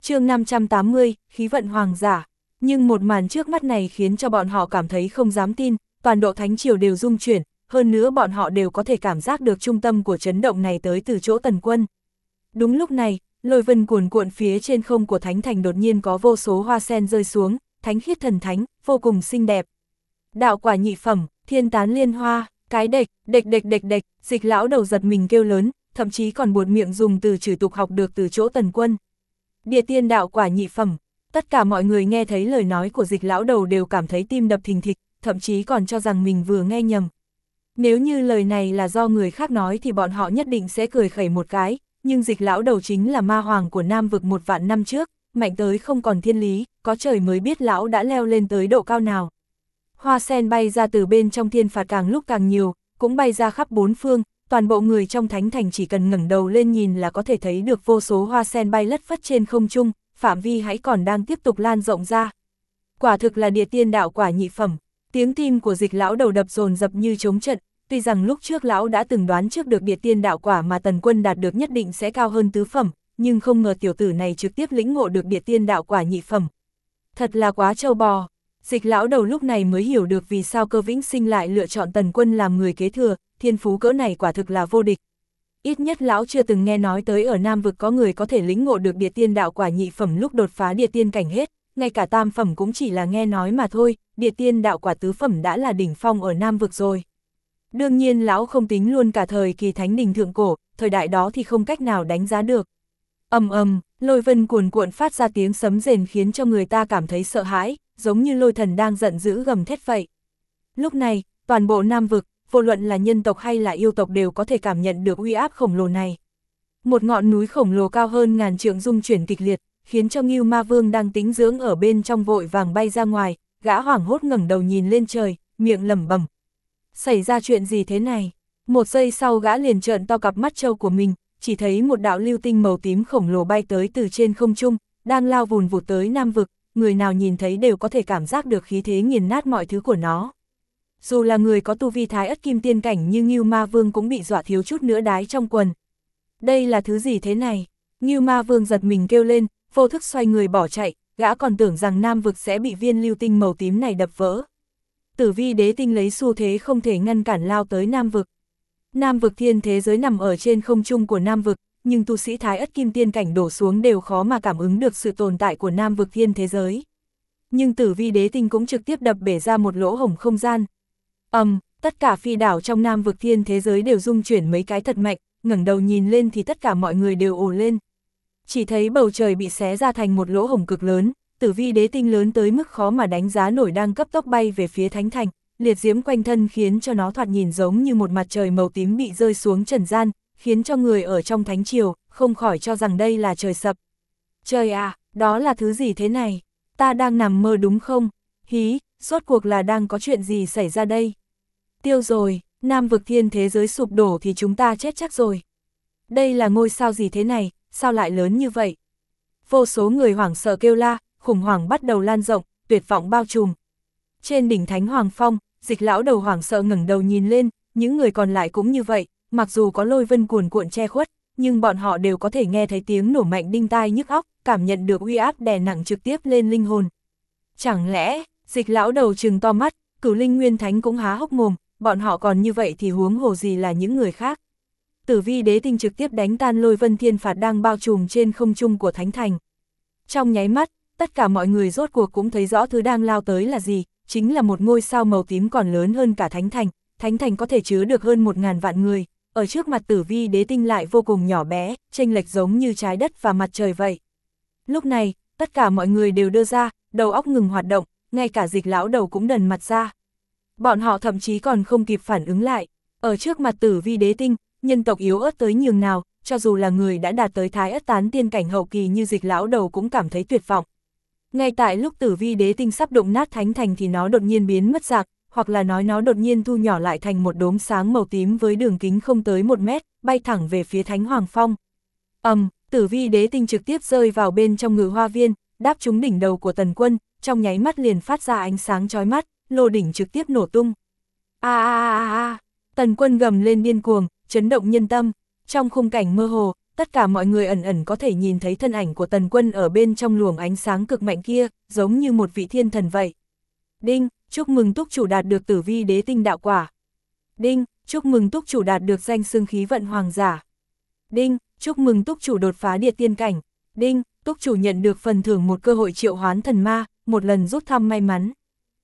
Chương 580, khí vận hoàng giả. Nhưng một màn trước mắt này khiến cho bọn họ cảm thấy không dám tin, toàn bộ thánh triều đều rung chuyển, hơn nữa bọn họ đều có thể cảm giác được trung tâm của chấn động này tới từ chỗ Tần Quân. Đúng lúc này, lôi vân cuồn cuộn phía trên không của thánh thành đột nhiên có vô số hoa sen rơi xuống, thánh khiết thần thánh, vô cùng xinh đẹp. Đạo quả nhị phẩm, thiên tán liên hoa, cái đệch, đệch, Dịch lão đầu giật mình kêu lớn, thậm chí còn buột miệng dùng từ chửi tục học được từ chỗ Tần Quân. Địa tiên đạo quả nhị phẩm, tất cả mọi người nghe thấy lời nói của Dịch lão đầu đều cảm thấy tim đập thình thịch, thậm chí còn cho rằng mình vừa nghe nhầm. Nếu như lời này là do người khác nói thì bọn họ nhất định sẽ cười khẩy một cái, nhưng Dịch lão đầu chính là ma hoàng của Nam vực 1.000 năm trước, mạnh tới không còn thiên lý, có trời mới biết lão đã leo lên tới độ cao nào. Hoa sen bay ra từ bên trong thiên phạt càng lúc càng nhiều, cũng bay ra khắp bốn phương, toàn bộ người trong thánh thành chỉ cần ngẩng đầu lên nhìn là có thể thấy được vô số hoa sen bay lất phất trên không trung, phạm vi hãy còn đang tiếp tục lan rộng ra. Quả thực là địa tiên đạo quả nhị phẩm, tiếng tim của Dịch lão đầu đập dồn dập như trống trận, tuy rằng lúc trước lão đã từng đoán trước được địa tiên đạo quả mà Tần Quân đạt được nhất định sẽ cao hơn tứ phẩm, nhưng không ngờ tiểu tử này trực tiếp lĩnh ngộ được địa tiên đạo quả nhị phẩm. Thật là quá trâu bò. Dịch lão đầu lúc này mới hiểu được vì sao Cơ Vĩnh Sinh lại lựa chọn Tần Quân làm người kế thừa, thiên phú cỡ này quả thực là vô địch. Ít nhất lão chưa từng nghe nói tới ở Nam vực có người có thể lĩnh ngộ được địa tiên đạo quả nhị phẩm lúc đột phá địa tiên cảnh hết, ngay cả tam phẩm cũng chỉ là nghe nói mà thôi, địa tiên đạo quả tứ phẩm đã là đỉnh phong ở Nam vực rồi. Đương nhiên lão không tính luôn cả thời kỳ thánh đình thượng cổ, thời đại đó thì không cách nào đánh giá được. Lôi vân cuồn cuộn phát ra tiếng sấm rền khiến cho người ta cảm thấy sợ hãi, giống như lôi thần đang giận dữ gầm thét vậy. Lúc này, toàn bộ Nam vực, vô luận là nhân tộc hay là yêu tộc đều có thể cảm nhận được uy áp khổng lồ này. Một ngọn núi khổng lồ cao hơn ngàn trượng rung chuyển kịch liệt, khiến cho Ngưu Ma Vương đang tĩnh dưỡng ở bên trong vội vàng bay ra ngoài, gã hoảng hốt ngẩng đầu nhìn lên trời, miệng lẩm bẩm. Xảy ra chuyện gì thế này? Một giây sau gã liền trợn to cặp mắt trâu của mình, chỉ thấy một đạo lưu tinh màu tím khổng lồ bay tới từ trên không trung, đang lao vùn vụt tới Nam vực, người nào nhìn thấy đều có thể cảm giác được khí thế nghiền nát mọi thứ của nó. Dù là người có tu vi thái ất kim tiên cảnh như Ngưu Ma Vương cũng bị dọa thiếu chút nữa đái trong quần. Đây là thứ gì thế này? Ngưu Ma Vương giật mình kêu lên, vô thức xoay người bỏ chạy, gã còn tưởng rằng Nam vực sẽ bị viên lưu tinh màu tím này đập vỡ. Tử Vi đế tinh lấy xu thế không thể ngăn cản lao tới Nam vực. Nam vực thiên thế giới nằm ở trên không trung của Nam vực, nhưng tu sĩ thái ất kim tiên cảnh đổ xuống đều khó mà cảm ứng được sự tồn tại của Nam vực thiên thế giới. Nhưng Tử Vi đế tinh cũng trực tiếp đập bể ra một lỗ hổng không gian. Tất cả phi đảo trong Nam vực thiên thế giới đều rung chuyển mấy cái thật mạnh, ngẩng đầu nhìn lên thì tất cả mọi người đều ồ lên. Chỉ thấy bầu trời bị xé ra thành một lỗ hổng cực lớn, Tử Vi đế tinh lớn tới mức khó mà đánh giá nổi đang cấp tốc bay về phía thánh thành, liệt diễm quanh thân khiến cho nó thoạt nhìn giống như một mặt trời màu tím bị rơi xuống trần gian, khiến cho người ở trong thánh triều không khỏi cho rằng đây là trời sập. Trời à, đó là thứ gì thế này? Ta đang nằm mơ đúng không? Hí, rốt cuộc là đang có chuyện gì xảy ra đây? Tiêu rồi, Nam vực thiên thế giới sụp đổ thì chúng ta chết chắc rồi. Đây là ngôi sao gì thế này, sao lại lớn như vậy? Vô số người hoảng sợ kêu la, khủng hoảng bắt đầu lan rộng, tuyệt vọng bao trùm. Trên đỉnh Thánh Hoàng Phong, Dịch lão đầu hoảng sợ ngẩng đầu nhìn lên, những người còn lại cũng như vậy, mặc dù có lôi vân cuồn cuộn che khuất, nhưng bọn họ đều có thể nghe thấy tiếng nổ mạnh đinh tai nhức óc, cảm nhận được uy áp đè nặng trực tiếp lên linh hồn. Chẳng lẽ, Dịch lão đầu trừng to mắt, Cửu Linh Nguyên Thánh cũng há hốc mồm, bọn họ còn như vậy thì huống hồ gì là những người khác. Tử Vi đế tinh trực tiếp đánh tan lôi vân thiên phạt đang bao trùm trên không trung của thánh thành. Trong nháy mắt, tất cả mọi người rốt cuộc cũng thấy rõ thứ đang lao tới là gì, chính là một ngôi sao màu tím còn lớn hơn cả thánh thành có thể chứa được hơn 1.000 vạn người, ở trước mặt Tử Vi đế tinh lại vô cùng nhỏ bé, chênh lệch giống như trái đất và mặt trời vậy. Lúc này, tất cả mọi người đều đưa ra, đầu óc ngừng hoạt động, ngay cả Dịch lão đầu cũng đần mặt ra. Bọn họ thậm chí còn không kịp phản ứng lại, ở trước mặt Tử Vi đế tinh, nhân tộc yếu ớt tới nhường nào, cho dù là người đã đạt tới thái ất tán tiên cảnh hậu kỳ như Dịch lão đầu cũng cảm thấy tuyệt vọng. Ngay tại lúc Tử Vi đế tinh sắp đụng nát thánh thành thì nó đột nhiên biến mất dạng, hoặc là nói nó đột nhiên thu nhỏ lại thành một đốm sáng màu tím với đường kính không tới 1 mét, bay thẳng về phía Thánh Hoàng Phong. Tử Vi đế tinh trực tiếp rơi vào bên trong Ngự Hoa Viên, đáp trúng đỉnh đầu của Tần Quân, trong nháy mắt liền phát ra ánh sáng chói mắt, lô đỉnh trực tiếp nổ tung. Tần Quân gầm lên điên cuồng, chấn động nhân tâm. Trong khung cảnh mơ hồ, tất cả mọi người ẩn ẩn có thể nhìn thấy thân ảnh của Tần Quân ở bên trong luồng ánh sáng cực mạnh kia, giống như một vị thiên thần vậy. Đinh, chúc mừng túc chủ đạt được tử vi đế tinh đạo quả. Đinh, chúc mừng túc chủ đạt được danh xưng khí vận hoàng giả. Đinh, chúc mừng túc chủ đột phá địa tiên cảnh. Đinh, túc chủ nhận được phần thưởng một cơ hội triệu hoán thần ma, một lần rút thăm may mắn.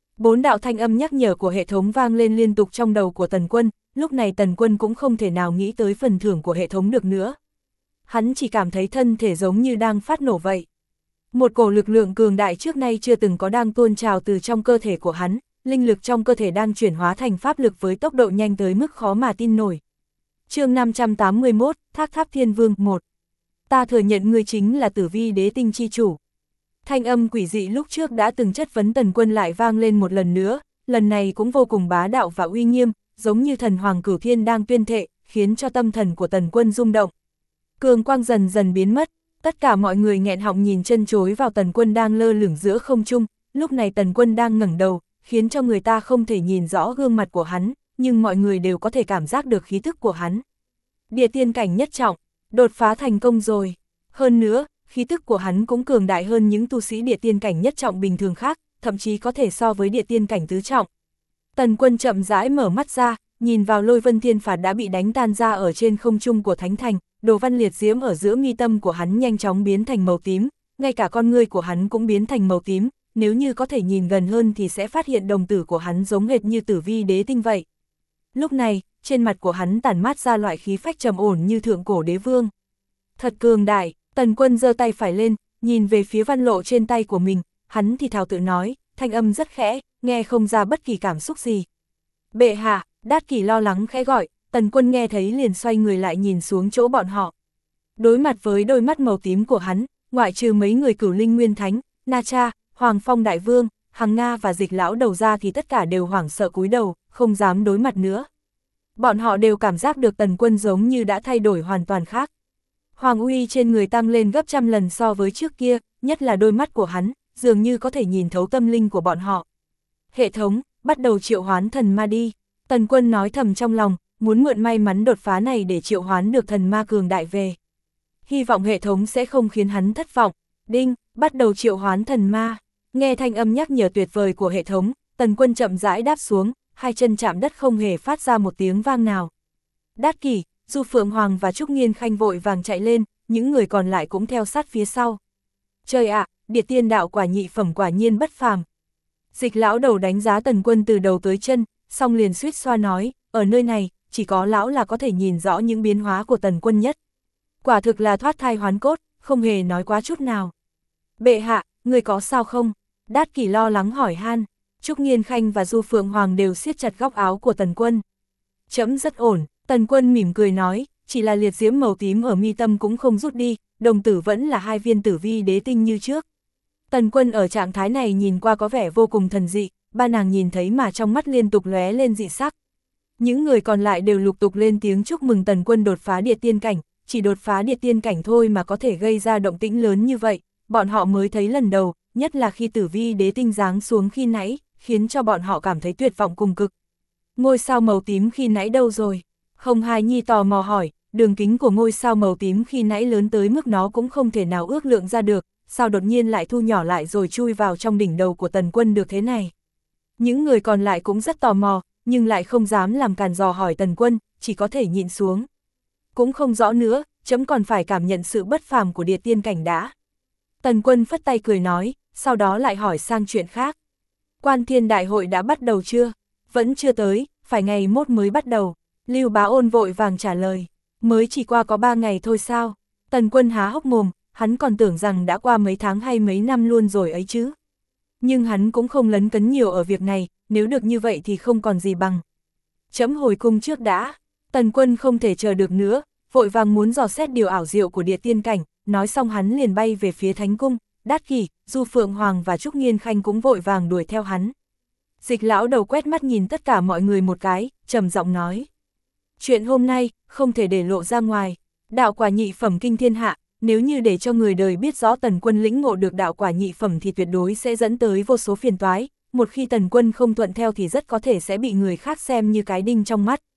4 đạo thanh âm nhắc nhở của hệ thống vang lên liên tục trong đầu của Tần Quân, lúc này Tần Quân cũng không thể nào nghĩ tới phần thưởng của hệ thống được nữa. Hắn chỉ cảm thấy thân thể giống như đang phát nổ vậy. Một cổ lực lượng cường đại trước nay chưa từng có đang tuôn trào từ trong cơ thể của hắn, linh lực trong cơ thể đang chuyển hóa thành pháp lực với tốc độ nhanh tới mức khó mà tin nổi. Chương 581, Thác Tháp Thiên Vương 1. Ta thừa nhận ngươi chính là tử vi đế tinh chi chủ. Thanh âm quỷ dị lúc trước đã từng chất vấn Tần Quân lại vang lên một lần nữa, lần này cũng vô cùng bá đạo và uy nghiêm, giống như thần hoàng cửu thiên đang tuyên thệ, khiến cho tâm thần của Tần Quân rung động. Cường quang dần dần biến mất, tất cả mọi người nghẹn họng nhìn chân chối vào Tần Quân đang lơ lửng giữa không trung, lúc này Tần Quân đang ngẩng đầu, khiến cho người ta không thể nhìn rõ gương mặt của hắn, nhưng mọi người đều có thể cảm giác được khí thức của hắn. Địa tiên cảnh nhất trọng, đột phá thành công rồi. Hơn nữa, khí tức của hắn cũng cường đại hơn những tu sĩ địa tiên cảnh nhất trọng bình thường khác, thậm chí có thể so với địa tiên cảnh tứ trọng. Tần Quân chậm rãi mở mắt ra, nhìn vào lôi vân thiên phạt đã bị đánh tan ra ở trên không trung của Thánh Thành, đồ văn liệt diễm ở giữa mi tâm của hắn nhanh chóng biến thành màu tím, ngay cả con ngươi của hắn cũng biến thành màu tím, nếu như có thể nhìn gần hơn thì sẽ phát hiện đồng tử của hắn giống hệt như tử vi đế tinh vậy. Lúc này, trên mặt của hắn tản mát ra loại khí phách trầm ổn như thượng cổ đế vương. Thật cường đại. Tần Quân giơ tay phải lên, nhìn về phía văn lộ trên tay của mình, hắn thì thào tự nói, thanh âm rất khẽ, nghe không ra bất kỳ cảm xúc gì. Bệ hạ, Đát Kỷ lo lắng khẽ gọi, Tần Quân nghe thấy liền xoay người lại nhìn xuống chỗ bọn họ. Đối mặt với đôi mắt màu tím của hắn, ngoại trừ mấy người Cửu Linh Nguyên Thánh, Na Cha, Hoàng Phong Đại Vương, Hằng Nga và Dịch Lão Đầu ra thì tất cả đều hoảng sợ cúi đầu, không dám đối mặt nữa. Bọn họ đều cảm giác được Tần Quân giống như đã thay đổi hoàn toàn khác. Hoàng uy trên người tăng lên gấp trăm lần so với trước kia, nhất là đôi mắt của hắn, dường như có thể nhìn thấu tâm linh của bọn họ. Hệ thống, bắt đầu triệu hoán thần ma đi. Tần Quân nói thầm trong lòng, muốn mượn may mắn đột phá này để triệu hoán được thần ma cường đại về. Hy vọng hệ thống sẽ không khiến hắn thất vọng. Đinh, bắt đầu triệu hoán thần ma. Nghe thanh âm nhắc nhở tuyệt vời của hệ thống, Tần Quân chậm rãi đáp xuống, hai chân chạm đất không hề phát ra một tiếng vang nào. Đát Kỷ, Du Phượng Hoàng và Trúc Nghiên Khanh vội vàng chạy lên, những người còn lại cũng theo sát phía sau. Trời ạ, địa tiên đạo quả nhị phẩm quả nhiên bất phàm. Dịch Lão Đầu đánh giá Tần Quân từ đầu tới chân, xong liền suýt xoa nói, ở nơi này, chỉ có lão là có thể nhìn rõ những biến hóa của Tần Quân nhất. Quả thực là thoát thai hoán cốt, không hề nói quá chút nào. Bệ hạ, người có sao không? Đát Kỷ lo lắng hỏi han. Trúc Nghiên Khanh và Du Phượng Hoàng đều siết chặt góc áo của Tần Quân. Trẫm rất ổn. Tần Quân mỉm cười nói, chỉ là liệt diễm màu tím ở mi tâm cũng không rút đi, đồng tử vẫn là 2 viên tử vi đế tinh như trước. Tần Quân ở trạng thái này nhìn qua có vẻ vô cùng thần dị, ba nàng nhìn thấy mà trong mắt liên tục lóe lên dị sắc. Những người còn lại đều lục tục lên tiếng chúc mừng Tần Quân đột phá địa tiên cảnh, chỉ đột phá địa tiên cảnh thôi mà có thể gây ra động tĩnh lớn như vậy, bọn họ mới thấy lần đầu, nhất là khi tử vi đế tinh giáng xuống khi nãy, khiến cho bọn họ cảm thấy tuyệt vọng cùng cực. Ngôi sao màu tím khi nãy đâu rồi? Hồng Hài Nhi tò mò hỏi, đường kính của ngôi sao màu tím khi nãy lớn tới mức nó cũng không thể nào ước lượng ra được, sao đột nhiên lại thu nhỏ lại rồi chui vào trong đỉnh đầu của Tần Quân được thế này. Những người còn lại cũng rất tò mò, nhưng lại không dám làm càn dò hỏi Tần Quân, chỉ có thể nhịn xuống. Cũng không rõ nữa, chấm còn phải cảm nhận sự bất phàm của địa tiên cảnh đã. Tần Quân phất tay cười nói, sau đó lại hỏi sang chuyện khác. Quan Thiên Đại hội đã bắt đầu chưa? Vẫn chưa tới, phải ngày mốt mới bắt đầu. Lưu Bá Ôn vội vàng trả lời, mới chỉ qua có 3 ngày thôi sao? Tần Quân há hốc mồm, hắn còn tưởng rằng đã qua mấy tháng hay mấy năm luôn rồi ấy chứ. Nhưng hắn cũng không lấn cấn nhiều ở việc này, nếu được như vậy thì không còn gì bằng. Chấm hồi cung trước đã. Tần Quân không thể chờ được nữa, vội vàng muốn dò xét điều ảo diệu của địa tiên cảnh, nói xong hắn liền bay về phía Thánh Cung. Đát Kỷ, Du Phượng Hoàng và Trúc Nghiên Khanh cũng vội vàng đuổi theo hắn. Dịch Lão Đầu quét mắt nhìn tất cả mọi người một cái, trầm giọng nói. Chuyện hôm nay, không thể để lộ ra ngoài. Đạo quả nhị phẩm kinh thiên hạ, nếu như để cho người đời biết rõ Tần Quân lĩnh ngộ được đạo quả nhị phẩm thì tuyệt đối sẽ dẫn tới vô số phiền toái. Một khi Tần Quân không thuận theo thì rất có thể sẽ bị người khác xem như cái đinh trong mắt.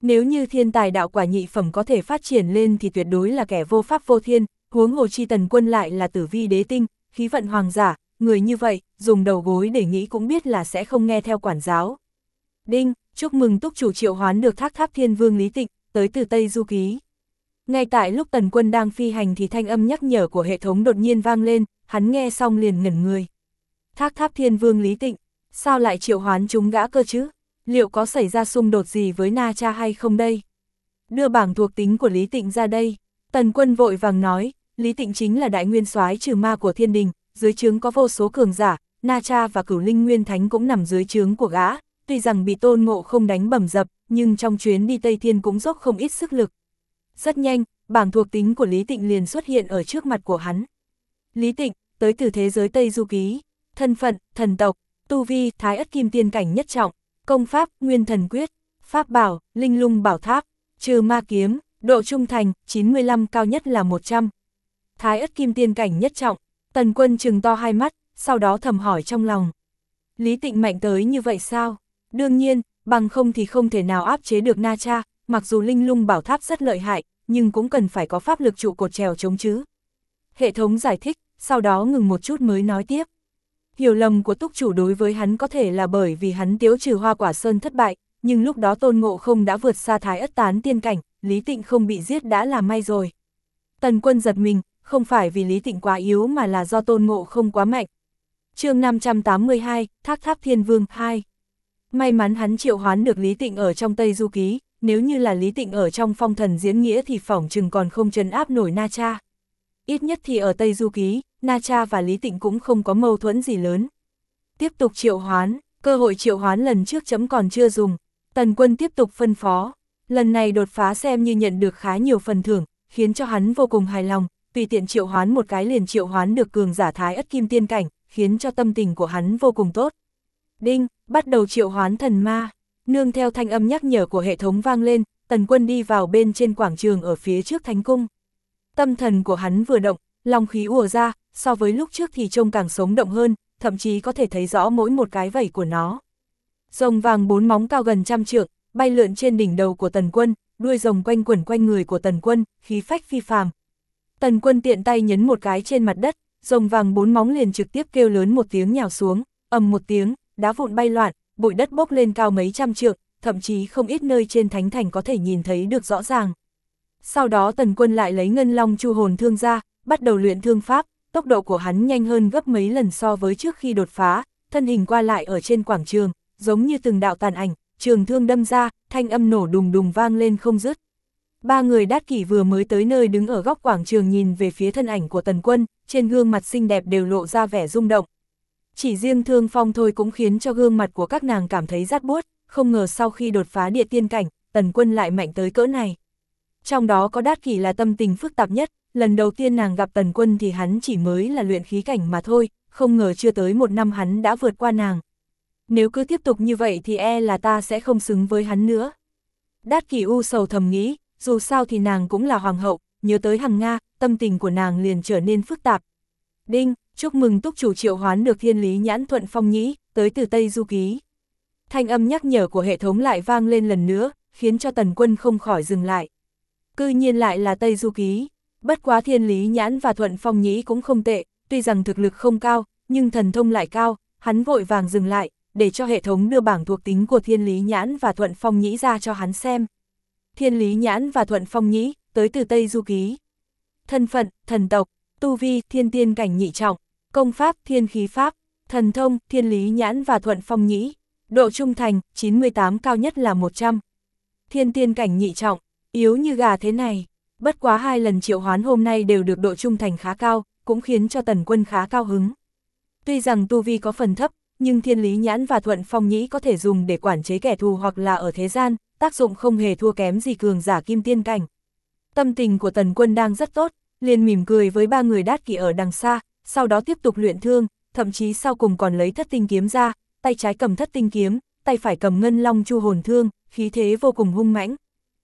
Nếu như thiên tài đạo quả nhị phẩm có thể phát triển lên thì tuyệt đối là kẻ vô pháp vô thiên, huống hồ chi Tần Quân lại là tử vi đế tinh, khí vận hoàng giả, người như vậy, dùng đầu gối để nghĩ cũng biết là sẽ không nghe theo quản giáo. Đinh, chúc mừng túc chủ triệu hoán được Thác Tháp Thiên Vương Lý Tịnh, tới từ Tây Du Ký. Ngay tại lúc Tần Quân đang phi hành thì thanh âm nhắc nhở của hệ thống đột nhiên vang lên, hắn nghe xong liền ngẩn người. Thác Tháp Thiên Vương Lý Tịnh, sao lại triệu hoán chúng gã cơ chứ? Liệu có xảy ra xung đột gì với Na Cha hay không đây? Đưa bảng thuộc tính của Lý Tịnh ra đây. Tần Quân vội vàng nói, Lý Tịnh chính là đại nguyên soái trừ ma của thiên đình, dưới trướng có vô số cường giả, Na Cha và Cửu Linh Nguyên Thánh cũng nằm dưới trướng của gã, tuy rằng bị Tôn Ngộ Không đánh bầm dập, nhưng trong chuyến đi Tây Thiên cũng dốc không ít sức lực. Rất nhanh, bảng thuộc tính của Lý Tịnh liền xuất hiện ở trước mặt của hắn. Lý Tịnh, tới từ thế giới Tây Du Ký, thân phận, thần tộc, tu vi, Thái Ất Kim Tiên cảnh nhất trọng, công pháp, Nguyên Thần Quyết, pháp bảo, Linh Lung Bảo Tháp, trừ ma kiếm, độ trung thành, 95 cao nhất là 100. Thái Ất Kim Tiên cảnh nhất trọng, Tần Quân trừng to hai mắt, sau đó thầm hỏi trong lòng. Lý Tịnh mạnh tới như vậy sao? Đương nhiên, bằng không thì không thể nào áp chế được Na Cha, mặc dù Linh Lung Bảo Tháp rất lợi hại, nhưng cũng cần phải có pháp lực trụ cột trèo chống chứ. Hệ thống giải thích, sau đó ngừng một chút mới nói tiếp. Hiểu lầm của túc chủ đối với hắn có thể là bởi vì hắn tiếu trừ Hoa Quả Sơn thất bại, nhưng lúc đó Tôn Ngộ Không đã vượt xa Thái Ất Tán tiên cảnh, Lý Tịnh không bị giết đã là may rồi. Tần Quân giật mình, không phải vì Lý Tịnh quá yếu mà là do Tôn Ngộ Không quá mạnh. Chương 582, Thác Tháp Thiên Vương 2. May mắn hắn triệu hoán được Lý Tịnh ở trong Tây Du Ký, nếu như là Lý Tịnh ở trong Phong Thần Diễn Nghĩa thì phỏng chừng còn không trấn áp nổi Na Cha. Ít nhất thì ở Tây Du Ký, Na Cha và Lý Tịnh cũng không có mâu thuẫn gì lớn. Tiếp tục triệu hoán, cơ hội triệu hoán lần trước chấm còn chưa dùng. Tần Quân tiếp tục phân phó. Lần này đột phá xem như nhận được khá nhiều phần thưởng, khiến cho hắn vô cùng hài lòng, tùy tiện triệu hoán một cái liền triệu hoán được cường giả Thái Ất Kim Tiên cảnh, khiến cho tâm tình của hắn vô cùng tốt. Đinh, bắt đầu triệu hoán thần ma. Nương theo thanh âm nhắc nhở của hệ thống vang lên, Tần Quân đi vào bên trên quảng trường ở phía trước thánh cung. Tâm thần của hắn vừa động, long khí ùa ra, so với lúc trước thì trông càng sống động hơn, thậm chí có thể thấy rõ mỗi một cái vảy của nó. Rồng vàng 4 móng cao gần 100 trượng, bay lượn trên đỉnh đầu của Tần Quân, đuôi rồng quanh quẩn quanh người của Tần Quân, khí phách phi phàm. Tần Quân tiện tay nhấn một cái trên mặt đất, rồng vàng 4 móng liền trực tiếp kêu lớn một tiếng nhào xuống, ầm một tiếng, đá vụn bay loạn, bụi đất bốc lên cao mấy trăm trượng, thậm chí không ít nơi trên thánh thành có thể nhìn thấy được rõ ràng. Sau đó Tần Quân lại lấy Ngân Long Chu Hồn Thương ra, bắt đầu luyện thương pháp, tốc độ của hắn nhanh hơn gấp mấy lần so với trước khi đột phá, thân hình qua lại ở trên quảng trường, giống như từng đạo tàn ảnh, trường thương đâm ra, thanh âm nổ đùng đùng vang lên không dứt. Ba người đát kỷ vừa mới tới nơi đứng ở góc quảng trường nhìn về phía thân ảnh của Tần Quân, trên gương mặt xinh đẹp đều lộ ra vẻ rung động. Chỉ riêng Thương Phong thôi cũng khiến cho gương mặt của các nàng cảm thấy rát buốt, không ngờ sau khi đột phá địa tiên cảnh, Tần Quân lại mạnh tới cỡ này. Trong đó có đát kỷ là tâm tình phức tạp nhất, lần đầu tiên nàng gặp Tần Quân thì hắn chỉ mới là luyện khí cảnh mà thôi, không ngờ chưa tới 1 năm hắn đã vượt qua nàng. Nếu cứ tiếp tục như vậy thì là ta sẽ không xứng với hắn nữa. Đát kỷ u sầu thầm nghĩ, dù sao thì nàng cũng là hoàng hậu, nhớ tới Hằng Nga, tâm tình của nàng liền trở nên phức tạp. Đinh, chúc mừng túc chủ triệu hoán được Thiên Lý Nhãn Thuận Phong Nhĩ, tới từ Tây Du Ký. Thanh âm nhắc nhở của hệ thống lại vang lên lần nữa, khiến cho Tần Quân không khỏi dừng lại. Cư nhiên lại là Tây Du Ký, bất quá Thiên Lý Nhãn và Thuận Phong Nhĩ cũng không tệ, tuy rằng thực lực không cao, nhưng thần thông lại cao, hắn vội vàng dừng lại, để cho hệ thống đưa bảng thuộc tính của Thiên Lý Nhãn và Thuận Phong Nhĩ ra cho hắn xem. Thiên Lý Nhãn và Thuận Phong Nhĩ, tới từ Tây Du Ký. Thân phận, thần tộc, tu vi, thiên tiên cảnh nhị trọng, công pháp, thiên khí pháp, thần thông, Thiên Lý Nhãn và Thuận Phong Nhĩ, độ trung thành, 98 cao nhất là 100. Thiên tiên cảnh nhị trọng, yếu như gà thế này, bất quá 2 lần triệu hoán hôm nay đều được độ trung thành khá cao, cũng khiến cho Tần Quân khá cao hứng. Tuy rằng tu vi có phần thấp, nhưng Thiên Lý Nhãn và Thuận Phong Nhĩ có thể dùng để quản chế kẻ thù hoặc là ở thế gian, tác dụng không hề thua kém gì cường giả kim tiên cảnh. Tâm tình của Tần Quân đang rất tốt, liền mỉm cười với 3 người đát kỷ ở đằng xa, sau đó tiếp tục luyện thương, thậm chí sau cùng còn lấy Thất Tinh kiếm ra, tay trái cầm Thất Tinh kiếm, tay phải cầm Ngân Long Chu Hồn Thương, khí thế vô cùng hung mãnh.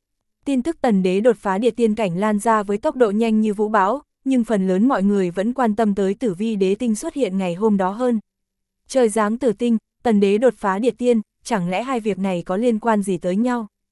Tin tức Tần Đế đột phá địa tiên cảnh lan ra với tốc độ nhanh như vũ bão, nhưng phần lớn mọi người vẫn quan tâm tới Tử Vi Đế Tinh xuất hiện ngày hôm đó hơn. Trời giáng tử tinh, Tần Đế đột phá địa tiên, chẳng lẽ hai việc này có liên quan gì tới nhau?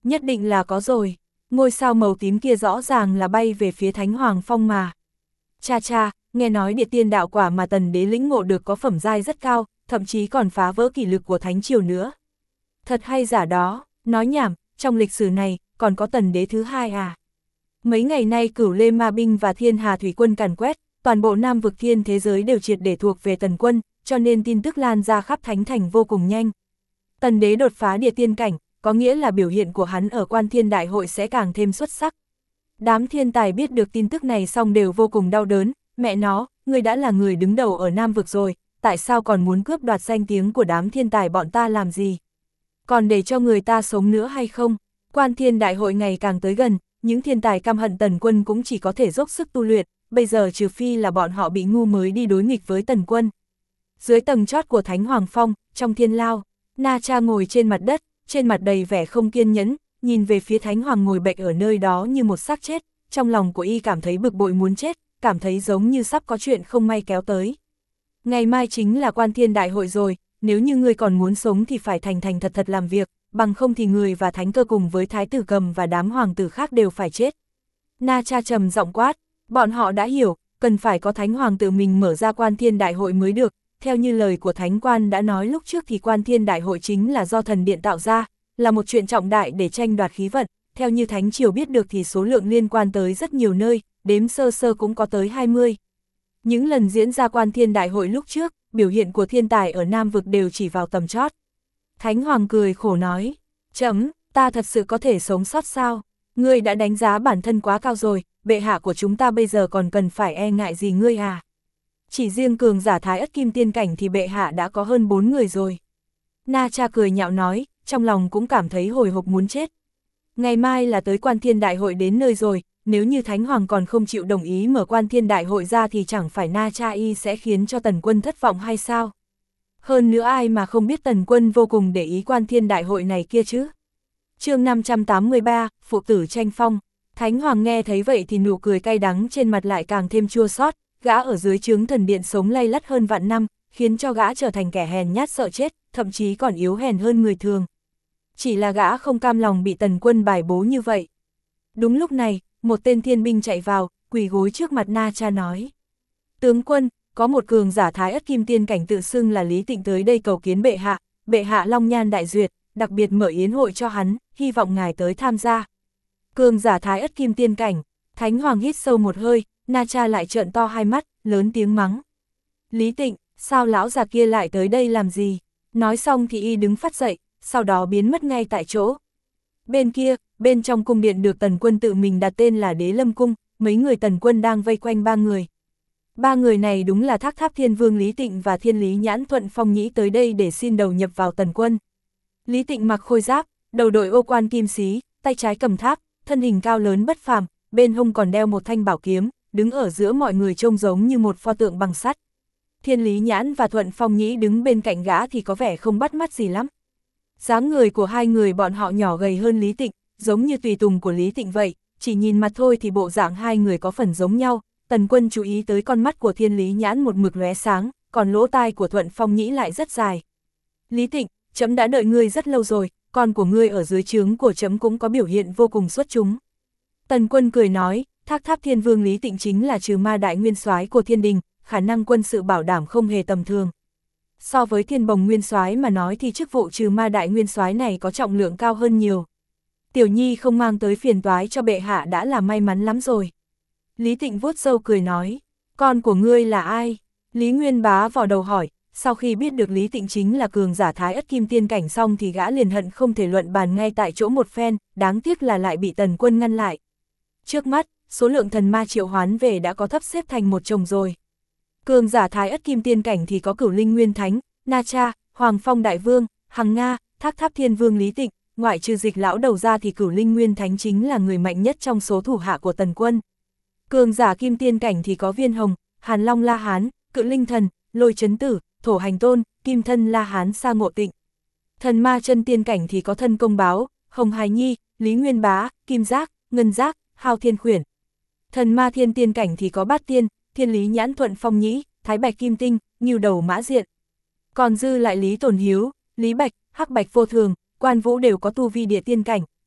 Nhất định là có rồi, ngôi sao màu tím kia rõ ràng là bay về phía Thánh Hoàng Phong mà. Cha cha, nghe nói địa tiên đạo quả mà tần đế lĩnh ngộ được có phẩm giai rất cao, thậm chí còn phá vỡ kỷ lực của Thánh Triều nữa. Thật hay giả đó, nói nhảm, trong lịch sử này, còn có tần đế thứ hai à? Mấy ngày nay Cửu Lê Ma Binh và Thiên Hà Thủy Quân càn quét, toàn bộ Nam vực thiên thế giới đều triệt để thuộc về tần quân, cho nên tin tức lan ra khắp Thánh Thành vô cùng nhanh. Tần đế đột phá địa tiên cảnh, có nghĩa là biểu hiện của hắn ở Quan Thiên Đại hội sẽ càng thêm xuất sắc. Đám thiên tài biết được tin tức này xong đều vô cùng đau đớn, mẹ nó, ngươi đã là người đứng đầu ở Nam vực rồi, tại sao còn muốn cướp đoạt danh tiếng của đám thiên tài bọn ta làm gì? Còn để cho người ta sống nữa hay không? Quan Thiên Đại hội ngày càng tới gần, những thiên tài căm hận tần quân cũng chỉ có thể dốc sức tu luyện, bây giờ trừ phi là bọn họ bị ngu mới đi đối nghịch với tần quân. Dưới tầng chót của Thánh Hoàng Phong, trong thiên lao, Na Cha ngồi trên mặt đất, trên mặt đầy vẻ không kiên nhẫn, nhìn về phía Thánh Hoàng ngồi bệnh ở nơi đó như một xác chết, trong lòng của y cảm thấy bực bội muốn chết, cảm thấy giống như sắp có chuyện không may kéo tới. Ngày mai chính là Quan Thiên Đại hội rồi, nếu như ngươi còn muốn sống thì phải thành thành thật thật làm việc, bằng không thì người và Thánh Cơ cùng với Thái tử Cầm và đám hoàng tử khác đều phải chết. Na Cha trầm giọng quát, bọn họ đã hiểu, cần phải có Thánh Hoàng tự mình mở ra Quan Thiên Đại hội mới được, theo như lời của Thánh Quan đã nói lúc trước thì Quan Thiên Đại hội chính là do thần điện tạo ra, là một chuyện trọng đại để tranh đoạt khí vận, theo như Thánh Triều biết được thì số lượng liên quan tới rất nhiều nơi, đếm sơ sơ cũng có tới 20. Những lần diễn ra Quan Thiên Đại hội lúc trước, biểu hiện của thiên tài ở Nam vực đều chỉ vào tầm chót. Thánh Hoàng cười khổ nói, chấm, ta thật sự có thể sống sót sao? Ngươi đã đánh giá bản thân quá cao rồi, bệ hạ của chúng ta bây giờ còn cần phải e ngại gì ngươi à? Chỉ riêng cường giả Thái Ất Kim Tiên cảnh thì bệ hạ đã có hơn 4 người rồi. Na Cha cười nhạo nói, trong lòng cũng cảm thấy hồi hộp muốn chết. Ngày mai là tới Quan Thiên Đại hội đến nơi rồi, nếu như Thánh Hoàng còn không chịu đồng ý mở Quan Thiên Đại hội ra thì chẳng phải Na Cha y sẽ khiến cho tần quân thất vọng hay sao? Hơn nữa ai mà không biết tần quân vô cùng để ý Quan Thiên Đại hội này kia chứ? Chương 583, Phụ tử tranh phong. Thánh Hoàng nghe thấy vậy thì nụ cười cay đắng trên mặt lại càng thêm chua xót, gã ở dưới trướng thần điện sống lay lắt hơn vạn năm, khiến cho gã trở thành kẻ hèn nhát sợ chết, thậm chí còn yếu hèn hơn người thường. Chỉ là gã không cam lòng bị tần quân bài bố như vậy. Đúng lúc này, một tên thiên binh chạy vào, quỳ gối trước mặt Na Cha nói. Tướng quân, có một cường giả Thái Ất Kim Tiên cảnh tự xưng là Lý Tịnh tới đây cầu kiến bệ hạ long nhan đại duyệt, đặc biệt mở yến hội cho hắn, hy vọng ngài tới tham gia. Cường giả Thái Ất Kim Tiên cảnh, Thánh Hoàng hít sâu một hơi, Na Cha lại trợn to hai mắt, lớn tiếng mắng. Lý Tịnh, sao lão già kia lại tới đây làm gì? Nói xong thì y đứng phát dậy, sau đó biến mất ngay tại chỗ. Bên kia, bên trong cung điện được tần quân tự mình đặt tên là Đế Lâm Cung, mấy người tần quân đang vây quanh ba người. Ba người này đúng là Thác Tháp Thiên Vương Lý Tịnh và Thiên Lý Nhãn Thuận Phong Nhĩ tới đây để xin đầu nhập vào tần quân. Lý Tịnh mặc khôi giáp, đầu đội ô quan kim xí, tay trái cầm tháp, thân hình cao lớn bất phàm, bên hông còn đeo một thanh bảo kiếm, đứng ở giữa mọi người trông giống như một pho tượng bằng sắt. Thiên Lý Nhãn và Thuận Phong Nhĩ đứng bên cạnh gã thì có vẻ không bắt mắt gì lắm. Dáng người của hai người bọn họ nhỏ gầy hơn Lý Tịnh, giống như tùy tùng của Lý Tịnh vậy, chỉ nhìn mặt thôi thì bộ dạng hai người có phần giống nhau. Tần quân chú ý tới con mắt của Thiên Lý Nhãn một mực lóe sáng, còn lỗ tai của Thuận Phong Nhĩ lại rất dài. Lý Tịnh, trẫm đã đợi ngươi rất lâu rồi, con của ngươi ở dưới trướng của trẫm cũng có biểu hiện vô cùng xuất chúng. Tần quân cười nói, Thác Tháp Thiên Vương Lý Tịnh chính là trừ ma đại nguyên soái của thiên đình, khả năng quân sự bảo đảm không hề tầm thường. So với Thiên Bồng nguyên soái mà nói thì chức vụ trừ ma đại nguyên soái này có trọng lượng cao hơn nhiều. Tiểu nhi không mang tới phiền toái cho bệ hạ đã là may mắn lắm rồi. Lý Tịnh vuốt râu cười nói, con của ngươi là ai? Lý Nguyên Bá vò đầu hỏi, sau khi biết được Lý Tịnh chính là cường giả Thái Ất Kim Tiên cảnh xong thì gã liền hận không thể luận bàn ngay tại chỗ một phen, đáng tiếc là lại bị tần quân ngăn lại. Trước mắt, số lượng thần ma triệu hoán về đã có thấp xếp thành một chồng rồi. Cường giả Thái Ất Kim Tiên cảnh thì có Cửu Linh Nguyên Thánh, Na Cha, Hoàng Phong Đại Vương, Hằng Nga, Thác Tháp Thiên Vương Lý Tịnh, ngoại trừ Dịch lão đầu ra thì Cửu Linh Nguyên Thánh chính là người mạnh nhất trong số thủ hạ của tần quân. Cường giả Kim Tiên cảnh thì có Viên Hồng, Hàn Long La Hán, Cự Linh Thần, Lôi Chấn Tử, Thổ Hành Tôn, Kim Thân La Hán Sa Ngộ Tịnh. Thần ma chân tiên cảnh thì có Thân Công Báo, Hồng Hải Nhi, Lý Nguyên Bá, Kim Giác, Ngân Giác, Hao Thiên Khuyển. Thần ma thiên tiên cảnh thì có Bát Tiên, Thiên Lý Nhãn Thuận Phong Nhĩ, Thái Bạch Kim Tinh, Ngưu Đầu Mã Diện. Còn dư lại Lý Tồn Hiếu, Lý Bạch, Hắc Bạch Vô Thường, Quan Vũ đều có tu vi địa tiên cảnh,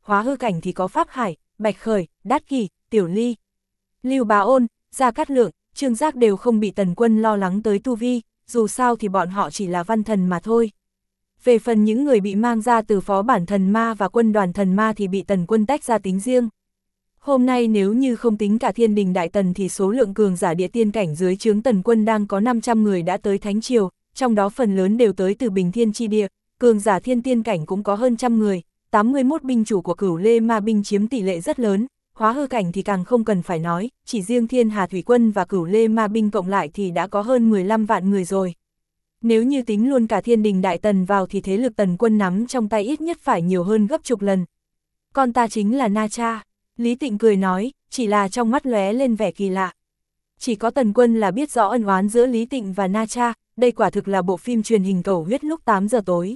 hóa hư cảnh thì có Pháp Hải, Bạch Khởi, Đát Kỷ, Tiểu Ly, Lưu Bá Ôn, Gia Cát Lượng, Trương Giác đều không bị Tần Quân lo lắng tới tu vi, dù sao thì bọn họ chỉ là văn thần mà thôi. Về phần những người bị mang ra từ phó bản thần ma và quân đoàn thần ma thì bị Tần Quân tách ra tính riêng. Hôm nay nếu như không tính cả Thiên Đình Đại Tần thì số lượng cường giả địa tiên cảnh dưới trướng Tần Quân đang có 500 người đã tới Thánh Triều, trong đó phần lớn đều tới từ Bình Thiên Chi Địa, cường giả thiên tiên cảnh cũng có hơn trăm người, 81 binh chủ của Cửu Lê Ma binh chiếm tỷ lệ rất lớn, hóa hư cảnh thì càng không cần phải nói, chỉ riêng Thiên Hà Thủy Quân và Cửu Lê Ma binh cộng lại thì đã có hơn 15 vạn người rồi. Nếu như tính luôn cả Thiên Đình Đại Tần vào thì thế lực Tần Quân nắm trong tay ít nhất phải nhiều hơn gấp chục lần. Con ta chính là Na Cha, Lý Tịnh cười nói, chỉ là trong mắt lóe lên vẻ kỳ lạ. Chỉ có Tần Quân là biết rõ ân oán giữa Lý Tịnh và Na Cha, đây quả thực là bộ phim truyền hình Cầu Huyết lúc 8 giờ tối.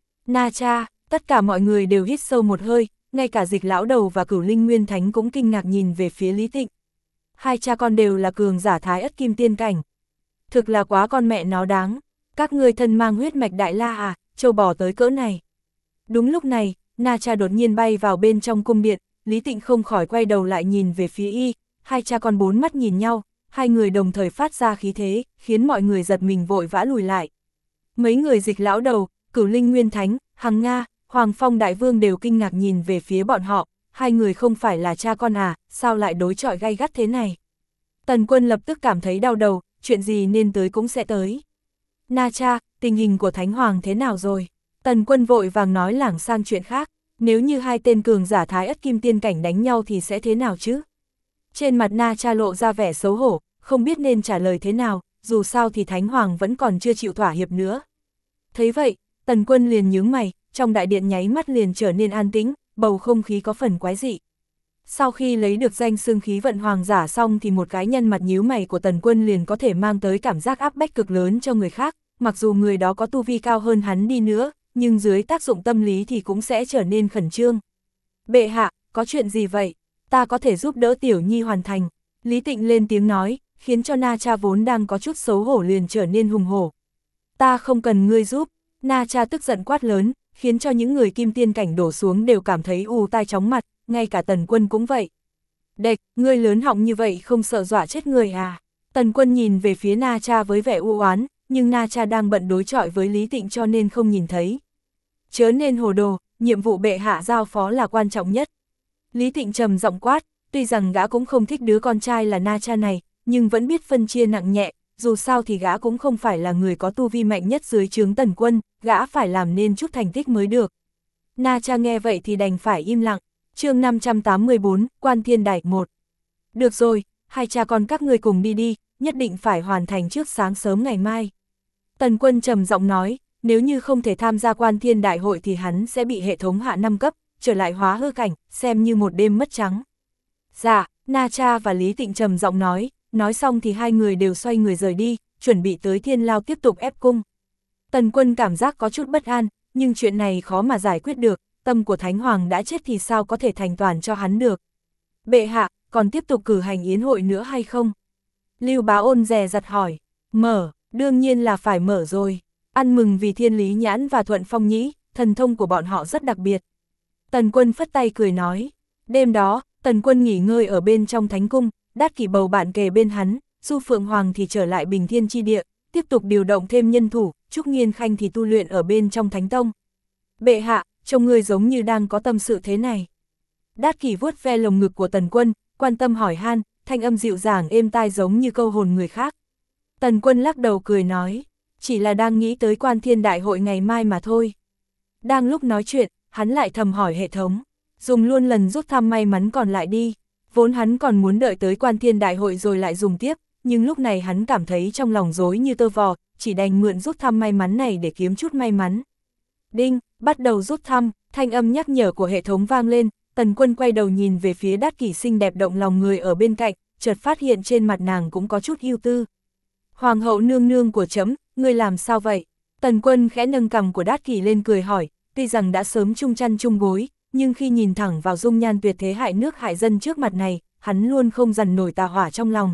Na Cha, tất cả mọi người đều hít sâu một hơi, ngay cả Dịch Lão Đầu và Cửu Linh Nguyên Thánh cũng kinh ngạc nhìn về phía Lý Tịnh. Hai cha con đều là cường giả Thái Ất Kim Tiên cảnh. Thực là quá con mẹ nó đáng, các ngươi thân mang huyết mạch Đại La à, trâu bò tới cỡ này. Đúng lúc này, Na Cha đột nhiên bay vào bên trong cung điện, Lý Tịnh không khỏi quay đầu lại nhìn về phía y, hai cha con bốn mắt nhìn nhau, hai người đồng thời phát ra khí thế, khiến mọi người giật mình vội vã lùi lại. Mấy người Dịch Lão Đầu, Cửu Linh Nguyên Thánh, Hằng Nga, Hoàng Phong Đại Vương đều kinh ngạc nhìn về phía bọn họ, hai người không phải là cha con à, sao lại đối chọi gay gắt thế này. Tần Quân lập tức cảm thấy đau đầu, chuyện gì nên tới cũng sẽ tới. Na Cha, tình hình của Thánh Hoàng thế nào rồi? Tần Quân vội vàng nói lảng sang chuyện khác, nếu như hai tên cường giả Thái Ất Kim Tiên cảnh đánh nhau thì sẽ thế nào chứ? Trên mặt Na Cha lộ ra vẻ xấu hổ, không biết nên trả lời thế nào, dù sao thì Thánh Hoàng vẫn còn chưa chịu thỏa hiệp nữa. Thấy vậy, Tần Quân liền nhướng mày, trong đại điện nháy mắt liền trở nên an tĩnh, bầu không khí có phần quái dị. Sau khi lấy được danh xưng khí vận hoàng giả xong thì một cái nhân mặt nhíu mày của Tần Quân liền có thể mang tới cảm giác áp bách cực lớn cho người khác, mặc dù người đó có tu vi cao hơn hắn đi nữa, nhưng dưới tác dụng tâm lý thì cũng sẽ trở nên khẩn trương. Bệ hạ, có chuyện gì vậy? Ta có thể giúp đỡ Tiểu Nhi hoàn thành. Lý Tịnh lên tiếng nói, khiến cho Na Cha vốn đang có chút xấu hổ liền trở nên hùng hổ. Ta không cần ngươi giúp. Na Cha tức giận quát lớn, khiến cho những người kim tiên cảnh đổ xuống đều cảm thấy ù tai chóng mặt, ngay cả Tần Quân cũng vậy. Đệch, ngươi lớn họng như vậy không sợ dọa chết người à? Tần Quân nhìn về phía Na Cha với vẻ u oán, nhưng Na Cha đang bận đối chọi với Lý Tịnh cho nên không nhìn thấy. Chớ nên hồ đồ, nhiệm vụ bệ hạ giao phó là quan trọng nhất. Lý Tịnh trầm giọng quát, tuy rằng gã cũng không thích đứa con trai là Na Cha này, nhưng vẫn biết phân chia nặng nhẹ, dù sao thì gã cũng không phải là người có tu vi mạnh nhất dưới trướng Tần Quân, gã phải làm nên chút thành tích mới được. Na Cha nghe vậy thì đành phải im lặng. Chương 584, Quan Thiên Đài 1. Được rồi, hai cha con các ngươi cùng đi đi, nhất định phải hoàn thành trước sáng sớm ngày mai. Tần Quân trầm giọng nói, nếu như không thể tham gia Quan Thiên Đại hội thì hắn sẽ bị hệ thống hạ 5 cấp, trở lại hóa hư cảnh, xem như một đêm mất trắng. Dạ, Na Cha và Lý Tịnh trầm giọng nói xong thì hai người đều xoay người rời đi, chuẩn bị tới Thiên Lao tiếp tục ép cung. Tần Quân cảm giác có chút bất an, nhưng chuyện này khó mà giải quyết được, tâm của Thánh Hoàng đã chết thì sao có thể thành toàn cho hắn được. Bệ hạ, còn tiếp tục cử hành yến hội nữa hay không? Lưu Bá Ôn dè dặt hỏi. Mở, đương nhiên là phải mở rồi. Ăn mừng vì Thiên Lý Nhãn và Thuận Phong Nhĩ, thần thông của bọn họ rất đặc biệt. Tần Quân phất tay cười nói. Đêm đó, Tần Quân nghỉ ngơi ở bên trong Thánh Cung, Đát Kỷ bầu bạn kề bên hắn, Du Phượng Hoàng thì trở lại Bình Thiên Chi Địa, tiếp tục điều động thêm nhân thủ, Trúc Nghiên Khanh thì tu luyện ở bên trong Thánh Tông. Bệ hạ, trông người giống như đang có tâm sự thế này. Đát Kỷ vuốt ve lồng ngực của Tần Quân, quan tâm hỏi han, thanh âm dịu dàng êm tai giống như câu hồn người khác. Tần Quân lắc đầu cười nói, chỉ là đang nghĩ tới Quan Thiên Đại hội ngày mai mà thôi. Đang lúc nói chuyện, hắn lại thầm hỏi hệ thống, dùng luôn lần rút thăm may mắn còn lại đi. Vốn hắn còn muốn đợi tới Quan Thiên Đại hội rồi lại dùng tiếp, nhưng lúc này hắn cảm thấy trong lòng rối như tơ vò, chỉ đành mượn rút thăm may mắn này để kiếm chút may mắn. Đinh, bắt đầu rút thăm, thanh âm nhắc nhở của hệ thống vang lên, Tần Quân quay đầu nhìn về phía Đát Kỷ xinh đẹp động lòng người ở bên cạnh, chợt phát hiện trên mặt nàng cũng có chút ưu tư. Hoàng hậu nương nương của trẫm, ngươi làm sao vậy? Tần Quân khẽ nâng cằm của Đát Kỷ lên cười hỏi, tuy rằng đã sớm chung chăn chung gối, nhưng khi nhìn thẳng vào dung nhan tuyệt thế hại nước hại dân trước mặt này, hắn luôn không dằn nổi tà hỏa trong lòng.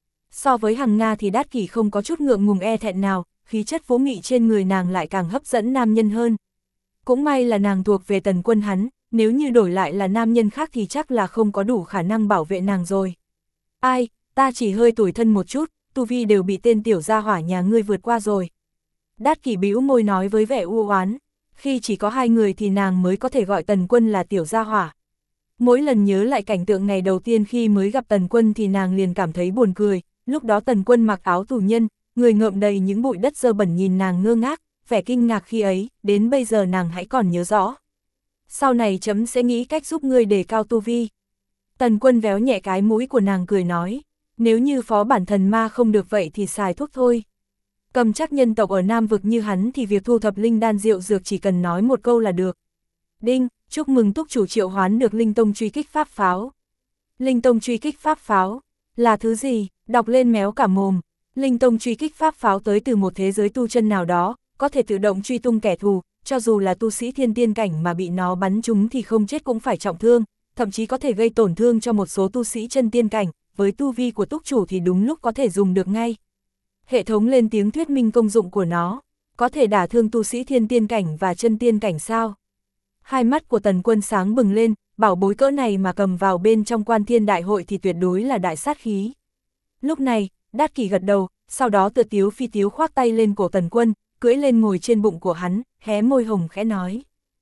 So với Hằng Nga thì Đát Kỷ không có chút ngượng ngùng e thẹn nào, khí chất vũ mị trên người nàng lại càng hấp dẫn nam nhân hơn. Cũng may là nàng thuộc về Tần Quân hắn, nếu như đổi lại là nam nhân khác thì chắc là không có đủ khả năng bảo vệ nàng rồi. Ai, ta chỉ hơi tủi thân một chút, tu vi đều bị tên tiểu gia hỏa nhà ngươi vượt qua rồi. Đát Kỷ bĩu môi nói với vẻ u oán, khi chỉ có hai người thì nàng mới có thể gọi Tần Quân là tiểu gia hỏa. Mỗi lần nhớ lại cảnh tượng ngày đầu tiên khi mới gặp Tần Quân thì nàng liền cảm thấy buồn cười, lúc đó Tần Quân mặc áo tù nhân, người ngợm đầy những bụi đất dơ bẩn nhìn nàng ngơ ngác, vẻ kinh ngạc khi ấy, đến bây giờ nàng hãy còn nhớ rõ. Sau này chấm sẽ nghĩ cách giúp ngươi đề cao tu vi. Tần Quân véo nhẹ cái mũi của nàng cười nói, nếu như phó bản thần ma không được vậy thì xài thuốc thôi. Cầm chắc nhân tộc ở Nam Vực như hắn thì việc thu thập linh đan rượu dược chỉ cần nói một câu là được. Đinh, chúc mừng túc chủ triệu hoán được linh tông truy kích pháp pháo. Linh tông truy kích pháp pháo, là thứ gì? Đọc lên méo cả mồm. Linh tông truy kích pháp pháo tới từ một thế giới tu chân nào đó, có thể tự động truy tung kẻ thù, cho dù là tu sĩ thiên tiên cảnh mà bị nó bắn trúng thì không chết cũng phải trọng thương, thậm chí có thể gây tổn thương cho một số tu sĩ chân tiên cảnh, với tu vi của túc chủ thì đúng lúc có thể dùng được ngay. Hệ thống lên tiếng thuyết minh công dụng của nó, có thể đả thương tu sĩ thiên tiên cảnh và chân tiên cảnh sao? Hai mắt của Tần Quân sáng bừng lên, bảo bối cỡ này mà cầm vào bên trong Quan Thiên Đại Hội thì tuyệt đối là đại sát khí. Lúc này, Đát Kỷ gật đầu, sau đó tựa tiếu phi tiếu khoác tay lên cổ Tần Quân, cưỡi lên ngồi trên bụng của hắn, hé môi hồng khẽ nói.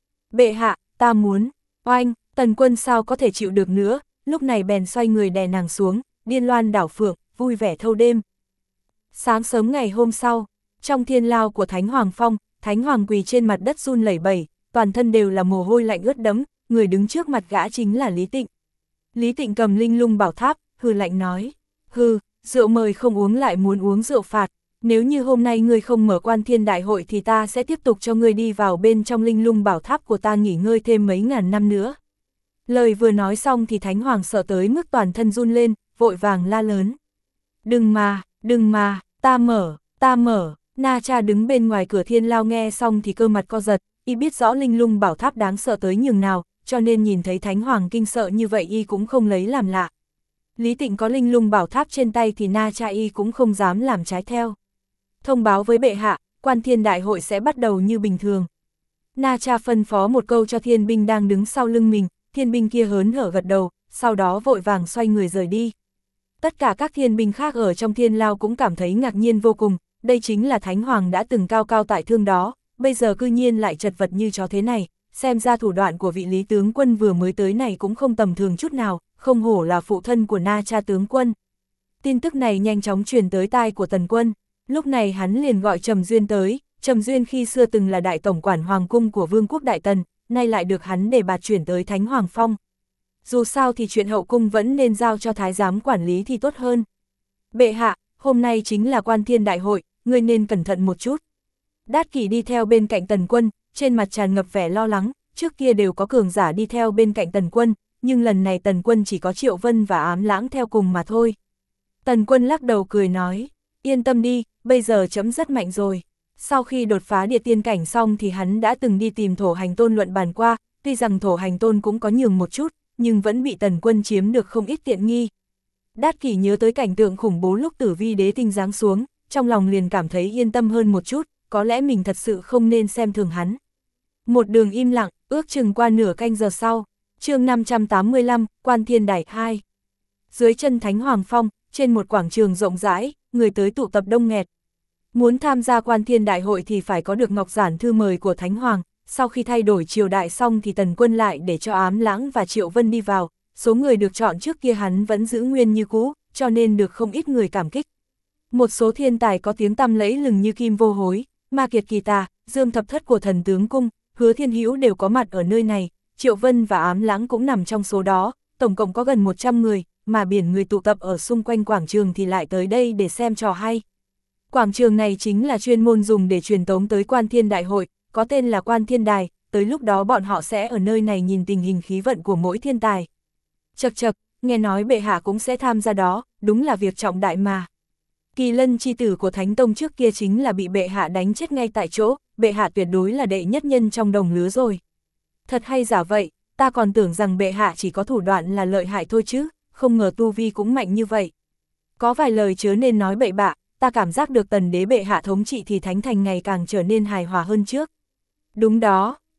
Bệ hạ, ta muốn, oanh, Tần Quân sao có thể chịu được nữa, lúc này bèn xoay người đè nàng xuống, điên loan đảo phượng, vui vẻ thâu đêm. Sáng sớm ngày hôm sau, trong thiên lao của Thánh Hoàng Phong, Thánh Hoàng quỳ trên mặt đất run lẩy bẩy, toàn thân đều là mồ hôi lạnh ướt đẫm, người đứng trước mặt gã chính là Lý Tịnh. Lý Tịnh cầm linh lung bảo tháp, hừ lạnh nói, hừ, rượu mời không uống lại muốn uống rượu phạt, nếu như hôm nay ngươi không mở Quan Thiên Đại Hội thì ta sẽ tiếp tục cho ngươi đi vào bên trong linh lung bảo tháp của ta nghỉ ngơi thêm mấy ngàn năm nữa. Lời vừa nói xong thì Thánh Hoàng sợ tới mức toàn thân run lên, vội vàng la lớn. Đừng mà, ta mở, Na Cha đứng bên ngoài cửa thiên lao nghe xong thì cơ mặt co giật, y biết rõ linh lung bảo tháp đáng sợ tới nhường nào, cho nên nhìn thấy Thánh Hoàng kinh sợ như vậy y cũng không lấy làm lạ. Lý Tịnh có linh lung bảo tháp trên tay thì Na Cha y cũng không dám làm trái theo. Thông báo với bệ hạ, Quan Thiên Đại Hội sẽ bắt đầu như bình thường. Na Cha phân phó một câu cho thiên binh đang đứng sau lưng mình, thiên binh kia hớn hở gật đầu, sau đó vội vàng xoay người rời đi. Tất cả các thiên binh khác ở trong thiên lao cũng cảm thấy ngạc nhiên vô cùng, đây chính là Thánh Hoàng đã từng cao cao tại thương đó, bây giờ cư nhiên lại chật vật như chó thế này, xem ra thủ đoạn của vị Lý tướng quân vừa mới tới này cũng không tầm thường chút nào, không hổ là phụ thân của Na Cha tướng quân. Tin tức này nhanh chóng truyền tới tai của Tần Quân, lúc này hắn liền gọi Trầm Duyên tới, Trầm Duyên khi xưa từng là đại tổng quản hoàng cung của Vương quốc Đại Tần, nay lại được hắn đề bạt chuyển tới Thánh Hoàng Phong. Dù sao thì chuyện hậu cung vẫn nên giao cho thái giám quản lý thì tốt hơn. Bệ hạ, hôm nay chính là Quan Thiên Đại Hội, ngươi nên cẩn thận một chút. Đát Kỷ đi theo bên cạnh Tần Quân, trên mặt tràn ngập vẻ lo lắng, trước kia đều có cường giả đi theo bên cạnh Tần Quân, nhưng lần này Tần Quân chỉ có Triệu Vân và Ám Lãng theo cùng mà thôi. Tần Quân lắc đầu cười nói, yên tâm đi, bây giờ chấm rất mạnh rồi. Sau khi đột phá địa tiên cảnh xong thì hắn đã từng đi tìm Thổ Hành Tôn luận bàn qua, tuy rằng Thổ Hành Tôn cũng có nhường một chút, nhưng vẫn bị Tần Quân chiếm được không ít tiện nghi. Đát Kỷ nhớ tới cảnh tượng khủng bố lúc Tử Vi Đế tinh giáng xuống, trong lòng liền cảm thấy yên tâm hơn một chút, có lẽ mình thật sự không nên xem thường hắn. Một đường im lặng, ước chừng qua nửa canh giờ sau, chương 585, Quan Thiên Đại 2. Dưới chân Thánh Hoàng Phong, trên một quảng trường rộng rãi, người tới tụ tập đông nghẹt. Muốn tham gia Quan Thiên Đại Hội thì phải có được ngọc giản thư mời của Thánh Hoàng, sau khi thay đổi triều đại xong thì Tần Quân lại để cho Ám Lãng và Triệu Vân đi vào, số người được chọn trước kia hắn vẫn giữ nguyên như cũ, cho nên được không ít người cảm kích. Một số thiên tài có tiếng tăm lẫy lừng như Kim Vô Hối, Ma Kiệt Kỳ Tà, Dương Thập Thất của Thần Tướng Cung, Hứa Thiên Hữu đều có mặt ở nơi này, Triệu Vân và Ám Lãng cũng nằm trong số đó, tổng cộng có gần 100 người, mà biển người tụ tập ở xung quanh quảng trường thì lại tới đây để xem trò hay. Quảng trường này chính là chuyên môn dùng để truyền tống tới Quan Thiên Đại Hội, có tên là Quan Thiên Đài, tới lúc đó bọn họ sẽ ở nơi này nhìn tình hình khí vận của mỗi thiên tài. Chậc chậc, nghe nói bệ hạ cũng sẽ tham gia đó, đúng là việc trọng đại mà. Kỳ Lân chi tử của Thánh Tông trước kia chính là bị bệ hạ đánh chết ngay tại chỗ, bệ hạ tuyệt đối là đệ nhất nhân trong đồng lứa rồi. Thật hay giả vậy, ta còn tưởng rằng bệ hạ chỉ có thủ đoạn là lợi hại thôi chứ, không ngờ tu vi cũng mạnh như vậy. Có vài lời chớ nên nói bậy bạ, ta cảm giác được Tần đế bệ hạ thống trị thì Thánh Thành ngày càng trở nên hài hòa hơn trước. Đúng đó,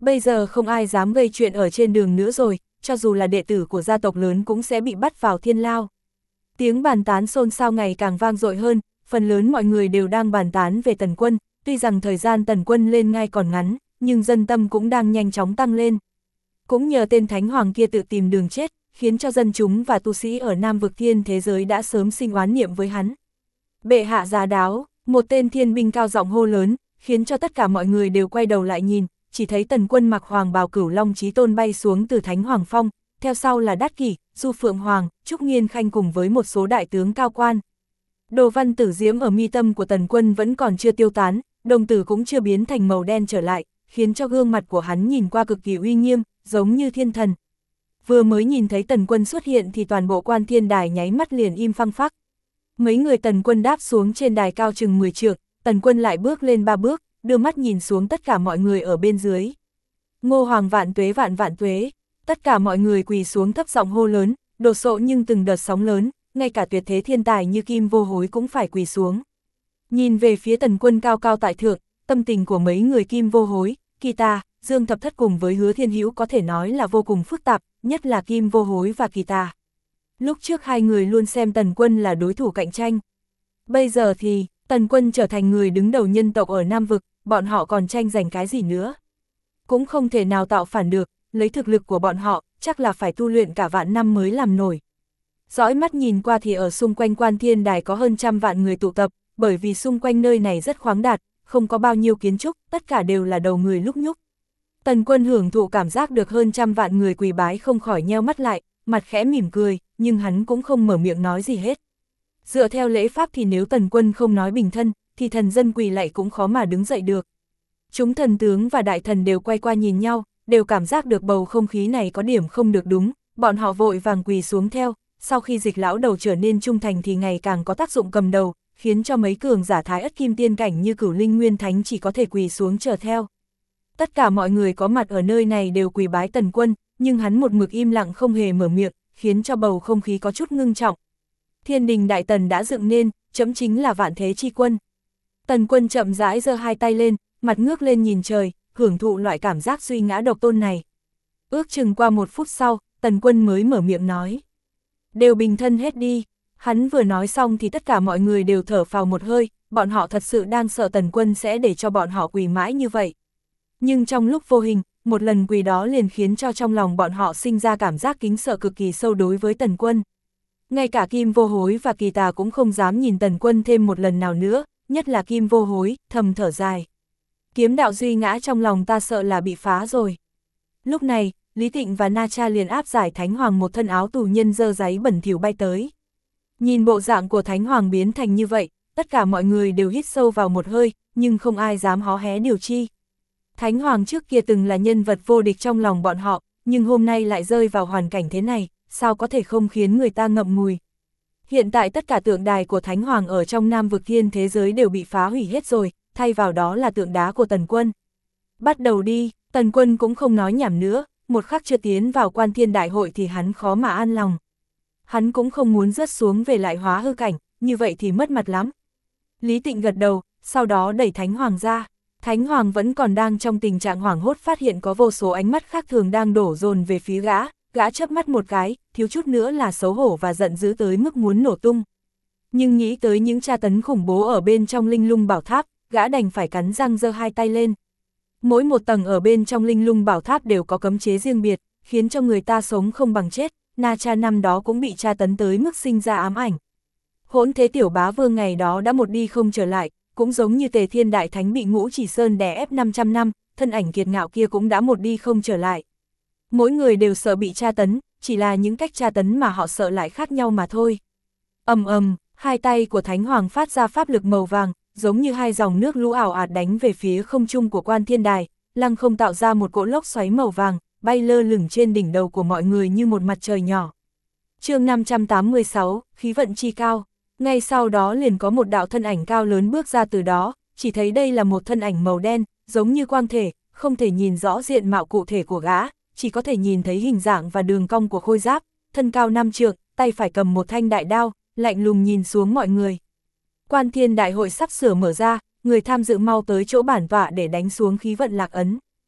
Bây giờ không ai dám gây chuyện ở trên đường nữa rồi, cho dù là đệ tử của gia tộc lớn cũng sẽ bị bắt vào thiên lao. Tiếng bàn tán xôn xao ngày càng vang dội hơn, phần lớn mọi người đều đang bàn tán về Tần Quân, tuy rằng thời gian Tần Quân lên ngai còn ngắn, nhưng dân tâm cũng đang nhanh chóng tăng lên. Cũng nhờ tên Thánh Hoàng kia tự tìm đường chết, khiến cho dân chúng và tu sĩ ở Nam vực thiên thế giới đã sớm sinh oán niệm với hắn. Bệ hạ giá đáo, một tên thiên binh cao giọng hô lớn, khiến cho tất cả mọi người đều quay đầu lại nhìn, chỉ thấy Tần Quân mặc hoàng bào Cửu Long Chí Tôn bay xuống từ Thánh Hoàng Phong, theo sau là Đát Kỷ, Du Phượng Hoàng, Trúc Nghiên Khanh cùng với một số đại tướng cao quan. Đồ văn tử diễm ở mi tâm của Tần Quân vẫn còn chưa tiêu tán, đồng tử cũng chưa biến thành màu đen trở lại, khiến cho gương mặt của hắn nhìn qua cực kỳ uy nghiêm, giống như thiên thần. Vừa mới nhìn thấy Tần Quân xuất hiện thì toàn bộ Quan Thiên Đài nháy mắt liền im phăng phắc. Mấy người Tần Quân đáp xuống trên đài cao chừng 10 trượng, Tần Quân lại bước lên 3 bước, đưa mắt nhìn xuống tất cả mọi người ở bên dưới. Ngô Hoàng vạn tuế vạn vạn tuế, tất cả mọi người quỳ xuống thấp giọng hô lớn, đồ sộ nhưng từng đợt sóng lớn, ngay cả tuyệt thế thiên tài như Kim Vô Hối cũng phải quỳ xuống. Nhìn về phía Tần Quân cao cao tại thượng, tâm tình của mấy người Kim Vô Hối, Kỳ Tà, Dương Thập Thất cùng với Hứa Thiên Hữu có thể nói là vô cùng phức tạp, nhất là Kim Vô Hối và Kỳ Tà. Lúc trước hai người luôn xem Tần Quân là đối thủ cạnh tranh. Bây giờ thì, Tần Quân trở thành người đứng đầu nhân tộc ở Nam Vực, bọn họ còn tranh giành cái gì nữa. Cũng không thể nào tạo phản được, lấy thực lực của bọn họ, chắc là phải tu luyện cả vạn năm mới làm nổi. Dõi mắt nhìn qua thì ở xung quanh Quan Thiên Đài có hơn 100 vạn người tụ tập, bởi vì xung quanh nơi này rất khoáng đạt, không có bao nhiêu kiến trúc, tất cả đều là đầu người lúc nhúc. Tần Quân hưởng thụ cảm giác được hơn 100 vạn người quỳ bái không khỏi nheo mắt lại, mặt khẽ mỉm cười, nhưng hắn cũng không mở miệng nói gì hết. Dựa theo lễ pháp thì nếu Tần Quân không nói bình thân, thì thần dân quỳ lạy cũng khó mà đứng dậy được. Chúng thần tướng và đại thần đều quay qua nhìn nhau, đều cảm giác được bầu không khí này có điểm không được đúng, bọn họ vội vàng quỳ xuống theo, sau khi Dịch lão đầu trở nên trung thành thì ngày càng có tác dụng cầm đầu, khiến cho mấy cường giả thái ất kim tiên cảnh như Cửu Linh Nguyên Thánh chỉ có thể quỳ xuống chờ theo. Tất cả mọi người có mặt ở nơi này đều quỳ bái Tần Quân, nhưng hắn một mực im lặng không hề mở miệng, khiến cho bầu không khí có chút ngưng trọng. Thiên đình đại tần đã dựng nên, chấm chính là vạn thế chi quân. Tần Quân chậm rãi giơ hai tay lên, mặt ngước lên nhìn trời, hưởng thụ loại cảm giác suy ngã độc tôn này. Ước chừng qua 1 phút sau, Tần Quân mới mở miệng nói. Đều bình thân hết đi. Hắn vừa nói xong thì tất cả mọi người đều thở phào một hơi, bọn họ thật sự đang sợ Tần Quân sẽ để cho bọn họ quỳ mãi như vậy. Nhưng trong lúc vô hình, một lần quỳ đó liền khiến cho trong lòng bọn họ sinh ra cảm giác kính sợ cực kỳ sâu đối với Tần Quân. Ngay cả Kim Vô Hối và Kỳ Tà cũng không dám nhìn Tần Quân thêm một lần nào nữa, nhất là Kim Vô Hối, thầm thở dài. Kiếm đạo duy ngã trong lòng ta sợ là bị phá rồi. Lúc này, Lý Tịnh và Na Cha liền áp giải Thánh Hoàng một thân áo tù nhân dơ giấy bẩn thỉu bay tới. Nhìn bộ dạng của Thánh Hoàng biến thành như vậy, tất cả mọi người đều hít sâu vào một hơi, nhưng không ai dám hó hé điều chi. Thánh Hoàng trước kia từng là nhân vật vô địch trong lòng bọn họ, nhưng hôm nay lại rơi vào hoàn cảnh thế này, sao có thể không khiến người ta ngậm ngùi. Hiện tại tất cả tượng đài của Thánh Hoàng ở trong Nam vực thiên thế giới đều bị phá hủy hết rồi, thay vào đó là tượng đá của Tần Quân. Bắt đầu đi, Tần Quân cũng không nói nhảm nữa, một khắc chưa tiến vào Quan Thiên Đại hội thì hắn khó mà an lòng. Hắn cũng không muốn rớt xuống về lại hóa hư cảnh, như vậy thì mất mặt lắm. Lý Tịnh gật đầu, sau đó đẩy Thánh Hoàng ra. Thánh Hoàng vẫn còn đang trong tình trạng hoảng hốt, phát hiện có vô số ánh mắt khác thường đang đổ dồn về phía gã chớp mắt một cái, thiếu chút nữa là xấu hổ và giận dữ tới mức muốn nổ tung. Nhưng nghĩ tới những tra tấn khủng bố ở bên trong Linh Lung Bảo Tháp, gã đành phải cắn răng giơ hai tay lên. Mỗi một tầng ở bên trong Linh Lung Bảo Tháp đều có cấm chế riêng biệt, khiến cho người ta sống không bằng chết. Na Cha năm đó cũng bị tra tấn tới mức sinh ra ám ảnh. Hỗn Thế Tiểu Bá Vương ngày đó đã một đi không trở lại, cũng giống như Tề Thiên Đại Thánh bị Ngũ Chỉ Sơn đè ép 500 năm, thân ảnh kiệt ngạo kia cũng đã một đi không trở lại. Mỗi người đều sợ bị tra tấn, chỉ là những cách tra tấn mà họ sợ lại khác nhau mà thôi. Ầm ầm, hai tay của Thánh Hoàng phát ra pháp lực màu vàng, giống như hai dòng nước lũ ảo ạt đánh về phía không trung của Quan Thiên Đài, lăng không tạo ra một cỗ lốc xoáy màu vàng, bay lơ lửng trên đỉnh đầu của mọi người như một mặt trời nhỏ. Chương 586, khí vận chi cao. Ngay sau đó liền có một đạo thân ảnh cao lớn bước ra từ đó, chỉ thấy đây là một thân ảnh màu đen, giống như quang thể, không thể nhìn rõ diện mạo cụ thể của gã, chỉ có thể nhìn thấy hình dạng và đường cong của khôi giáp, thân cao 5 trượng, tay phải cầm một thanh đại đao, lạnh lùng nhìn xuống mọi người. Quan Thiên Đại hội sắp sửa mở ra, người tham dự mau tới chỗ bản tọa để đánh xuống khí vận lạc ấn.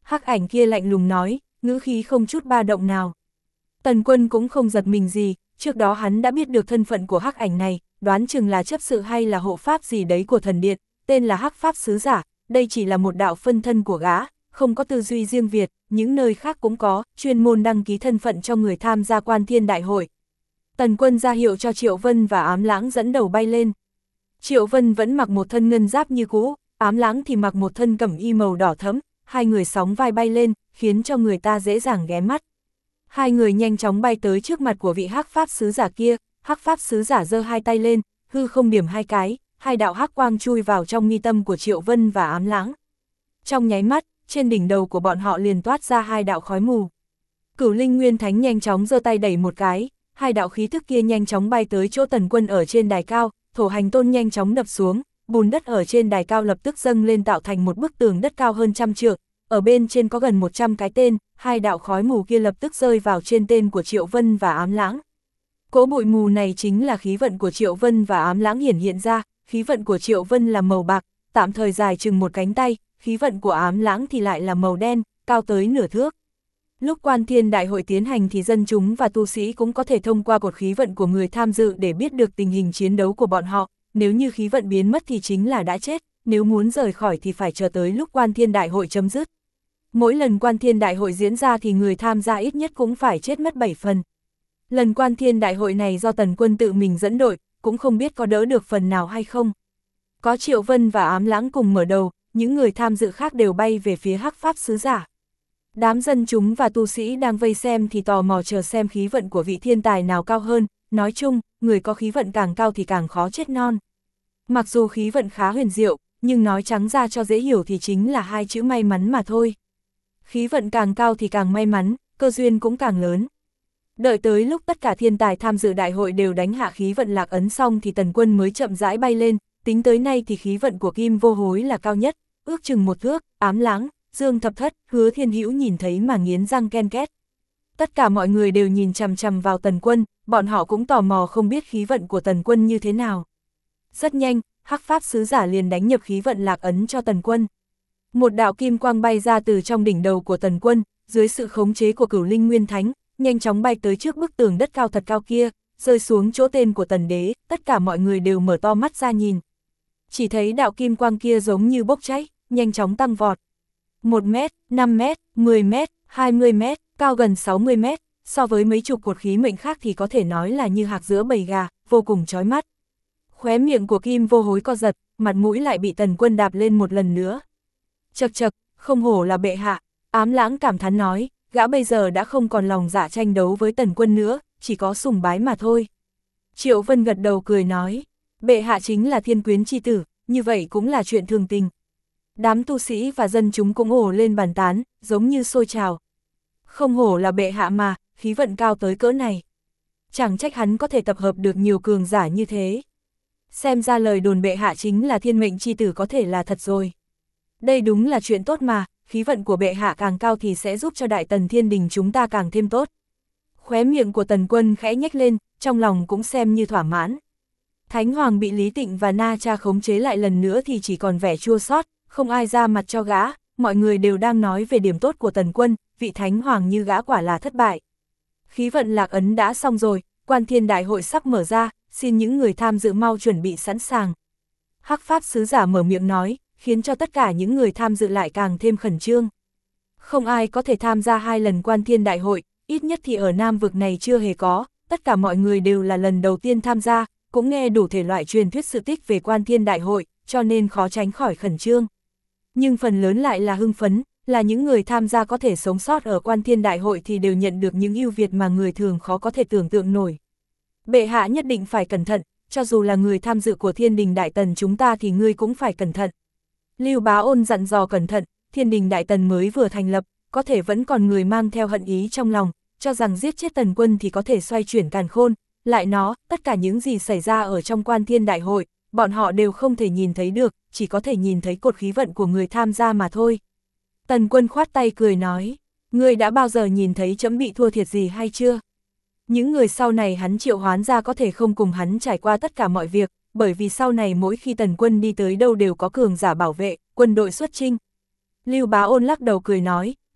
Hắc ảnh kia lạnh lùng nói, ngữ khí không chút ba động nào. Tần Quân cũng không giật mình gì, trước đó hắn đã biết được thân phận của hắc ảnh này, đoán chừng là chấp sự hay là hộ pháp gì đấy của thần điện, tên là Hắc Pháp Sứ Giả, đây chỉ là một đạo phân thân của gã, không có tư duy riêng Việt, những nơi khác cũng có, chuyên môn đăng ký thân phận cho người tham gia Quan Thiên Đại hội. Tần Quân ra hiệu cho Triệu Vân và Ám Lãng dẫn đầu bay lên. Triệu Vân vẫn mặc một thân ngân giáp như cũ, Ám Lãng thì mặc một thân cẩm y màu đỏ thẫm, hai người sóng vai bay lên, khiến cho người ta dễ dàng ghé mắt. Hai người nhanh chóng bay tới trước mặt của vị Hắc Pháp Sứ Giả kia, Hắc Pháp Sứ Giả giơ hai tay lên, hư không điểm hai cái, hai đạo hắc quang chui vào trong mi tâm của Triệu Vân và Ám Lãng. Trong nháy mắt, trên đỉnh đầu của bọn họ liền toát ra hai đạo khói mù. Cửu Linh Nguyên Thánh nhanh chóng giơ tay đẩy một cái, hai đạo khí thức kia nhanh chóng bay tới chỗ Tần Quân ở trên đài cao, Thổ Hành Tôn nhanh chóng đập xuống, bùn đất ở trên đài cao lập tức dâng lên tạo thành một bức tường đất cao hơn 100 trượng, ở bên trên có gần 100 cái tên, hai đạo khói mù kia lập tức rơi vào trên tên của Triệu Vân và Ám Lãng. Cỗ bụi mù này chính là khí vận của Triệu Vân và Ám Lãng hiện ra, khí vận của Triệu Vân là màu bạc, tạm thời dài chừng một cánh tay, khí vận của Ám Lãng thì lại là màu đen, cao tới nửa thước. Lúc Quan Thiên Đại hội tiến hành thì dân chúng và tu sĩ cũng có thể thông qua cột khí vận của người tham dự để biết được tình hình chiến đấu của bọn họ, nếu như khí vận biến mất thì chính là đã chết, nếu muốn rời khỏi thì phải chờ tới lúc Quan Thiên Đại hội chấm dứt. Mỗi lần Quan Thiên Đại hội diễn ra thì người tham gia ít nhất cũng phải chết mất 7 phần. Lần Quan Thiên Đại hội này do Tần Quân tự mình dẫn đội, cũng không biết có đỡ được phần nào hay không. Có Triệu Vân và Ám Lãng cùng mở đầu, những người tham dự khác đều bay về phía Hắc Pháp Sứ Giả. Đám dân chúng và tu sĩ đang vây xem thì tò mò chờ xem khí vận của vị thiên tài nào cao hơn, nói chung, người có khí vận càng cao thì càng khó chết non. Mặc dù khí vận khá huyền diệu, nhưng nói trắng ra cho dễ hiểu thì chính là hai chữ may mắn mà thôi. Khí vận càng cao thì càng may mắn, cơ duyên cũng càng lớn. Đợi tới lúc tất cả thiên tài tham dự đại hội đều đánh hạ khí vận lạc ấn xong thì Tần Quân mới chậm rãi bay lên, tính tới nay thì khí vận của Kim Vô Hối là cao nhất, ước chừng 1 thước, Ám Lãng, Dương Thập Thất, Hứa Thiên Hữu nhìn thấy mà nghiến răng ken két. Tất cả mọi người đều nhìn chằm chằm vào Tần Quân, bọn họ cũng tò mò không biết khí vận của Tần Quân như thế nào. Rất nhanh, Hắc Pháp Sứ Giả liền đánh nhập khí vận lạc ấn cho Tần Quân. Một đạo kim quang bay ra từ trong đỉnh đầu của Tần Quân, dưới sự khống chế của Cửu Linh Nguyên Thánh, nhanh chóng bay tới trước bức tường đất cao thật cao kia, rơi xuống chỗ tên của Tần Đế, tất cả mọi người đều mở to mắt ra nhìn. Chỉ thấy đạo kim quang kia giống như bốc cháy, nhanh chóng tăng vọt. 1 mét, 5 mét, 10 mét, 20 mét, cao gần 60 mét, so với mấy chục cột khí mệnh khác thì có thể nói là như hạc giữa bầy gà, vô cùng chói mắt. Khóe miệng của Kim Vô Hối co giật, mặt mũi lại bị Tần Quân đạp lên một lần nữa. Chậc chậc, không hổ là bệ hạ, Ám Lãng cảm thán nói, gã bây giờ đã không còn lòng dạ tranh đấu với Tần Quân nữa, chỉ có sùng bái mà thôi. Triệu Vân gật đầu cười nói, bệ hạ chính là thiên quyến chi tử, như vậy cũng là chuyện thường tình. Đám tu sĩ và dân chúng cũng ồ lên bàn tán, giống như sôi trào. Không hổ là bệ hạ mà, khí vận cao tới cỡ này. Chẳng trách hắn có thể tập hợp được nhiều cường giả như thế. Xem ra lời đồn bệ hạ chính là thiên mệnh chi tử có thể là thật rồi. Đây đúng là chuyện tốt mà, khí vận của bệ hạ càng cao thì sẽ giúp cho Đại Tần Thiên Đình chúng ta càng thêm tốt. Khóe miệng của Tần Quân khẽ nhếch lên, trong lòng cũng xem như thỏa mãn. Thánh Hoàng bị Lý Tịnh và Na Cha khống chế lại lần nữa thì chỉ còn vẻ chua xót, không ai ra mặt cho gã, mọi người đều đang nói về điểm tốt của Tần Quân, vị Thánh Hoàng như gã quả là thất bại. Khí vận lạc ấn đã xong rồi, Quan Thiên Đại hội sắp mở ra, xin những người tham dự mau chuẩn bị sẵn sàng. Hắc Pháp Sứ Giả mở miệng nói, khiến cho tất cả những người tham dự lại càng thêm khẩn trương. Không ai có thể tham gia 2 lần Quan Thiên Đại hội, ít nhất thì ở Nam vực này chưa hề có, tất cả mọi người đều là lần đầu tiên tham gia, cũng nghe đủ thể loại truyền thuyết sự tích về Quan Thiên Đại hội, cho nên khó tránh khỏi khẩn trương. Nhưng phần lớn lại là hưng phấn, là những người tham gia có thể sống sót ở Quan Thiên Đại hội thì đều nhận được những ưu việt mà người thường khó có thể tưởng tượng nổi. Bệ hạ nhất định phải cẩn thận, cho dù là người tham dự của Thiên Đình Đại Tần chúng ta thì ngươi cũng phải cẩn thận. Lưu Bá Ôn dặn dò cẩn thận, Thiên Đình Đại Tần mới vừa thành lập, có thể vẫn còn người mang theo hận ý trong lòng, cho rằng giết chết Tần Quân thì có thể xoay chuyển càn khôn, lại nó, tất cả những gì xảy ra ở trong Quan Thiên Đại hội, bọn họ đều không thể nhìn thấy được, chỉ có thể nhìn thấy cột khí vận của người tham gia mà thôi. Tần Quân khoát tay cười nói, ngươi đã bao giờ nhìn thấy chấm bị thua thiệt gì hay chưa? Những người sau này hắn triệu hoán ra có thể không cùng hắn trải qua tất cả mọi việc, bởi vì sau này mỗi khi Tần Quân đi tới đâu đều có cường giả bảo vệ, quân đội xuất chinh. Lưu Bá Ôn lắc đầu cười nói,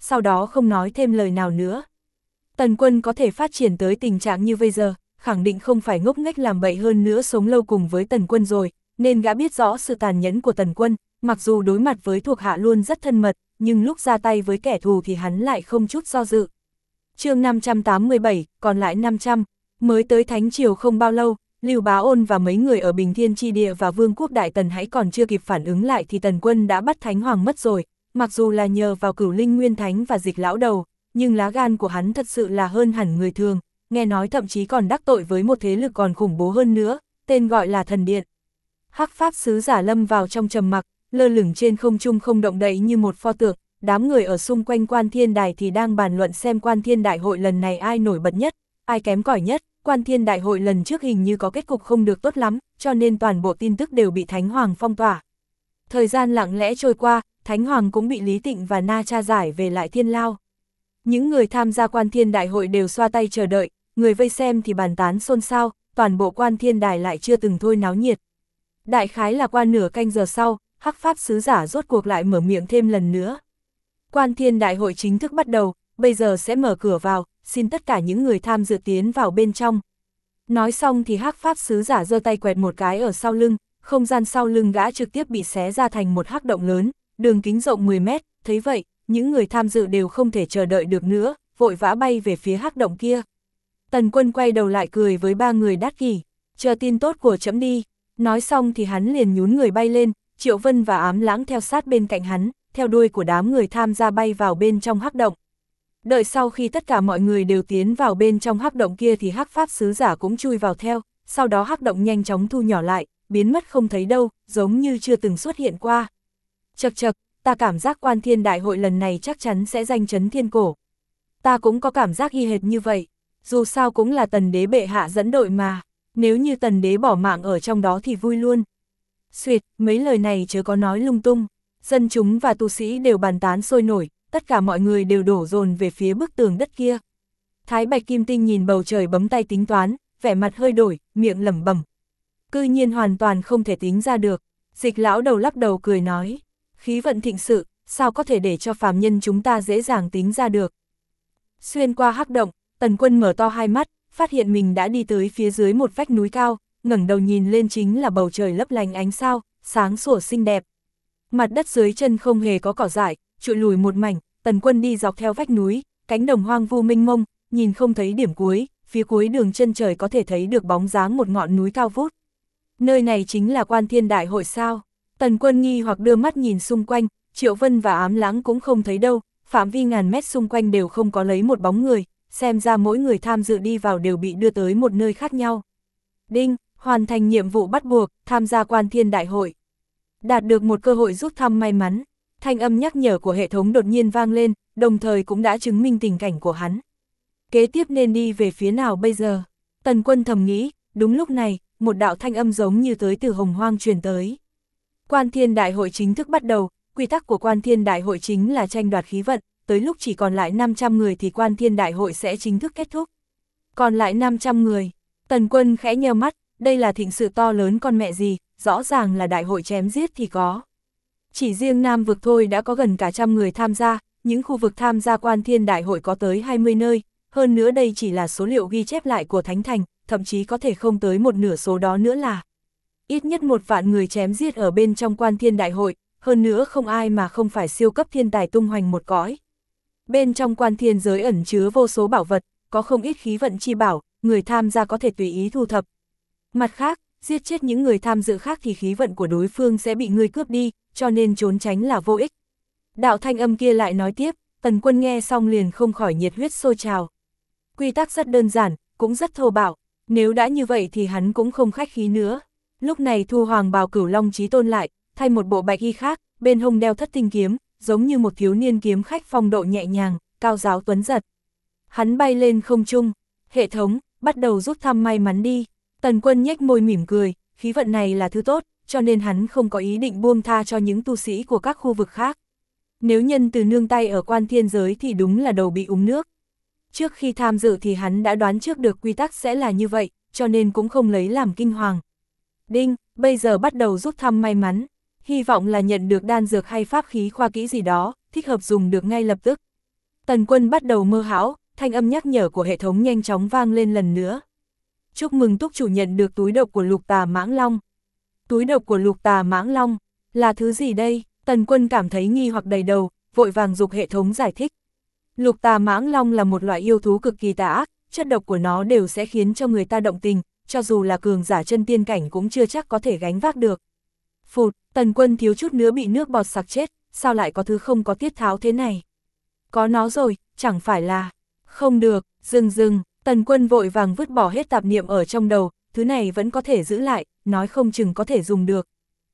sau đó không nói thêm lời nào nữa. Tần Quân có thể phát triển tới tình trạng như bây giờ, khẳng định không phải ngốc nghếch làm bậy, hơn nữa sống lâu cùng với Tần Quân rồi, nên gã biết rõ sự tàn nhẫn của Tần Quân, mặc dù đối mặt với thuộc hạ luôn rất thân mật, nhưng lúc ra tay với kẻ thù thì hắn lại không chút do dự. Chương 587, còn lại 500, mới tới Thánh Triều không bao lâu, Lưu Bá Ôn và mấy người ở Bình Thiên Chi Địa và Vương quốc Đại Tần hãy còn chưa kịp phản ứng lại thì Tần Quân đã bắt Thánh Hoàng mất rồi, mặc dù là nhờ vào Cửu Linh Nguyên Thánh và Dịch Lão Đầu, nhưng lá gan của hắn thật sự là hơn hẳn người thường, nghe nói thậm chí còn đắc tội với một thế lực còn khủng bố hơn nữa, tên gọi là Thần Điện. Hắc Pháp Sứ Giả lâm vào trong trầm mặc, lơ lửng trên không trung không động đậy như một pho tượng, đám người ở xung quanh Quan Thiên Đài thì đang bàn luận xem Quan Thiên Đại hội lần này ai nổi bật nhất, ai kém cỏi nhất. Quan Thiên Đại hội lần trước hình như có kết cục không được tốt lắm, cho nên toàn bộ tin tức đều bị Thánh Hoàng phong tỏa. Thời gian lặng lẽ trôi qua, Thánh Hoàng cũng bị Lý Tịnh và Na Cha giải về lại Thiên Lao. Những người tham gia Quan Thiên Đại hội đều xoa tay chờ đợi, người vây xem thì bàn tán xôn xao, toàn bộ Quan Thiên Đài lại chưa từng thôi náo nhiệt. Đại khái là qua nửa canh giờ sau, Hắc Pháp Sứ Giả rốt cuộc lại mở miệng thêm lần nữa. Quan Thiên Đại hội chính thức bắt đầu, bây giờ sẽ mở cửa vào, xin tất cả những người tham dự tiến vào bên trong. Nói xong thì Hắc Pháp Sứ Giả giơ tay quẹt một cái ở sau lưng, không gian sau lưng gã trực tiếp bị xé ra thành một hắc động lớn, đường kính rộng 10 mét, thấy vậy, những người tham dự đều không thể chờ đợi được nữa, vội vã bay về phía hắc động kia. Tần Quân quay đầu lại cười với ba người đát kỷ, chờ tin tốt của trẫm đi. Nói xong thì hắn liền nhún người bay lên, Triệu Vân và Ám Lãng theo sát bên cạnh hắn, theo đuôi của đám người tham gia bay vào bên trong hắc động. Đợi sau khi tất cả mọi người đều tiến vào bên trong hắc động kia thì Hắc Pháp Sứ Giả cũng chui vào theo, sau đó hắc động nhanh chóng thu nhỏ lại, biến mất không thấy đâu, giống như chưa từng xuất hiện qua. Chậc chậc, ta cảm giác Quan Thiên Đại hội lần này chắc chắn sẽ danh chấn thiên cổ. Ta cũng có cảm giác y hệt như vậy, dù sao cũng là Tần Đế bệ hạ dẫn đội mà, nếu như Tần Đế bỏ mạng ở trong đó thì vui luôn. Xuyệt, mấy lời này chớ có nói lung tung, dân chúng và tu sĩ đều bàn tán sôi nổi, tất cả mọi người đều đổ dồn về phía bức tường đất kia. Thái Bạch Kim Tinh nhìn bầu trời bấm tay tính toán, vẻ mặt hơi đổi, miệng lẩm bẩm. Cư nhiên hoàn toàn không thể tính ra được. Dịch Lão Đầu lắc đầu cười nói, khí vận thịnh sự, sao có thể để cho phàm nhân chúng ta dễ dàng tính ra được. Xuyên qua hắc động, Tần Quân mở to hai mắt, phát hiện mình đã đi tới phía dưới một vách núi cao, ngẩng đầu nhìn lên chính là bầu trời lấp lánh ánh sao, sáng sủa xinh đẹp. Mặt đất dưới chân không hề có cỏ dại, trụi lùi một mảnh, Tần Quân đi dọc theo vách núi, cánh đồng hoang vu mênh mông, nhìn không thấy điểm cuối, phía cuối đường chân trời có thể thấy được bóng dáng một ngọn núi cao vút. Nơi này chính là Quan Thiên Đại hội sao? Tần Quân nghi hoặc đưa mắt nhìn xung quanh, Triệu Vân và Ám Lãng cũng không thấy đâu, phạm vi ngàn mét xung quanh đều không có lấy một bóng người, xem ra mỗi người tham dự đi vào đều bị đưa tới một nơi khác nhau. Đinh, hoàn thành nhiệm vụ bắt buộc, tham gia Quan Thiên Đại hội. Đạt được một cơ hội rút thăm may mắn, thanh âm nhắc nhở của hệ thống đột nhiên vang lên, đồng thời cũng đã chứng minh tình cảnh của hắn. Kế tiếp nên đi về phía nào bây giờ? Tần Quân thầm nghĩ, đúng lúc này, một đạo thanh âm giống như tới từ hồng hoang truyền tới. Quan Thiên Đại hội chính thức bắt đầu, quy tắc của Quan Thiên Đại hội chính là tranh đoạt khí vận, tới lúc chỉ còn lại 500 người thì Quan Thiên Đại hội sẽ chính thức kết thúc. Còn lại 500 người, Tần Quân khẽ nheo mắt, đây là thịnh sự to lớn con mẹ gì, rõ ràng là đại hội chém giết thì có. Chỉ riêng Nam vực thôi đã có gần cả trăm người tham gia, những khu vực tham gia Quan Thiên Đại hội có tới 20 nơi, hơn nữa đây chỉ là số liệu ghi chép lại của Thánh Thành, thậm chí có thể không tới một nửa số đó nữa là. Ít nhất 1 vạn người chém giết ở bên trong Quan Thiên Đại hội, hơn nữa không ai mà không phải siêu cấp thiên tài tung hoành một cõi. Bên trong Quan Thiên giới ẩn chứa vô số bảo vật, có không ít khí vận chi bảo, người tham gia có thể tùy ý thu thập. Mặt khác, giết chết những người tham dự khác thì khí vận của đối phương sẽ bị người cướp đi, cho nên trốn tránh là vô ích. Đạo thanh âm kia lại nói tiếp, Tần Quân nghe xong liền không khỏi nhiệt huyết sôi trào. Quy tắc rất đơn giản, cũng rất thô bạo, nếu đã như vậy thì hắn cũng không khách khí nữa. Lúc này Thu Hoàng bào Cửu Long Chí Tôn lại, thay một bộ bạch y khác, bên hông đeo Thất Tinh kiếm, giống như một thiếu niên kiếm khách phong độ nhẹ nhàng, cao giáo tuấn giật. Hắn bay lên không trung, hệ thống, bắt đầu rút thăm may mắn đi. Tần Quân nhếch môi mỉm cười, khí vận này là thứ tốt, cho nên hắn không có ý định buông tha cho những tu sĩ của các khu vực khác. Nếu nhân từ nương tay ở Quan Thiên giới thì đúng là đầu bị uống nước. Trước khi tham dự thì hắn đã đoán trước được quy tắc sẽ là như vậy, cho nên cũng không lấy làm kinh hoàng. Đinh, bây giờ bắt đầu rút thăm may mắn, hy vọng là nhận được đan dược hay pháp khí khoa kỹ gì đó, thích hợp dùng được ngay lập tức. Tần Quân bắt đầu mơ hão, thanh âm nhắc nhở của hệ thống nhanh chóng vang lên lần nữa. Chúc mừng túc chủ nhận được túi độc của Lục Tà Mãng Long. Túi độc của Lục Tà Mãng Long, là thứ gì đây? Tần Quân cảm thấy nghi hoặc đầy đầu, vội vàng giục hệ thống giải thích. Lục Tà Mãng Long là một loại yêu thú cực kỳ tà ác, chất độc của nó đều sẽ khiến cho người ta động tình, cho dù là cường giả chân tiên cảnh cũng chưa chắc có thể gánh vác được. Phụt, Tần Quân thiếu chút nữa bị nước bọt sặc chết, sao lại có thứ không có tiết tháo thế này? Có nó rồi, chẳng phải là... Không được, dừng, Tần Quân vội vàng vứt bỏ hết tạp niệm ở trong đầu, thứ này vẫn có thể giữ lại, nói không chừng có thể dùng được.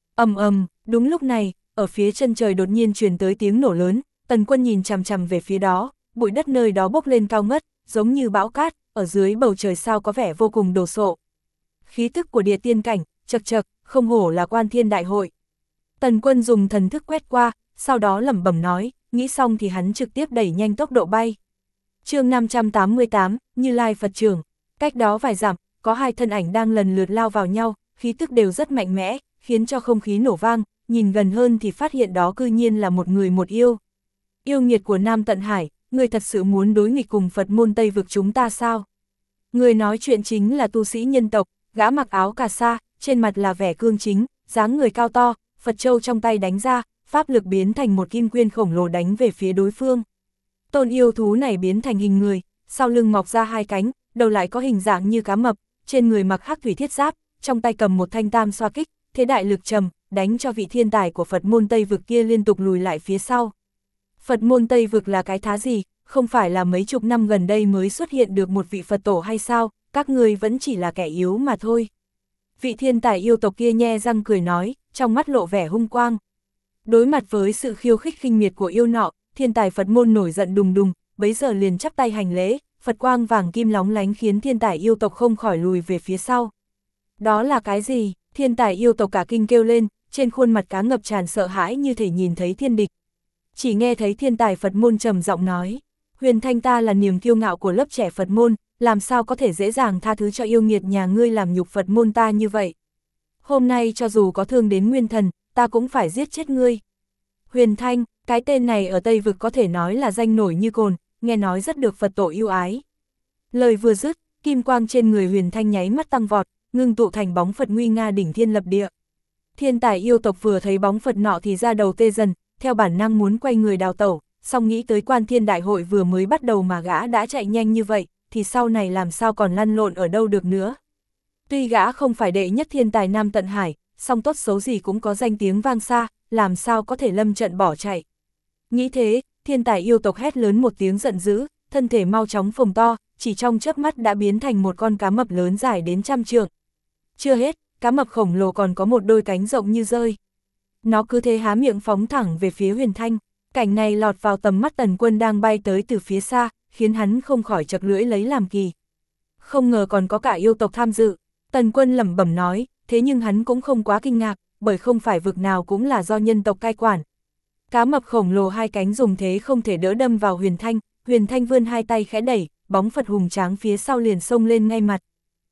Đúng lúc này, ở phía chân trời đột nhiên truyền tới tiếng nổ lớn, Tần Quân nhìn chằm chằm về phía đó, bụi đất nơi đó bốc lên cao ngất, giống như bão cát, ở dưới bầu trời sao có vẻ vô cùng đồ sộ. Khí tức của địa tiên cảnh, chật chật, không hổ là Quan Thiên Đại Hội. Tần Quân dùng thần thức quét qua, sau đó lẩm bẩm nói, nghĩ xong thì hắn trực tiếp đẩy nhanh tốc độ bay. Chương 588, Như Lai Phật Trưởng. Cách đó vài dặm, có hai thân ảnh đang lần lượt lao vào nhau, khí tức đều rất mạnh mẽ, khiến cho không khí nổ vang, nhìn gần hơn thì phát hiện đó cư nhiên là một người một yêu. Yêu nghiệt của Nam Tận Hải, người thật sự muốn đối nghịch cùng Phật môn Tây vực chúng ta sao? Người nói chuyện chính là tu sĩ nhân tộc, gã mặc áo cà sa, trên mặt là vẻ cương chính, dáng người cao to, Phật châu trong tay đánh ra, pháp lực biến thành một kim quyên khổng lồ đánh về phía đối phương. Tôn yêu thú này biến thành hình người, sau lưng mọc ra hai cánh, đầu lại có hình dạng như cá mập, trên người mặc hắc thủy thiết giáp, trong tay cầm một thanh tam xoa kích, thế đại lực trầm, đánh cho vị thiên tài của Phật môn Tây vực kia liên tục lùi lại phía sau. Phật môn Tây vực là cái thá gì, không phải là mấy chục năm gần đây mới xuất hiện được một vị Phật tổ hay sao, các người vẫn chỉ là kẻ yếu mà thôi. Vị thiên tài yêu tộc kia nhe răng cười nói, trong mắt lộ vẻ hung quang. Đối mặt với sự khiêu khích khinh miệt của yêu nọ, thiên tài Phật môn nổi giận đùng đùng, bấy giờ liền chắp tay hành lễ, Phật quang vàng kim lóng lánh khiến thiên tài yêu tộc không khỏi lùi về phía sau. Đó là cái gì? Thiên tài yêu tộc cả kinh kêu lên, trên khuôn mặt cá ngập tràn sợ hãi như thể nhìn thấy thiên địch. Chỉ nghe thấy thiên tài Phật môn trầm giọng nói, Huyền Thanh ta là niềm kiêu ngạo của lớp trẻ Phật môn, làm sao có thể dễ dàng tha thứ cho yêu nghiệt nhà ngươi làm nhục Phật môn ta như vậy. Hôm nay cho dù có thương đến nguyên thần, ta cũng phải giết chết ngươi. Huyền Thanh, cái tên này ở Tây Vực có thể nói là danh nổi như cồn, nghe nói rất được Phật tổ yêu ái. Lời vừa dứt, kim quang trên người Huyền Thanh nháy mắt tăng vọt, ngưng tụ thành bóng Phật nguy nga đỉnh thiên lập địa. Thiên tài yêu tộc vừa thấy bóng Phật nọ thì ra đầu tê dần, theo bản năng muốn quay người đào tẩu, song nghĩ tới Quan Thiên Đại Hội vừa mới bắt đầu mà gã đã chạy nhanh như vậy, thì sau này làm sao còn lăn lộn ở đâu được nữa. Tuy gã không phải đệ nhất thiên tài Nam Tận Hải, song tốt xấu gì cũng có danh tiếng vang xa, làm sao có thể lâm trận bỏ chạy. Nghĩ thế, thiên tài yêu tộc hét lớn một tiếng giận dữ, thân thể mau chóng phồng to, chỉ trong chớp mắt đã biến thành một con cá mập lớn dài đến 100 trượng. Chưa hết, cá mập khổng lồ còn có một đôi cánh rộng như rơi. Nó cứ thế há miệng phóng thẳng về phía Huyền Thanh, cảnh này lọt vào tầm mắt Tần Quân đang bay tới từ phía xa, khiến hắn không khỏi chật lưỡi lấy làm kỳ. Không ngờ còn có cả yêu tộc tham dự, Tần Quân lẩm bẩm nói, thế nhưng hắn cũng không quá kinh ngạc, bởi không phải vực nào cũng là do nhân tộc cai quản. Cá mập khổng lồ hai cánh dùng thế không thể đỡ đâm vào Huyền Thanh vươn hai tay khẽ đẩy, bóng Phật hùng tráng phía sau liền xông lên ngay mặt.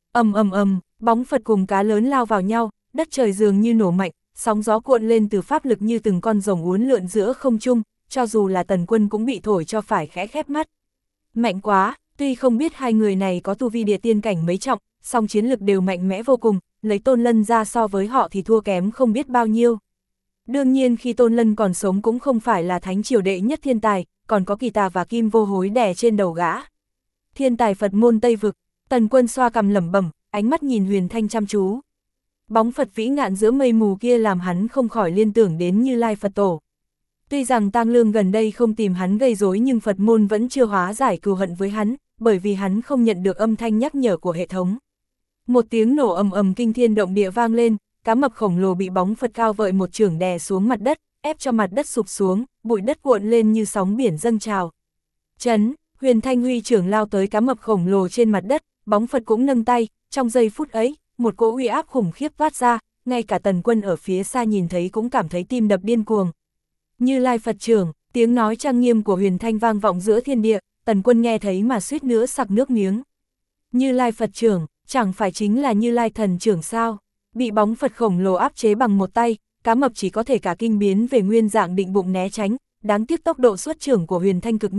Bóng Phật cùng cá lớn lao vào nhau, đất trời dường như nổ mạnh, sóng gió cuộn lên từ pháp lực như từng con rồng uốn lượn giữa không trung, cho dù là Tần Quân cũng bị thổi cho phải khẽ khép mắt. Mạnh quá, tuy không biết hai người này có tu vi địa tiên cảnh mấy trọng, song chiến lực đều mạnh mẽ vô cùng, lấy Tôn Lân ra so với họ thì thua kém không biết bao nhiêu. Đương nhiên khi Tôn Lân còn sống cũng không phải là thánh triều đệ nhất thiên tài, còn có Kỳ Tà và Kim Vô Hối đè trên đầu gã. Thiên tài Phật môn Tây Vực, Tần Quân xoa cằm lẩm bẩm, ánh mắt nhìn Huyền Thanh chăm chú. Bóng Phật vĩ ngạn giữa mây mù kia làm hắn không khỏi liên tưởng đến Như Lai Phật Tổ. Tuy rằng Tang Lương gần đây không tìm hắn gây rối nhưng Phật môn vẫn chưa hóa giải cừu hận với hắn, bởi vì hắn không nhận được âm thanh nhắc nhở của hệ thống. Một tiếng nổ ầm kinh thiên động địa vang lên, cá mập khổng lồ bị bóng Phật cao vợi một chưởng đè xuống mặt đất, ép cho mặt đất sụp xuống, bụi đất cuộn lên như sóng biển dâng trào. Chấn, Huyền Thanh huy trưởng lao tới cá mập khổng lồ trên mặt đất, bóng Phật cũng nâng tay, trong giây phút ấy, một cỗ uy áp khủng khiếp toát ra, ngay cả Tần Quân ở phía xa nhìn thấy cũng cảm thấy tim đập điên cuồng. Như Lai Phật trưởng, tiếng nói trang nghiêm của Huyền Thanh vang vọng giữa thiên địa, Tần Quân nghe thấy mà suýt nữa sặc nước miếng. Như Lai Phật trưởng, chẳng phải chính là Như Lai thần trưởng sao? Bị bóng Phật khổng lồ áp chế bằng một tay, cá mập chỉ có thể cả kinh biến về nguyên dạng định bụng né tránh, đáng tiếc tốc độ xuất trưởng của Huyền Thanh cực nhanh,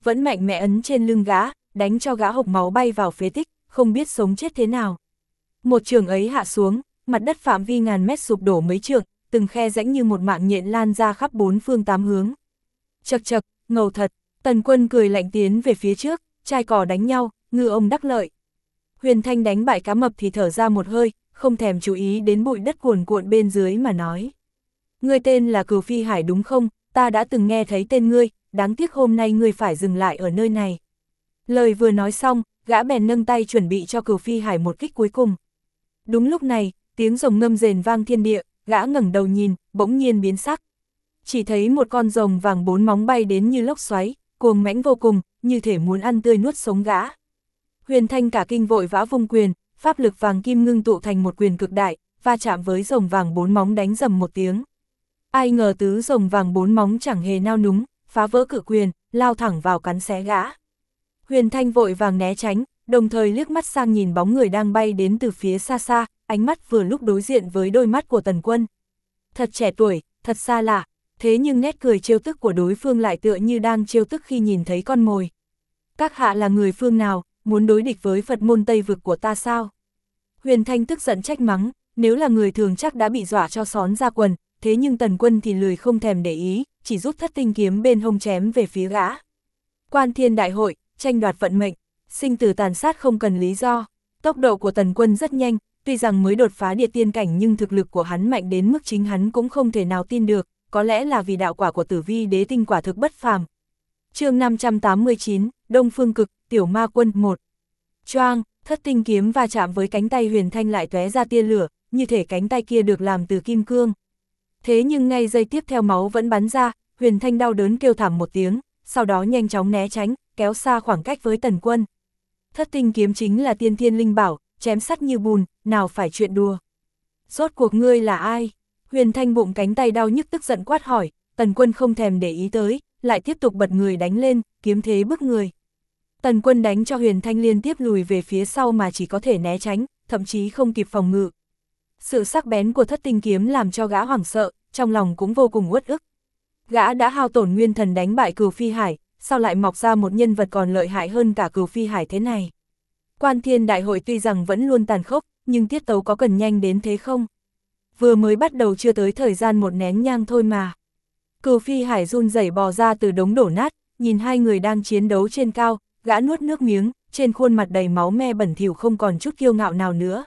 vẫn mạnh mẽ ấn trên lưng gã, đánh cho gã hộc máu bay vào phế tích, không biết sống chết thế nào. Một trường ấy hạ xuống, mặt đất phạm vi ngàn mét sụp đổ mấy trượng, từng khe rãnh như một mạng nhện lan ra khắp bốn phương tám hướng. Chậc chậc, ngầu thật, Tần Quân cười lạnh tiến về phía trước, trai cò đánh nhau, ngư ông đắc lợi. Huyền Thanh đánh bại cá mập thì thở ra một hơi, không thèm chú ý đến bụi đất cuồn cuộn bên dưới mà nói. Ngươi tên là Cửu Phi Hải đúng không? Ta đã từng nghe thấy tên ngươi, đáng tiếc hôm nay ngươi phải dừng lại ở nơi này. Lời vừa nói xong, gã bèn nâng tay chuẩn bị cho Cửu Phi Hải một kích cuối cùng. Đúng lúc này, tiếng rồng ngâm rền vang thiên địa, gã ngẩng đầu nhìn, bỗng nhiên biến sắc. Chỉ thấy một con rồng vàng bốn móng bay đến như lốc xoáy, cuồng mãnh vô cùng, như thể muốn ăn tươi nuốt sống gã. Huyền Thanh cả kinh vội vã vung quyền, pháp lực vàng kim ngưng tụ thành một quyền cực đại, va chạm với rồng vàng bốn móng đánh rầm một tiếng. Ai ngờ tứ rồng vàng bốn móng chẳng hề nao núng, phá vỡ cự quyền, lao thẳng vào cắn xé gã. Huyền Thanh vội vàng né tránh, đồng thời liếc mắt sang nhìn bóng người đang bay đến từ phía xa xa, ánh mắt vừa lúc đối diện với đôi mắt của Tần Quân. Thật trẻ tuổi, thật xa lạ, thế nhưng nét cười trêu tức của đối phương lại tựa như đang trêu tức khi nhìn thấy con mồi. Các hạ là người phương nào, muốn đối địch với Phật môn Tây vực của ta sao? Huyền Thanh tức giận trách mắng, nếu là người thường chắc đã bị dọa cho xón ra quần, thế nhưng Tần Quân thì lười không thèm để ý, chỉ rút thất tinh kiếm bên hông chém về phía gã. Quan Thiên đại hội, tranh đoạt vận mệnh, sinh tử tàn sát không cần lý do. Tốc độ của Tần Quân rất nhanh, tuy rằng mới đột phá địa tiên cảnh nhưng thực lực của hắn mạnh đến mức chính hắn cũng không thể nào tin được, có lẽ là vì đạo quả của Tử Vi Đế tinh quả thực bất phàm. Chương 589, Đông Phương Cực, Tiểu Ma Quân 1. Choang, thất tinh kiếm va chạm với cánh tay Huyền Thanh lại tóe ra tia lửa, như thể cánh tay kia được làm từ kim cương. Thế nhưng ngay giây tiếp theo máu vẫn bắn ra, Huyền Thanh đau đớn kêu thảm một tiếng, sau đó nhanh chóng né tránh, kéo xa khoảng cách với Tần Quân. Thất tinh kiếm chính là tiên thiên linh bảo, chém sắt như bùn, nào phải chuyện đùa. Rốt cuộc ngươi là ai? Huyền Thanh bụng cánh tay đau nhức tức giận quát hỏi, Tần Quân không thèm để ý tới, lại tiếp tục bật người đánh lên, kiếm thế bức người. Tần Quân đánh cho Huyền Thanh liên tiếp lùi về phía sau mà chỉ có thể né tránh, thậm chí không kịp phòng ngự. Sự sắc bén của thất tinh kiếm làm cho gã hoảng sợ, trong lòng cũng vô cùng uất ức. Gã đã hao tổn nguyên thần đánh bại Cửu Phi Hải, sao lại mọc ra một nhân vật còn lợi hại hơn cả Cửu Phi Hải thế này? Quan Thiên đại hội tuy rằng vẫn luôn tàn khốc, nhưng tiết tấu có cần nhanh đến thế không? Vừa mới bắt đầu chưa tới thời gian một nén nhang thôi mà. Cửu Phi Hải run rẩy bò ra từ đống đổ nát, nhìn hai người đang chiến đấu trên cao, gã nuốt nước miếng, trên khuôn mặt đầy máu me bẩn thỉu không còn chút kiêu ngạo nào nữa.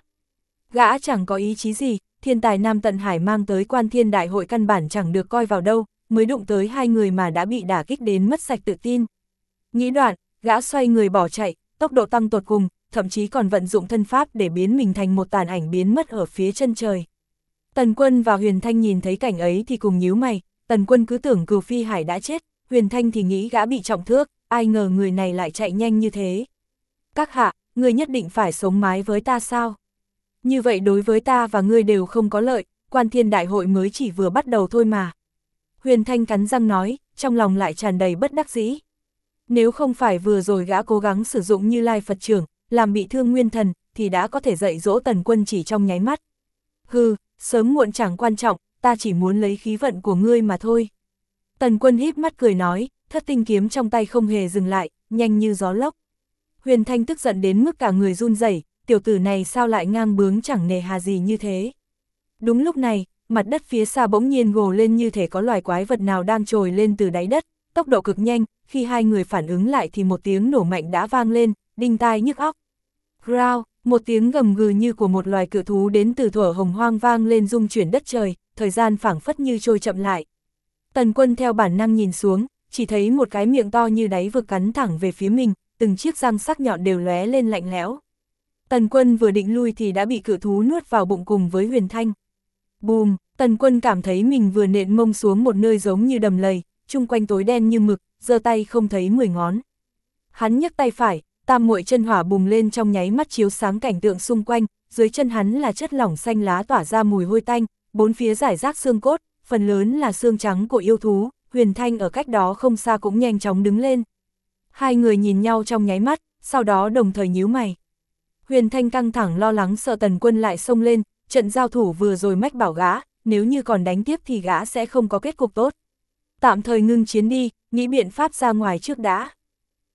Gã chẳng có ý chí gì, thiên tài Nam Tận Hải mang tới Quan Thiên đại hội căn bản chẳng được coi vào đâu, mới đụng tới hai người mà đã bị đả kích đến mất sạch tự tin. Nghĩ đoạn, gã xoay người bỏ chạy, tốc độ tăng tột cùng, thậm chí còn vận dụng thân pháp để biến mình thành một tàn ảnh biến mất ở phía chân trời. Tần Quân và Huyền Thanh nhìn thấy cảnh ấy thì cùng nhíu mày, Tần Quân cứ tưởng Cửu Phi Hải đã chết, Huyền Thanh thì nghĩ gã bị trọng thương, ai ngờ người này lại chạy nhanh như thế. Các hạ, người nhất định phải sống mái với ta sao? Như vậy đối với ta và ngươi đều không có lợi, Quan Thiên đại hội mới chỉ vừa bắt đầu thôi mà. Huyền Thanh cắn răng nói, trong lòng lại tràn đầy bất đắc dĩ. Nếu không phải vừa rồi gã cố gắng sử dụng Như Lai Phật Trưởng, làm bị thương nguyên thần, thì đã có thể dạy dỗ Tần Quân chỉ trong nháy mắt. Hừ, sớm muộn chẳng quan trọng, ta chỉ muốn lấy khí vận của ngươi mà thôi. Tần Quân híp mắt cười nói, thất tinh kiếm trong tay không hề dừng lại, nhanh như gió lốc. Huyền Thanh tức giận đến mức cả người run rẩy, tiểu tử này sao lại ngang bướng chẳng nề hà gì như thế. Đúng lúc này, mặt đất phía xa bỗng nhiên gồ lên như thể có loài quái vật nào đang trồi lên từ đáy đất, tốc độ cực nhanh, khi hai người phản ứng lại thì một tiếng nổ mạnh đã vang lên, đinh tai nhức óc. Growl, một tiếng gầm gừ như của một loài cự thú đến từ thuở hồng hoang vang lên rung chuyển đất trời, thời gian phảng phất như trôi chậm lại. Tần Quân theo bản năng nhìn xuống, chỉ thấy một cái miệng to như đáy vực cắn thẳng về phía mình, từng chiếc răng sắc nhọn đều lóe lên lạnh lẽo. Tần Quân vừa định lui thì đã bị cự thú nuốt vào bụng cùng với Huyền Thanh. Bùm, Tần Quân cảm thấy mình vừa nện mông xuống một nơi giống như đầm lầy, chung quanh tối đen như mực, giơ tay không thấy 10 ngón. Hắn nhấc tay phải, tam muội chân hỏa bùng lên trong nháy mắt chiếu sáng cảnh tượng xung quanh, dưới chân hắn là chất lỏng xanh lá tỏa ra mùi hôi tanh, bốn phía rải rác xương cốt, phần lớn là xương trắng của yêu thú, Huyền Thanh ở cách đó không xa cũng nhanh chóng đứng lên. Hai người nhìn nhau trong nháy mắt, sau đó đồng thời nhíu mày. Huyền Thanh căng thẳng lo lắng sợ Tần Quân lại xông lên, trận giao thủ vừa rồi mách bảo gã, nếu như còn đánh tiếp thì gã sẽ không có kết cục tốt. Tạm thời ngưng chiến đi, nghĩ biện pháp ra ngoài trước đã.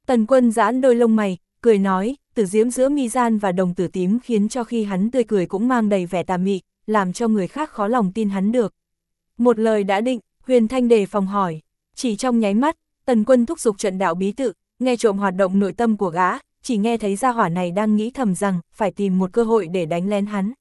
Tần Quân giãn đôi lông mày, cười nói, tử diễm giữa mi gian và đồng tử tím khiến cho khi hắn tươi cười cũng mang đầy vẻ tà mị, làm cho người khác khó lòng tin hắn được. Một lời đã định, Huyền Thanh đề phòng hỏi. Chỉ trong nháy mắt, Tần Quân thúc giục trận đạo bí tự, nghe trộm hoạt động nội tâm của gã, chỉ nghe thấy gia hỏa này đang nghĩ thầm rằng phải tìm một cơ hội để đánh lén hắn.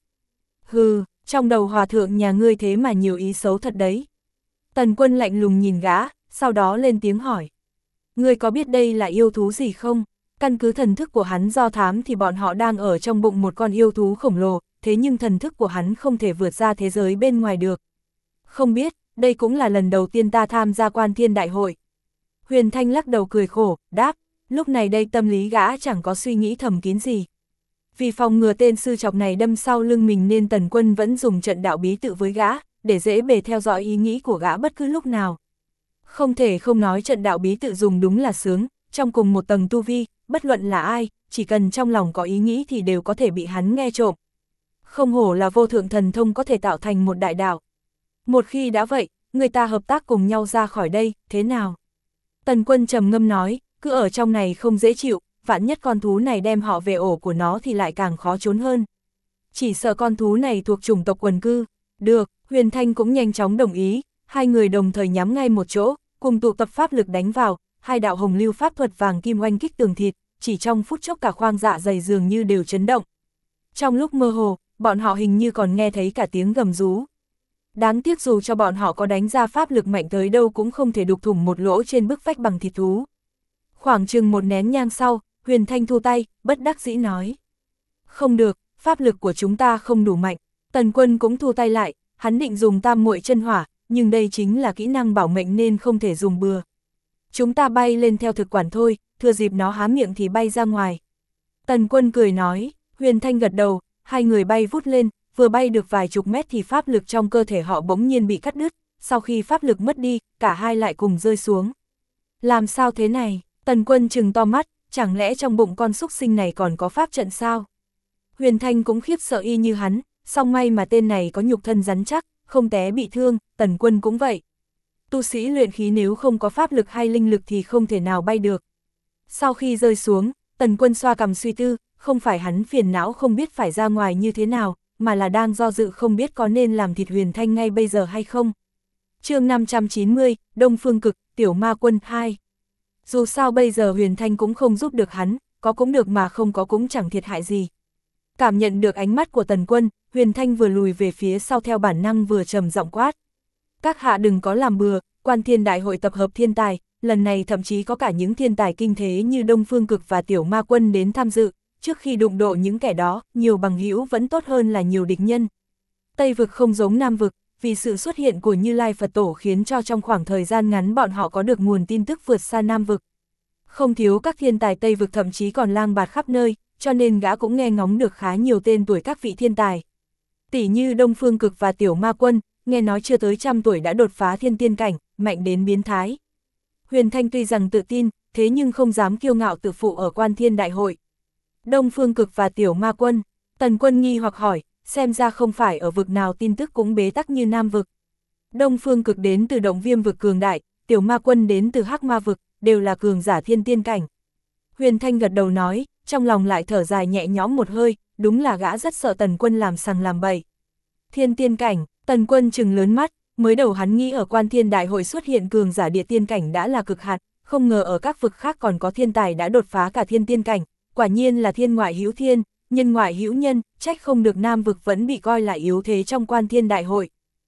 Hừ, trong đầu hòa thượng nhà ngươi thế mà nhiều ý xấu thật đấy. Tần Quân lạnh lùng nhìn gã, sau đó lên tiếng hỏi. Ngươi có biết đây là yêu thú gì không? Căn cứ thần thức của hắn do thám thì bọn họ đang ở trong bụng một con yêu thú khổng lồ, thế nhưng thần thức của hắn không thể vượt ra thế giới bên ngoài được. Không biết, đây cũng là lần đầu tiên ta tham gia Quan Thiên Đại hội. Huyền Thanh lắc đầu cười khổ, đáp, lúc này đây tâm lý gã chẳng có suy nghĩ thầm kín gì. Vì phòng ngừa tên sư chọc này đâm sau lưng mình nên Tần Quân vẫn dùng trận đạo bí tự với gã, để dễ bề theo dõi ý nghĩ của gã bất cứ lúc nào. Không thể không nói trận đạo bí tự dùng đúng là sướng, trong cùng một tầng tu vi, bất luận là ai, chỉ cần trong lòng có ý nghĩ thì đều có thể bị hắn nghe trộm. Không hổ là vô thượng thần thông có thể tạo thành một đại đạo. Một khi đã vậy, người ta hợp tác cùng nhau ra khỏi đây, thế nào? Tần Quân trầm ngâm nói, cứ ở trong này không dễ chịu, vạn nhất con thú này đem họ về ổ của nó thì lại càng khó trốn hơn. Chỉ sợ con thú này thuộc chủng tộc quần cư. Được, Huyền Thanh cũng nhanh chóng đồng ý, hai người đồng thời nhắm ngay một chỗ, cùng tụ tập pháp lực đánh vào, hai đạo hồng lưu pháp thuật vàng kim oanh kích tường thịt, chỉ trong phút chốc cả khoang dạ dày dường như đều chấn động. Trong lúc mơ hồ, bọn họ hình như còn nghe thấy cả tiếng gầm rú. Đáng tiếc dù cho bọn họ có đánh ra pháp lực mạnh tới đâu cũng không thể đục thủng một lỗ trên bức vách bằng thịt thú. Khoảng chừng một nén nhang sau, Huyền Thanh thu tay, bất đắc dĩ nói. Không được, pháp lực của chúng ta không đủ mạnh. Tần Quân cũng thu tay lại, hắn định dùng tam muội chân hỏa, nhưng đây chính là kỹ năng bảo mệnh nên không thể dùng bừa. Chúng ta bay lên theo thực quản thôi, thừa dịp nó há miệng thì bay ra ngoài. Tần Quân cười nói, Huyền Thanh gật đầu, hai người bay vút lên, vừa bay được vài chục mét thì pháp lực trong cơ thể họ bỗng nhiên bị cắt đứt, sau khi pháp lực mất đi, cả hai lại cùng rơi xuống. Làm sao thế này? Tần Quân trừng to mắt, chẳng lẽ trong bụng con súc sinh này còn có pháp trận sao? Huyền Thanh cũng khiếp sợ y như hắn, song may mà tên này có nhục thân rắn chắc, không té bị thương, Tần Quân cũng vậy. Tu sĩ luyện khí nếu không có pháp lực hay linh lực thì không thể nào bay được. Sau khi rơi xuống, Tần Quân xoa cằm suy tư, không phải hắn phiền não không biết phải ra ngoài như thế nào, mà là đang do dự không biết có nên làm thịt Huyền Thanh ngay bây giờ hay không. Chương 590, Đông Phương Cực, Tiểu Ma Quân 2. Dù sao bây giờ Huyền Thanh cũng không giúp được hắn, có cũng được mà không có cũng chẳng thiệt hại gì. Cảm nhận được ánh mắt của Tần Quân, Huyền Thanh vừa lùi về phía sau theo bản năng vừa trầm giọng quát. Các hạ đừng có làm bừa, Quan Thiên Đại hội tập hợp thiên tài, lần này thậm chí có cả những thiên tài kinh thế như Đông Phương Cực và Tiểu Ma Quân đến tham dự, trước khi đụng độ những kẻ đó, nhiều bằng hữu vẫn tốt hơn là nhiều địch nhân. Tây vực không giống Nam vực, vì sự xuất hiện của Như Lai Phật Tổ khiến cho trong khoảng thời gian ngắn bọn họ có được nguồn tin tức vượt xa Nam vực. Không thiếu các thiên tài Tây vực thậm chí còn lang bạt khắp nơi, cho nên gã cũng nghe ngóng được khá nhiều tên tuổi các vị thiên tài. Tỷ như Đông Phương Cực và Tiểu Ma Quân, nghe nói chưa tới 100 tuổi đã đột phá thiên tiên cảnh, mạnh đến biến thái. Huyền Thanh tuy rằng tự tin, thế nhưng không dám kiêu ngạo tự phụ ở Quan Thiên Đại hội. Đông Phương Cực và Tiểu Ma Quân, Tần Quân nghi hoặc hỏi, xem ra không phải ở vực nào tin tức cũng bế tắc như Nam vực. Đông Phương Cực đến từ Động Viêm vực cường đại, Tiểu Ma Quân đến từ Hắc Ma vực, đều là cường giả thiên tiên cảnh. Huyền Thanh gật đầu nói, trong lòng lại thở dài nhẹ nhõm một hơi, đúng là gã rất sợ Tần Quân làm sằng làm bậy. Thiên tiên cảnh, Tần Quân trừng lớn mắt, mới đầu hắn nghĩ ở Quan Thiên Đại hội xuất hiện cường giả địa tiên cảnh đã là cực hạn, không ngờ ở các vực khác còn có thiên tài đã đột phá cả thiên tiên cảnh, quả nhiên là thiên ngoại hữu thiên, nhân ngoại hữu nhân, trách không được Nam vực vẫn bị coi là yếu thế trong Quan Thiên Đại hội.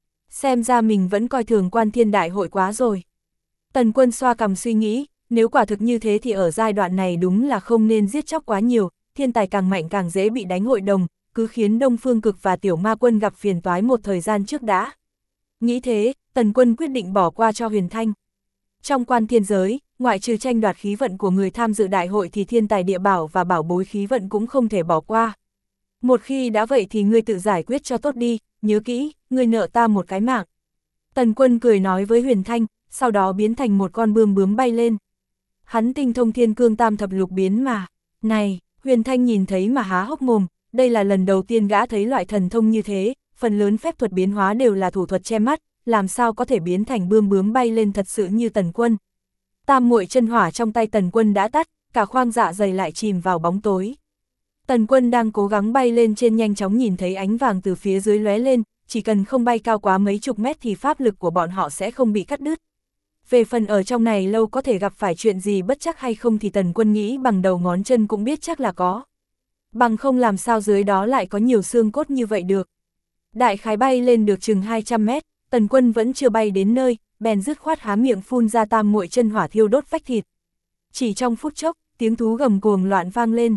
Xem ra mình vẫn coi thường Quan Thiên Đại hội quá rồi. Tần Quân xoa cằm suy nghĩ, nếu quả thực như thế thì ở giai đoạn này đúng là không nên giết chóc quá nhiều, thiên tài càng mạnh càng dễ bị đánh hội đồng, cứ khiến Đông Phương Cực và Tiểu Ma Quân gặp phiền toái một thời gian trước đã. Nghĩ thế, Tần Quân quyết định bỏ qua cho Huyền Thanh. Trong quan thiên giới, ngoại trừ tranh đoạt khí vận của người tham dự đại hội thì thiên tài địa bảo và bảo bối khí vận cũng không thể bỏ qua. Một khi đã vậy thì ngươi tự giải quyết cho tốt đi, nhớ kỹ, ngươi nợ ta một cái mạng. Tần Quân cười nói với Huyền Thanh, sau đó biến thành một con bươm bướm bay lên. Hắn tinh thông thiên cương tam thập lục biến mà. Này, Huyền Thanh nhìn thấy mà há hốc mồm, đây là lần đầu tiên gã thấy loại thần thông như thế, phần lớn phép thuật biến hóa đều là thủ thuật che mắt, làm sao có thể biến thành bươm bướm bay lên thật sự như Tần Quân. Tam muội chân hỏa trong tay Tần Quân đã tắt, cả khoang dạ dày lại chìm vào bóng tối. Tần Quân đang cố gắng bay lên trên nhanh chóng nhìn thấy ánh vàng từ phía dưới lóe lên, chỉ cần không bay cao quá mấy chục mét thì pháp lực của bọn họ sẽ không bị cắt đứt. Về phần ở trong này lâu có thể gặp phải chuyện gì bất chắc hay không thì Tần Quân nghĩ bằng đầu ngón chân cũng biết chắc là có. Bằng không làm sao dưới đó lại có nhiều xương cốt như vậy được. Đại khái bay lên được chừng 200 mét, Tần Quân vẫn chưa bay đến nơi, bèn dứt khoát há miệng phun ra tam muội chân hỏa thiêu đốt vách thịt. Chỉ trong phút chốc, tiếng thú gầm cuồng loạn vang lên.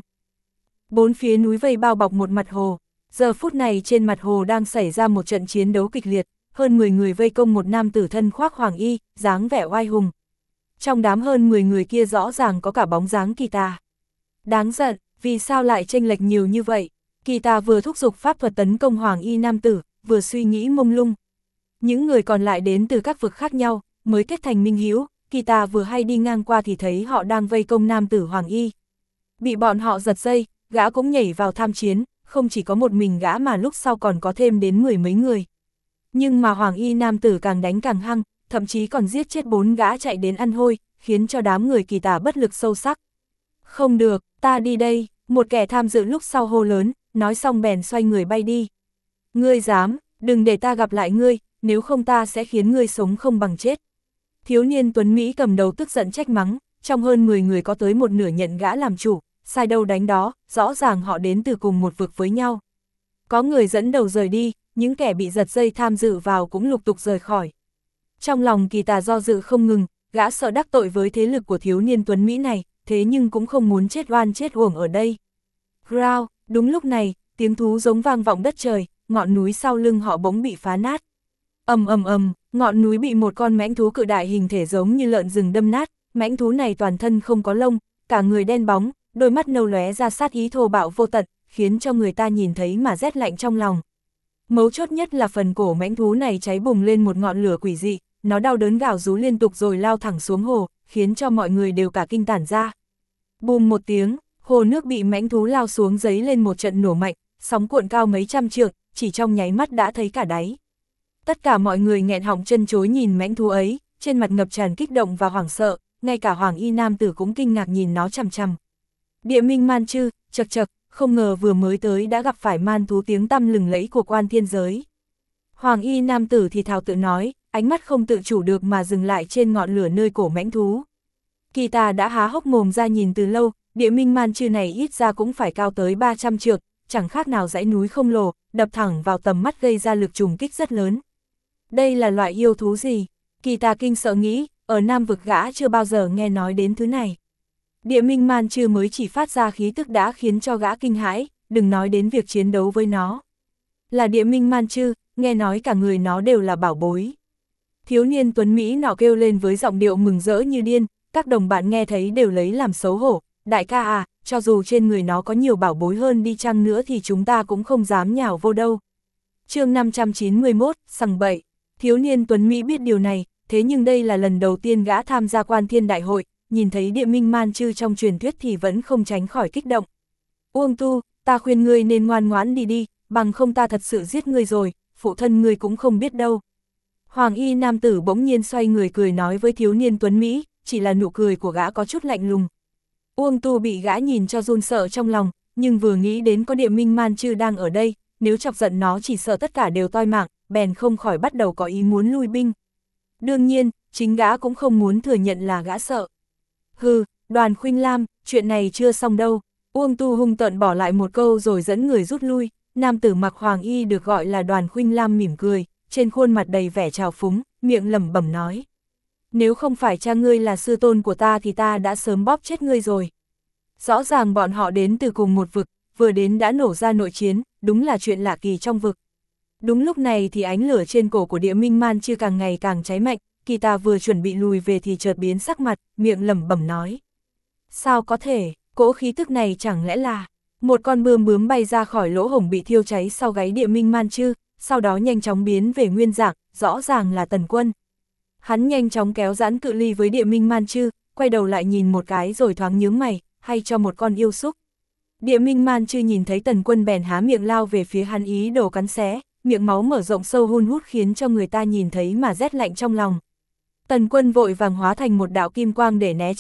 Bốn phía núi vây bao bọc một mặt hồ, giờ phút này trên mặt hồ đang xảy ra một trận chiến đấu kịch liệt, hơn 10 người vây công một nam tử thân khoác hoàng y, dáng vẻ oai hùng. Trong đám hơn 10 người kia rõ ràng có cả bóng dáng Kỳ Tà. Đáng giận, vì sao lại chênh lệch nhiều như vậy? Kỳ Tà vừa thúc giục pháp thuật tấn công hoàng y nam tử, vừa suy nghĩ mông lung. Những người còn lại đến từ các vực khác nhau, mới kết thành minh hữu. Kỳ Tà vừa hay đi ngang qua thì thấy họ đang vây công nam tử hoàng y. Bị bọn họ giật dây, gã cũng nhảy vào tham chiến, không chỉ có một mình gã mà lúc sau còn có thêm đến 10 mấy người. Nhưng mà hoàng y nam tử càng đánh càng hăng, thậm chí còn giết chết 4 gã chạy đến ăn hôi, khiến cho đám người Kỳ Tà bất lực sâu sắc. Không được, ta đi đây, một kẻ tham dự lúc sau hô lớn, nói xong bèn xoay người bay đi. Ngươi dám, đừng để ta gặp lại ngươi, nếu không ta sẽ khiến ngươi sống không bằng chết. Thiếu niên tuấn Mỹ cầm đầu tức giận trách mắng, trong hơn 10 người có tới một nửa nhận gã làm chủ, sai đâu đánh đó, rõ ràng họ đến từ cùng một vực với nhau. Có người dẫn đầu rời đi, những kẻ bị giật dây tham dự vào cũng lục tục rời khỏi. Trong lòng Kỳ Tà do dự không ngừng, gã sợ đắc tội với thế lực của thiếu niên tuấn Mỹ này, thế nhưng cũng không muốn chết oan chết uổng ở đây. Growl, đúng lúc này, tiếng thú giống vang vọng đất trời, ngọn núi sau lưng họ bỗng bị phá nát. Ầm ầm ầm, ngọn núi bị một con mãnh thú cự đại hình thể giống như lợn rừng đâm nát, mãnh thú này toàn thân không có lông, cả người đen bóng, đôi mắt nâu lóe ra sát ý thô bạo vô tận, khiến cho người ta nhìn thấy mà rét lạnh trong lòng. Mấu chốt nhất là phần cổ mãnh thú này cháy bùng lên một ngọn lửa quỷ dị, nó đau đớn gào rú liên tục rồi lao thẳng xuống hồ, khiến cho mọi người đều cả kinh tản ra. Bùm một tiếng, hồ nước bị mãnh thú lao xuống giấy lên một trận nổ mạnh, sóng cuộn cao mấy trăm trượng, chỉ trong nháy mắt đã thấy cả đáy. Tất cả mọi người nghẹn họng chân chối nhìn mãnh thú ấy, trên mặt ngập tràn kích động và hoảng sợ, ngay cả hoàng y nam tử cũng kinh ngạc nhìn nó chằm chằm. Địa minh man chư, chật chật, không ngờ vừa mới tới đã gặp phải man thú tiếng tăm lừng lẫy của quan thiên giới. Hoàng y nam tử thì thào tự nói, ánh mắt không tự chủ được mà dừng lại trên ngọn lửa nơi cổ mãnh thú. Kỳ Tà đã há hốc mồm ra nhìn từ lâu, địa minh man chư này ít ra cũng phải cao tới 300 trượng, chẳng khác nào dãy núi không lồ, đập thẳng vào tầm mắt gây ra lực trùng kích rất lớn. Đây là loại yêu thú gì? Kỳ Tà kinh sợ nghĩ, ở Nam vực gã chưa bao giờ nghe nói đến thứ này. Địa minh man chư mới chỉ phát ra khí tức đã khiến cho gã kinh hãi, đừng nói đến việc chiến đấu với nó. Là địa minh man chư, nghe nói cả người nó đều là bảo bối. Thiếu niên tuấn Mỹ nọ kêu lên với giọng điệu mừng rỡ như điên, các đồng bạn nghe thấy đều lấy làm xấu hổ. Đại ca à, cho dù trên người nó có nhiều bảo bối hơn đi chăng nữa thì chúng ta cũng không dám nhào vô đâu. Chương 591, sằng bậy. Thiếu niên tuấn Mỹ biết điều này, thế nhưng đây là lần đầu tiên gã tham gia quan thiên đại hội, nhìn thấy địa minh man chư trong truyền thuyết thì vẫn không tránh khỏi kích động. Uông Tu, ta khuyên ngươi nên ngoan ngoãn đi đi, bằng không ta thật sự giết ngươi rồi, phụ thân ngươi cũng không biết đâu. Hoàng y nam tử bỗng nhiên xoay người cười nói với thiếu niên tuấn Mỹ, chỉ là nụ cười của gã có chút lạnh lùng. Uông Tu bị gã nhìn cho run sợ trong lòng, nhưng vừa nghĩ đến có địa minh man chư đang ở đây, nếu chọc giận nó chỉ sợ tất cả đều toi mạng, bèn không khỏi bắt đầu có ý muốn lui binh. Đương nhiên, chính gã cũng không muốn thừa nhận là gã sợ. Hừ, Đoàn Khuynh Lam, chuyện này chưa xong đâu. Uông Tu hung tợn bỏ lại một câu rồi dẫn người rút lui. Nam tử mặc hoàng y được gọi là Đoàn Khuynh Lam mỉm cười, trên khuôn mặt đầy vẻ trào phúng, miệng lẩm bẩm nói. Nếu không phải cha ngươi là sư tôn của ta thì ta đã sớm bóp chết ngươi rồi. Rõ ràng bọn họ đến từ cùng một vực, vừa đến đã nổ ra nội chiến, đúng là chuyện lạ kỳ trong vực. Đúng lúc này thì ánh lửa trên cổ của địa minh man chư càng ngày càng cháy mạnh, Kỳ Tà vừa chuẩn bị lùi về thì chợt biến sắc mặt, miệng lẩm bẩm nói. Sao có thể, cỗ khí tức này chẳng lẽ là... Một con bướm bay ra khỏi lỗ hổng bị thiêu cháy sau gáy địa minh man chư, sau đó nhanh chóng biến về nguyên dạng, rõ ràng là Tần Quân. Hắn nhanh chóng kéo giãn cự ly với địa minh man chư, quay đầu lại nhìn một cái rồi thoáng nhướng mày, hay cho một con yêu súc. Địa minh man chư nhìn thấy Tần Quân bèn há miệng lao về phía hắn ý đồ cắn xé, miệng máu mở rộng sâu hun hút khiến cho người ta nhìn thấy mà rét lạnh trong lòng. Tần Quân vội vàng hóa thành một đạo kim quang để né tránh,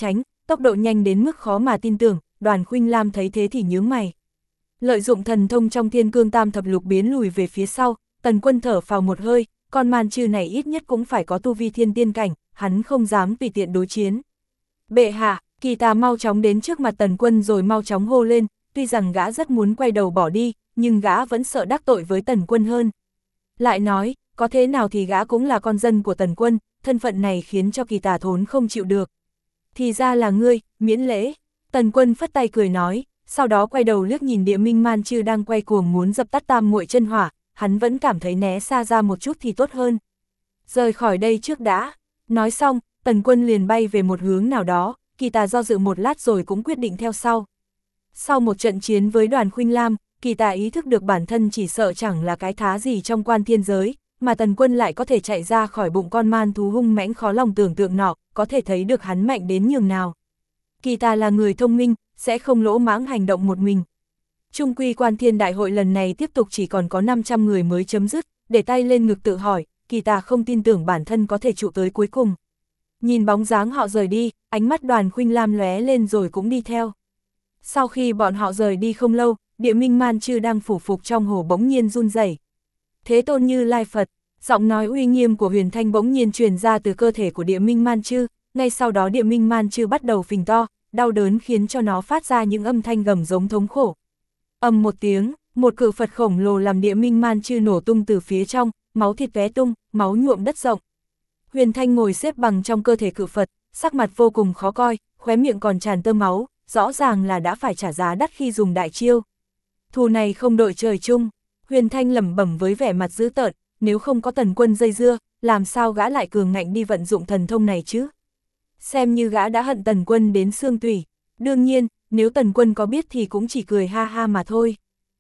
tốc độ nhanh đến mức khó mà tin tưởng, Đoàn Khuynh Lam thấy thế thì nhướng mày. Lợi dụng thần thông trong Thiên Cương Tam Thập Lục biến lùi về phía sau, Tần Quân thở phào một hơi, con man chư này ít nhất cũng phải có tu vi thiên tiên cảnh, hắn không dám tùy tiện đối chiến. Bệ hạ, Kỳ Tà mau chóng đến trước mặt Tần Quân rồi mau chóng hô lên, tuy rằng gã rất muốn quay đầu bỏ đi, nhưng gã vẫn sợ đắc tội với Tần Quân hơn. Lại nói, có thế nào thì gã cũng là con dân của Tần Quân, thân phận này khiến cho Kỳ Tà thốn không chịu được. Thì ra là ngươi, miễn lễ. Tần Quân phất tay cười nói, sau đó quay đầu liếc nhìn Địa Minh Man Chư đang quay cuồng muốn dập tắt tam muội chân hỏa, hắn vẫn cảm thấy né xa ra một chút thì tốt hơn. Rời khỏi đây trước đã. Nói xong, Tần Quân liền bay về một hướng nào đó, Kỳ Tà do dự một lát rồi cũng quyết định theo sau. Sau một trận chiến với Đoàn Khuynh Lam, Kỳ Tà ý thức được bản thân chỉ sợ chẳng là cái thá gì trong quan thiên giới, mà Tần Quân lại có thể chạy ra khỏi bụng con man thú hung mãnh khó lòng tưởng tượng nọ, có thể thấy được hắn mạnh đến nhường nào. Kỳ Tà là người thông minh, sẽ không lỗ mãng hành động một mình. Trung quy quan thiên đại hội lần này tiếp tục chỉ còn có 500 người mới chấm dứt, để tay lên ngực tự hỏi, Kỳ Tà không tin tưởng bản thân có thể trụ tới cuối cùng. Nhìn bóng dáng họ rời đi, ánh mắt Đoàn Khuynh Lam lóe lên rồi cũng đi theo. Sau khi bọn họ rời đi không lâu, Địa Minh Man Chư đang phủ phục trong hồ bỗng nhiên run rẩy. Thế Tôn Như Lai Phật, giọng nói uy nghiêm của Huyền Thanh bỗng nhiên truyền ra từ cơ thể của Địa Minh Man Chư, ngay sau đó Địa Minh Man Chư bắt đầu phình to, đau đớn khiến cho nó phát ra những âm thanh gầm giống thống khổ. Ầm một tiếng, một cự Phật khổng lồ làm Địa Minh Man Chư nổ tung từ phía trong, máu thịt vé tung, máu nhuộm đất rộng. Huyền Thanh ngồi xếp bằng trong cơ thể cự Phật, sắc mặt vô cùng khó coi, khóe miệng còn tràn tơ máu, rõ ràng là đã phải trả giá đắt khi dùng đại chiêu. Thù này không đội trời chung, Huyền Thanh lẩm bẩm với vẻ mặt dữ tợn, nếu không có Tần Quân dây dưa, làm sao gã lại cường ngạnh đi vận dụng thần thông này chứ? Xem như gã đã hận Tần Quân đến xương tủy, đương nhiên, nếu Tần Quân có biết thì cũng chỉ cười ha ha mà thôi.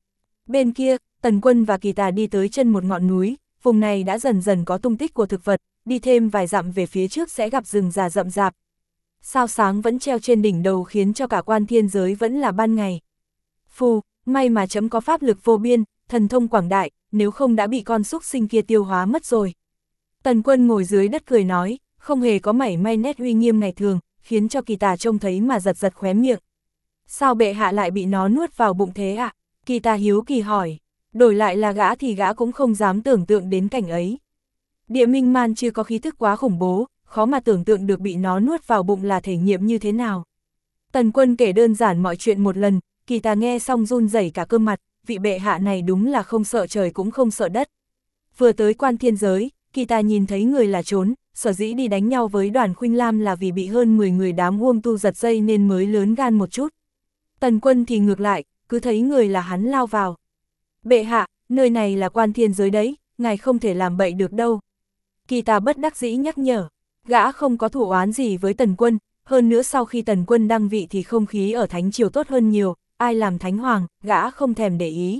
Bên kia, Tần Quân và Kỳ Tà đi tới chân một ngọn núi, vùng này đã dần dần có tung tích của thực vật, đi thêm vài dặm về phía trước sẽ gặp rừng già rậm rạp. Sao sáng vẫn treo trên đỉnh đầu khiến cho cả quan thiên giới vẫn là ban ngày. Phù, may mà chấm có pháp lực vô biên, thần thông quảng đại, nếu không đã bị con súc sinh kia tiêu hóa mất rồi. Tần Quân ngồi dưới đất cười nói, không hề có mảy may nét uy nghiêm ngày thường, khiến cho Kỳ Tà trông thấy mà giật giật khóe miệng. Sao bệ hạ lại bị nó nuốt vào bụng thế ạ? Kỳ Tà hiếu kỳ hỏi. Đổi lại là gã thì gã cũng không dám tưởng tượng đến cảnh ấy. Địa Minh Man chưa có khí thức quá khủng bố, khó mà tưởng tượng được bị nó nuốt vào bụng là thể nghiệm như thế nào. Tần Quân kể đơn giản mọi chuyện một lần, Kỳ Tà nghe xong run rẩy cả cơ mặt, vị bệ hạ này đúng là không sợ trời cũng không sợ đất. Vừa tới quan thiên giới, Kỳ Tà nhìn thấy người là trốn, sở dĩ đi đánh nhau với Đoàn Khuynh Lam là vì bị hơn 10 người đám Huông Tu giật dây nên mới lớn gan một chút. Tần Quân thì ngược lại, cứ thấy người là hắn lao vào. Bệ hạ, nơi này là quan thiên giới đấy, ngài không thể làm bậy được đâu. Kỳ Tà bất đắc dĩ nhắc nhở, gã không có thù oán gì với Tần Quân, hơn nữa sau khi Tần Quân đăng vị thì không khí ở Thánh Triều tốt hơn nhiều, ai làm Thánh Hoàng, gã không thèm để ý.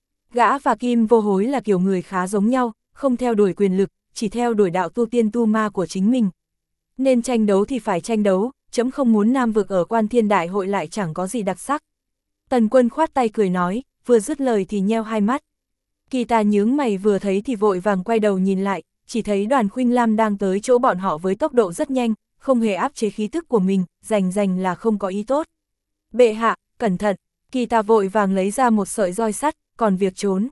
Gã và Kim Vô Hối là kiểu người khá giống nhau, không theo đuổi quyền lực, chỉ theo đuổi đạo tu tiên tu ma của chính mình. Nên tranh đấu thì phải tranh đấu, chấm không muốn Nam Vực ở quan thiên đại hội lại chẳng có gì đặc sắc. Tần Quân khoát tay cười nói, vừa dứt lời thì nheo hai mắt. Kỳ Tà nhướng mày vừa thấy thì vội vàng quay đầu nhìn lại, chỉ thấy Đoàn Khuynh Lam đang tới chỗ bọn họ với tốc độ rất nhanh, không hề áp chế khí tức của mình, rành là không có ý tốt. Bệ hạ, cẩn thận, Kỳ Tà vội vàng lấy ra một sợi roi sắt, còn việc trốn.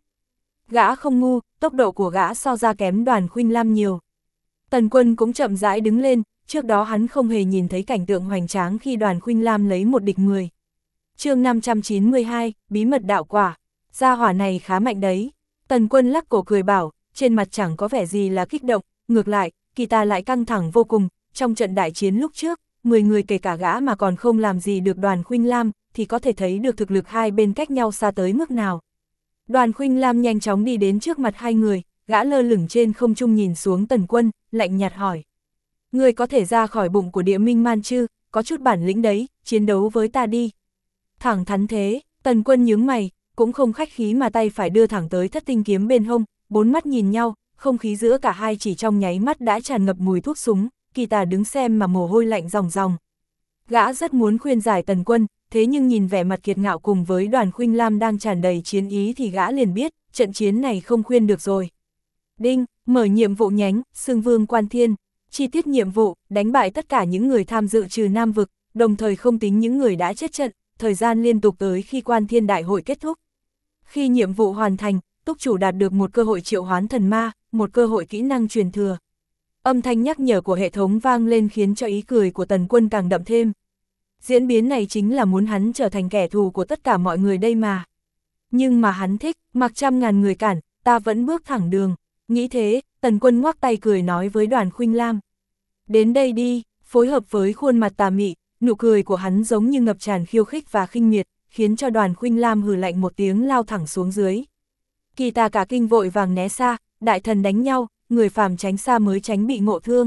Gã không ngu, tốc độ của gã so ra kém Đoàn Khuynh Lam nhiều. Tần Quân cũng chậm rãi đứng lên, trước đó hắn không hề nhìn thấy cảnh tượng hoành tráng khi Đoàn Khuynh Lam lấy một địch 10. Chương 592, bí mật đạo quả, gia hỏa này khá mạnh đấy. Tần Quân lắc cổ cười bảo, trên mặt chẳng có vẻ gì là kích động, ngược lại, Kỳ Tà lại căng thẳng vô cùng, trong trận đại chiến lúc trước, 10 người kể cả gã mà còn không làm gì được Đoàn Khuynh Lam, thì có thể thấy được thực lực hai bên cách nhau xa tới mức nào. Đoàn Khuynh Lam nhanh chóng đi đến trước mặt hai người, gã lơ lửng trên không trung nhìn xuống Tần Quân, lạnh nhạt hỏi. Người có thể ra khỏi bụng của Địa Minh Man Chư, có chút bản lĩnh đấy, chiến đấu với ta đi. Thẳng thắn thế, Tần Quân nhướng mày, cũng không khách khí mà tay phải đưa thẳng tới Thất Tinh kiếm bên hông, bốn mắt nhìn nhau, không khí giữa cả hai chỉ trong nháy mắt đã tràn ngập mùi thuốc súng, Kỳ Tà đứng xem mà mồ hôi lạnh ròng ròng. Gã rất muốn khuyên giải Tần Quân, thế nhưng nhìn vẻ mặt kiệt ngạo cùng với Đoàn Khuynh Lam đang tràn đầy chiến ý thì gã liền biết, trận chiến này không khuyên được rồi. Đinh, mở nhiệm vụ nhánh, Xương Vương Quan Thiên, chi tiết nhiệm vụ, đánh bại tất cả những người tham dự trừ Nam Vực, đồng thời không tính những người đã chết trận, thời gian liên tục tới khi Quan Thiên Đại hội kết thúc. Khi nhiệm vụ hoàn thành, túc chủ đạt được một cơ hội triệu hoán thần ma, một cơ hội kỹ năng truyền thừa. Âm thanh nhắc nhở của hệ thống vang lên khiến cho ý cười của Tần Quân càng đậm thêm. Diễn biến này chính là muốn hắn trở thành kẻ thù của tất cả mọi người đây mà. Nhưng mà hắn thích, mặc trăm ngàn người cản, ta vẫn bước thẳng đường. Nghĩ thế, Tần Quân ngoắc tay cười nói với Đoàn Khuynh Lam. Đến đây đi, phối hợp với khuôn mặt tà mị, nụ cười của hắn giống như ngập tràn khiêu khích và khinh miệt, khiến cho Đoàn Khuynh Lam hừ lạnh một tiếng lao thẳng xuống dưới. Kỳ Tà cả kinh vội vàng né xa, đại thần đánh nhau, người phàm tránh xa mới tránh bị ngộ thương.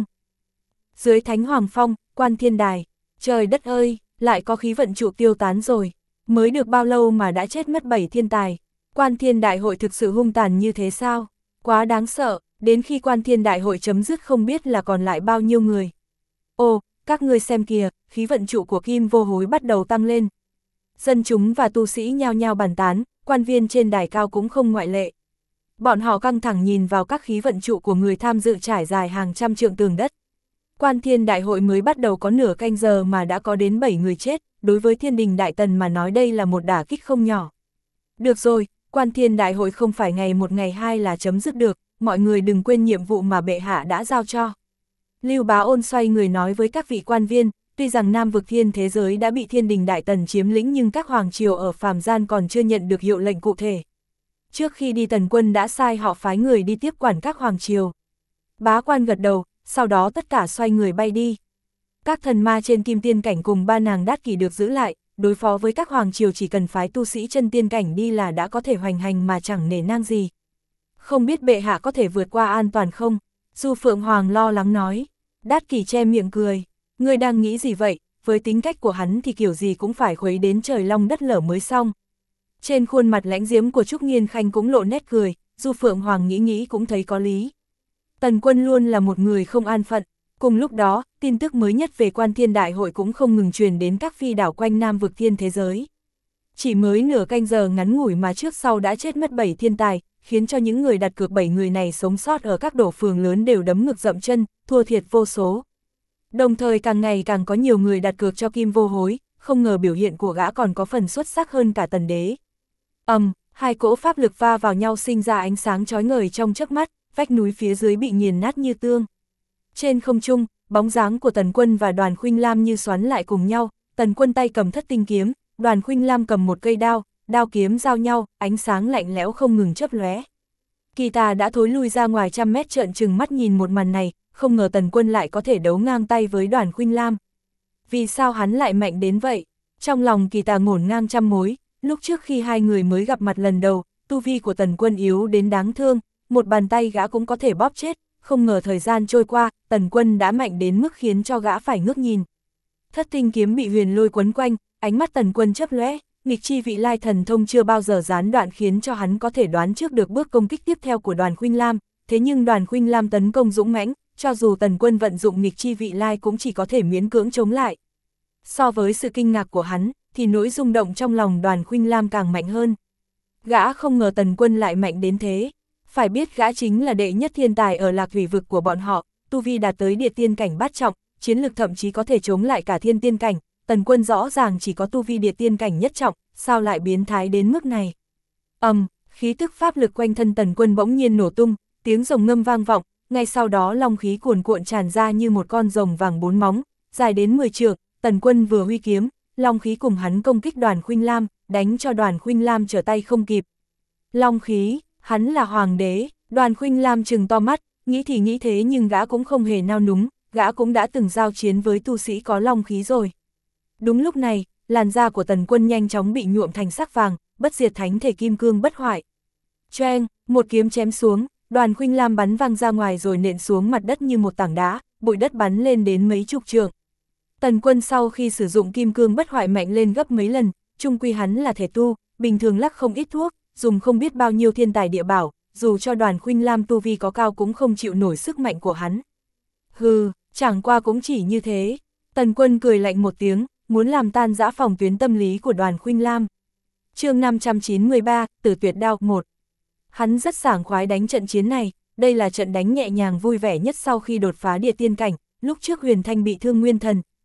Dưới Thánh Hoàng Phong, Quan Thiên Đài, trời đất ơi, lại có khí vận trụ tiêu tán rồi, mới được bao lâu mà đã chết mất 7 thiên tài. Quan Thiên Đại hội thực sự hung tàn như thế sao? Quá đáng sợ, đến khi Quan Thiên Đại hội chấm dứt không biết là còn lại bao nhiêu người. Ồ, các ngươi xem kìa, khí vận trụ của Kim Vô Hối bắt đầu tăng lên. Dân chúng và tu sĩ nhao nhao bàn tán, quan viên trên đài cao cũng không ngoại lệ. Bọn họ căng thẳng nhìn vào các khí vận trụ của người tham dự trải dài hàng trăm trượng tường đất. Quan Thiên Đại hội mới bắt đầu có nửa canh giờ mà đã có đến 7 người chết, đối với Thiên Đình Đại Tần mà nói đây là một đả kích không nhỏ. Được rồi, Quan Thiên Đại hội không phải ngày một ngày hai là chấm dứt được, mọi người đừng quên nhiệm vụ mà bệ hạ đã giao cho. Lưu Bá Ôn xoay người nói với các vị quan viên, tuy rằng Nam vực thiên thế giới đã bị Thiên Đình Đại Tần chiếm lĩnh nhưng các hoàng triều ở phàm gian còn chưa nhận được hiệu lệnh cụ thể. Trước khi đi Tần Quân đã sai họ phái người đi tiếp quản các hoàng triều. Bá quan gật đầu, sau đó tất cả xoay người bay đi. Các thần ma trên kim tiên cảnh cùng ba nàng đát kỷ được giữ lại, đối phó với các hoàng triều chỉ cần phái tu sĩ chân tiên cảnh đi là đã có thể hoành hành mà chẳng nể nang gì. Không biết bệ hạ có thể vượt qua an toàn không? Du Phượng Hoàng lo lắng nói. Đát kỷ che miệng cười. Ngươi đang nghĩ gì vậy? Với tính cách của hắn thì kiểu gì cũng phải khuấy đến trời long đất lở mới xong. Trên khuôn mặt lãnh diễm của Trúc Nghiên Khanh cũng lộ nét cười, Du Phượng Hoàng nghĩ cũng thấy có lý. Tần Quân luôn là một người không an phận. Cùng lúc đó, tin tức mới nhất về Quan Thiên Đại hội cũng không ngừng truyền đến các phi đảo quanh Nam vực thiên thế giới. Chỉ mới nửa canh giờ ngắn ngủi mà trước sau đã chết mất 7 thiên tài, khiến cho những người đặt cược 7 người này sống sót ở các đổ phường lớn đều đấm ngực dậm chân, thua thiệt vô số. Đồng thời càng ngày càng có nhiều người đặt cược cho Kim Vô Hối, không ngờ biểu hiện của gã còn có phần xuất sắc hơn cả Tần Đế. Hai cỗ pháp lực va vào nhau sinh ra ánh sáng chói ngời trong chớp mắt, vách núi phía dưới bị nghiền nát như tương. Trên không trung, bóng dáng của Tần Quân và Đoàn Khuynh Lam như xoắn lại cùng nhau, Tần Quân tay cầm thất tinh kiếm, Đoàn Khuynh Lam cầm một cây đao, đao kiếm giao nhau, ánh sáng lạnh lẽo không ngừng chớp lóe. Kỳ Tà đã thối lui ra ngoài trăm mét trợn trừng mắt nhìn một màn này, không ngờ Tần Quân lại có thể đấu ngang tay với Đoàn Khuynh Lam. Vì sao hắn lại mạnh đến vậy? Trong lòng Kỳ Tà ngổn ngang trăm mối, lúc trước khi hai người mới gặp mặt lần đầu, tu vi của Tần Quân yếu đến đáng thương, một bàn tay gã cũng có thể bóp chết, không ngờ thời gian trôi qua, Tần Quân đã mạnh đến mức khiến cho gã phải ngước nhìn. Thất tinh kiếm bị huyền lôi quấn quanh, ánh mắt Tần Quân chớp lóe, nghịch chi vị lai thần thông chưa bao giờ gián đoạn khiến cho hắn có thể đoán trước được bước công kích tiếp theo của Đoàn Khuynh Lam, thế nhưng Đoàn Khuynh Lam tấn công dũng mãnh, cho dù Tần Quân vận dụng nghịch chi vị lai cũng chỉ có thể miễn cưỡng chống lại. So với sự kinh ngạc của hắn, thì nỗi rung động trong lòng Đoàn Khuynh Lam càng mạnh hơn. Gã không ngờ Tần Quân lại mạnh đến thế. Phải biết gã chính là đệ nhất thiên tài ở Lạc Thủy vực của bọn họ, tu vi đạt tới địa tiên cảnh bát trọng, chiến lực thậm chí có thể chống lại cả thiên tiên cảnh. Tần Quân rõ ràng chỉ có tu vi địa tiên cảnh nhất trọng, sao lại biến thái đến mức này? Khí tức pháp lực quanh thân Tần Quân bỗng nhiên nổ tung, tiếng rồng ngâm vang vọng, ngay sau đó long khí cuồn cuộn tràn ra như một con rồng vàng 4 móng, dài đến 10 trượng. Tần Quân vừa huy kiếm, long khí cùng hắn công kích Đoàn Khuynh Lam, đánh cho Đoàn Khuynh Lam trở tay không kịp. Long khí, hắn là hoàng đế. Đoàn Khuynh Lam trừng to mắt, nghĩ thì nghĩ thế nhưng gã cũng không hề nao núng, gã cũng đã từng giao chiến với tu sĩ có long khí rồi. Đúng lúc này, làn da của Tần Quân nhanh chóng bị nhuộm thành sắc vàng, bất diệt thánh thể kim cương bất hoại. Choeng, một kiếm chém xuống, Đoàn Khuynh Lam bắn văng ra ngoài rồi nện xuống mặt đất như một tảng đá, bụi đất bắn lên đến mấy chục trượng. Tần Quân sau khi sử dụng kim cương bất hoại mạnh lên gấp mấy lần, chung quy hắn là thể tu, bình thường lắc không ít thuốc, dùng không biết bao nhiêu thiên tài địa bảo, dù cho Đoàn Khuynh Lam tu vi có cao cũng không chịu nổi sức mạnh của hắn. Hừ, chẳng qua cũng chỉ như thế. Tần Quân cười lạnh một tiếng, muốn làm tan rã phòng tuyến tâm lý của Đoàn Khuynh Lam. Chương 593, Tử Tuyệt Đao 1. Hắn rất sảng khoái đánh trận chiến này, đây là trận đánh nhẹ nhàng vui vẻ nhất sau khi đột phá địa tiên cảnh, lúc trước Huyền Thanh bị thương nguyên thần,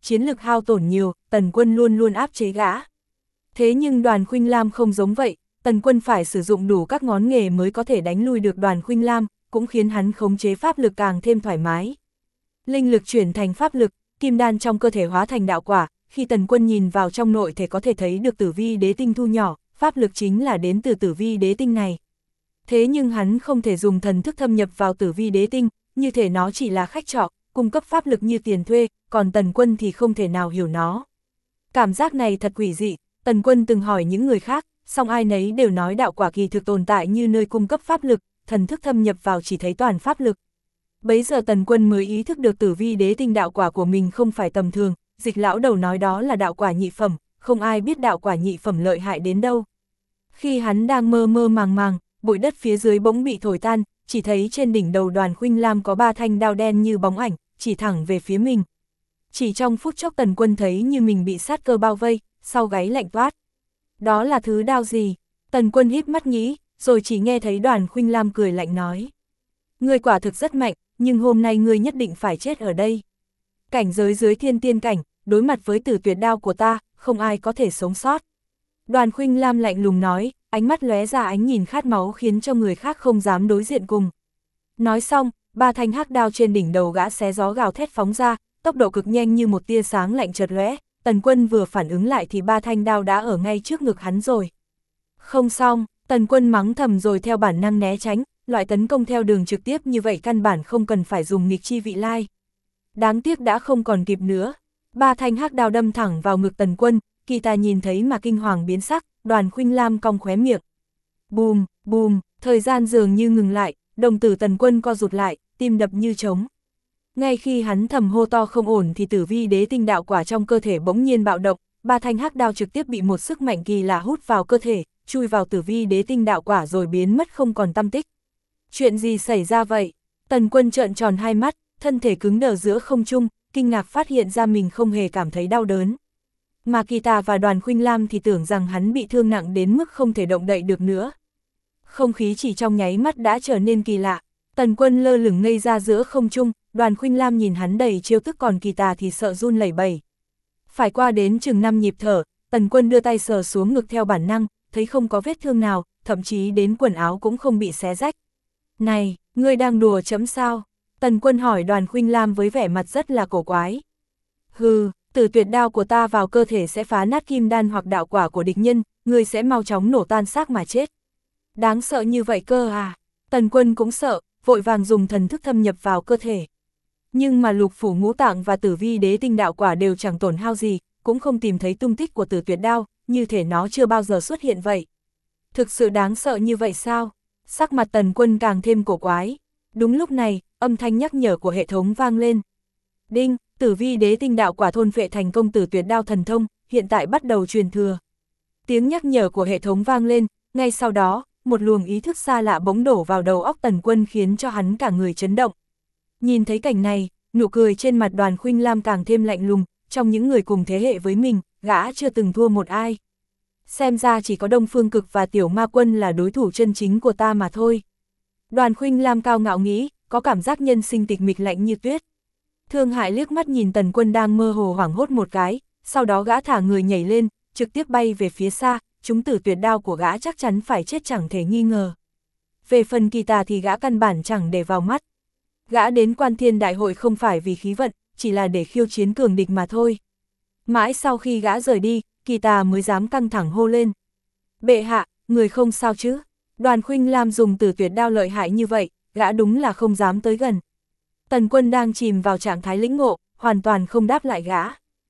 chiến lực hao tổn nhiều, Tần Quân luôn luôn áp chế gã. Thế nhưng Đoàn Khuynh Lam không giống vậy, Tần Quân phải sử dụng đủ các ngón nghề mới có thể đánh lui được Đoàn Khuynh Lam, cũng khiến hắn khống chế pháp lực càng thêm thoải mái. Linh lực chuyển thành pháp lực, kim đan trong cơ thể hóa thành đạo quả, khi Tần Quân nhìn vào trong nội thể có thể thấy được tử vi đế tinh thu nhỏ, pháp lực chính là đến từ tử vi đế tinh này. Thế nhưng hắn không thể dùng thần thức thâm nhập vào tử vi đế tinh, như thể nó chỉ là khách trọ, cung cấp pháp lực như tiền thuê, còn Tần Quân thì không thể nào hiểu nó. Cảm giác này thật quỷ dị, Tần Quân từng hỏi những người khác, song ai nấy đều nói đạo quả kỳ thực tồn tại như nơi cung cấp pháp lực, thần thức thâm nhập vào chỉ thấy toàn pháp lực. Bấy giờ Tần Quân mới ý thức được tử vi đế tinh đạo quả của mình không phải tầm thường, Dịch lão đầu nói đó là đạo quả nhị phẩm, không ai biết đạo quả nhị phẩm lợi hại đến đâu. Khi hắn đang mơ mơ màng màng, bụi đất phía dưới bỗng bị thổi tan, chỉ thấy trên đỉnh đầu Đoàn Khuynh Lam có 3 thanh đao đen như bóng ảnh, chỉ thẳng về phía mình. Chỉ trong phút chốc Tần Quân thấy như mình bị sát cơ bao vây, sau gáy lạnh toát. Đó là thứ đao gì? Tần Quân híp mắt nghĩ, rồi chỉ nghe thấy Đoàn Khuynh Lam cười lạnh nói. Ngươi quả thực rất mạnh, nhưng hôm nay ngươi nhất định phải chết ở đây. Cảnh giới dưới thiên tiên cảnh, đối mặt với tử tuyệt đao của ta, không ai có thể sống sót. Đoàn Khuynh Lam lạnh lùng nói, ánh mắt lóe ra ánh nhìn khát máu khiến cho người khác không dám đối diện cùng. Nói xong, 3 thanh hắc đao trên đỉnh đầu gã xé gió gào thét phóng ra, tốc độ cực nhanh như một tia sáng lạnh chợt lóe. Tần Quân vừa phản ứng lại thì 3 thanh đao đã ở ngay trước ngực hắn rồi. Không xong, Tần Quân mắng thầm rồi theo bản năng né tránh, loại tấn công theo đường trực tiếp như vậy căn bản không cần phải dùng nghịch chi vị lai. Đáng tiếc đã không còn kịp nữa. 3 thanh hắc đao đâm thẳng vào ngực Tần Quân, Kỳ Tà nhìn thấy mà kinh hoàng biến sắc, Đoàn Khuynh Lam cong khóe miệng. Bùm, bùm, thời gian dường như ngừng lại, đồng tử Tần Quân co rụt lại, tim đập như trống. Ngay khi hắn thầm hô to không ổn thì tử vi đế tinh đạo quả trong cơ thể bỗng nhiên bạo động, 3 thanh hắc đao trực tiếp bị một sức mạnh kỳ lạ hút vào cơ thể, chui vào tử vi đế tinh đạo quả rồi biến mất không còn tăm tích. Chuyện gì xảy ra vậy? Tần Quân trợn tròn hai mắt, thân thể cứng đờ giữa không trung, kinh ngạc phát hiện ra mình không hề cảm thấy đau đớn. Mà Kỳ Tà và Đoàn Khuynh Lam thì tưởng rằng hắn bị thương nặng đến mức không thể động đậy được nữa. Không khí chỉ trong nháy mắt đã trở nên kỳ lạ, Tần Quân lơ lửng ngây ra giữa không trung, Đoàn Khuynh Lam nhìn hắn đầy chiêu tức còn Kỳ Tà thì sợ run lẩy bẩy. Phải qua đến chừng 5 nhịp thở, Tần Quân đưa tay sờ xuống ngực theo bản năng, thấy không có vết thương nào, thậm chí đến quần áo cũng không bị xé rách. Này, ngươi đang đùa chấm sao? Tần Quân hỏi Đoàn Khuynh Lam với vẻ mặt rất là cổ quái. Hừ, tử tuyệt đao của ta vào cơ thể sẽ phá nát kim đan hoặc đạo quả của địch nhân, ngươi sẽ mau chóng nổ tan xác mà chết. Đáng sợ như vậy cơ à? Tần Quân cũng sợ, vội vàng dùng thần thức thâm nhập vào cơ thể. Nhưng mà lục phủ ngũ tạng và tử vi đế tinh đạo quả đều chẳng tổn hao gì, cũng không tìm thấy tung tích của tử tuyệt đao, như thể nó chưa bao giờ xuất hiện vậy. Thực sự đáng sợ như vậy sao? Sắc mặt Tần Quân càng thêm cổ quái. Đúng lúc này, âm thanh nhắc nhở của hệ thống vang lên. Đinh, tử vi đế tinh đạo quả thôn phệ thành công tử tuyệt đao thần thông, hiện tại bắt đầu truyền thừa. Tiếng nhắc nhở của hệ thống vang lên, ngay sau đó, một luồng ý thức xa lạ bỗng đổ vào đầu óc Tần Quân khiến cho hắn cả người chấn động. Nhìn thấy cảnh này, nụ cười trên mặt Đoàn Khuynh Lam càng thêm lạnh lùng, trong những người cùng thế hệ với mình, gã chưa từng thua một ai. Xem ra chỉ có Đông Phương Cực và Tiểu Ma Quân là đối thủ chân chính của ta mà thôi. Đoàn Khuynh Lam cao ngạo nghĩ, có cảm giác nhân sinh tịch mịch lạnh như tuyết. Thương Hại liếc mắt nhìn Tần Quân đang mơ hồ hoảng hốt một cái, sau đó gã thả người nhảy lên, trực tiếp bay về phía xa, chúng tử tuyệt đao của gã chắc chắn phải chết chẳng thể nghi ngờ. Về phần Kỳ Tà thì gã căn bản chẳng để vào mắt. Gã đến Quan Thiên Đại Hội không phải vì khí vận, chỉ là để khiêu chiến cường địch mà thôi. Mãi sau khi gã rời đi, Kỳ Tà mới dám căng thẳng hô lên. Bệ hạ, người không sao chứ? Đoàn Khuynh Lam dùng tử tuyệt đao lợi hại như vậy, gã đúng là không dám tới gần. Tần Quân đang chìm vào trạng thái lĩnh ngộ, hoàn toàn không đáp lại gã.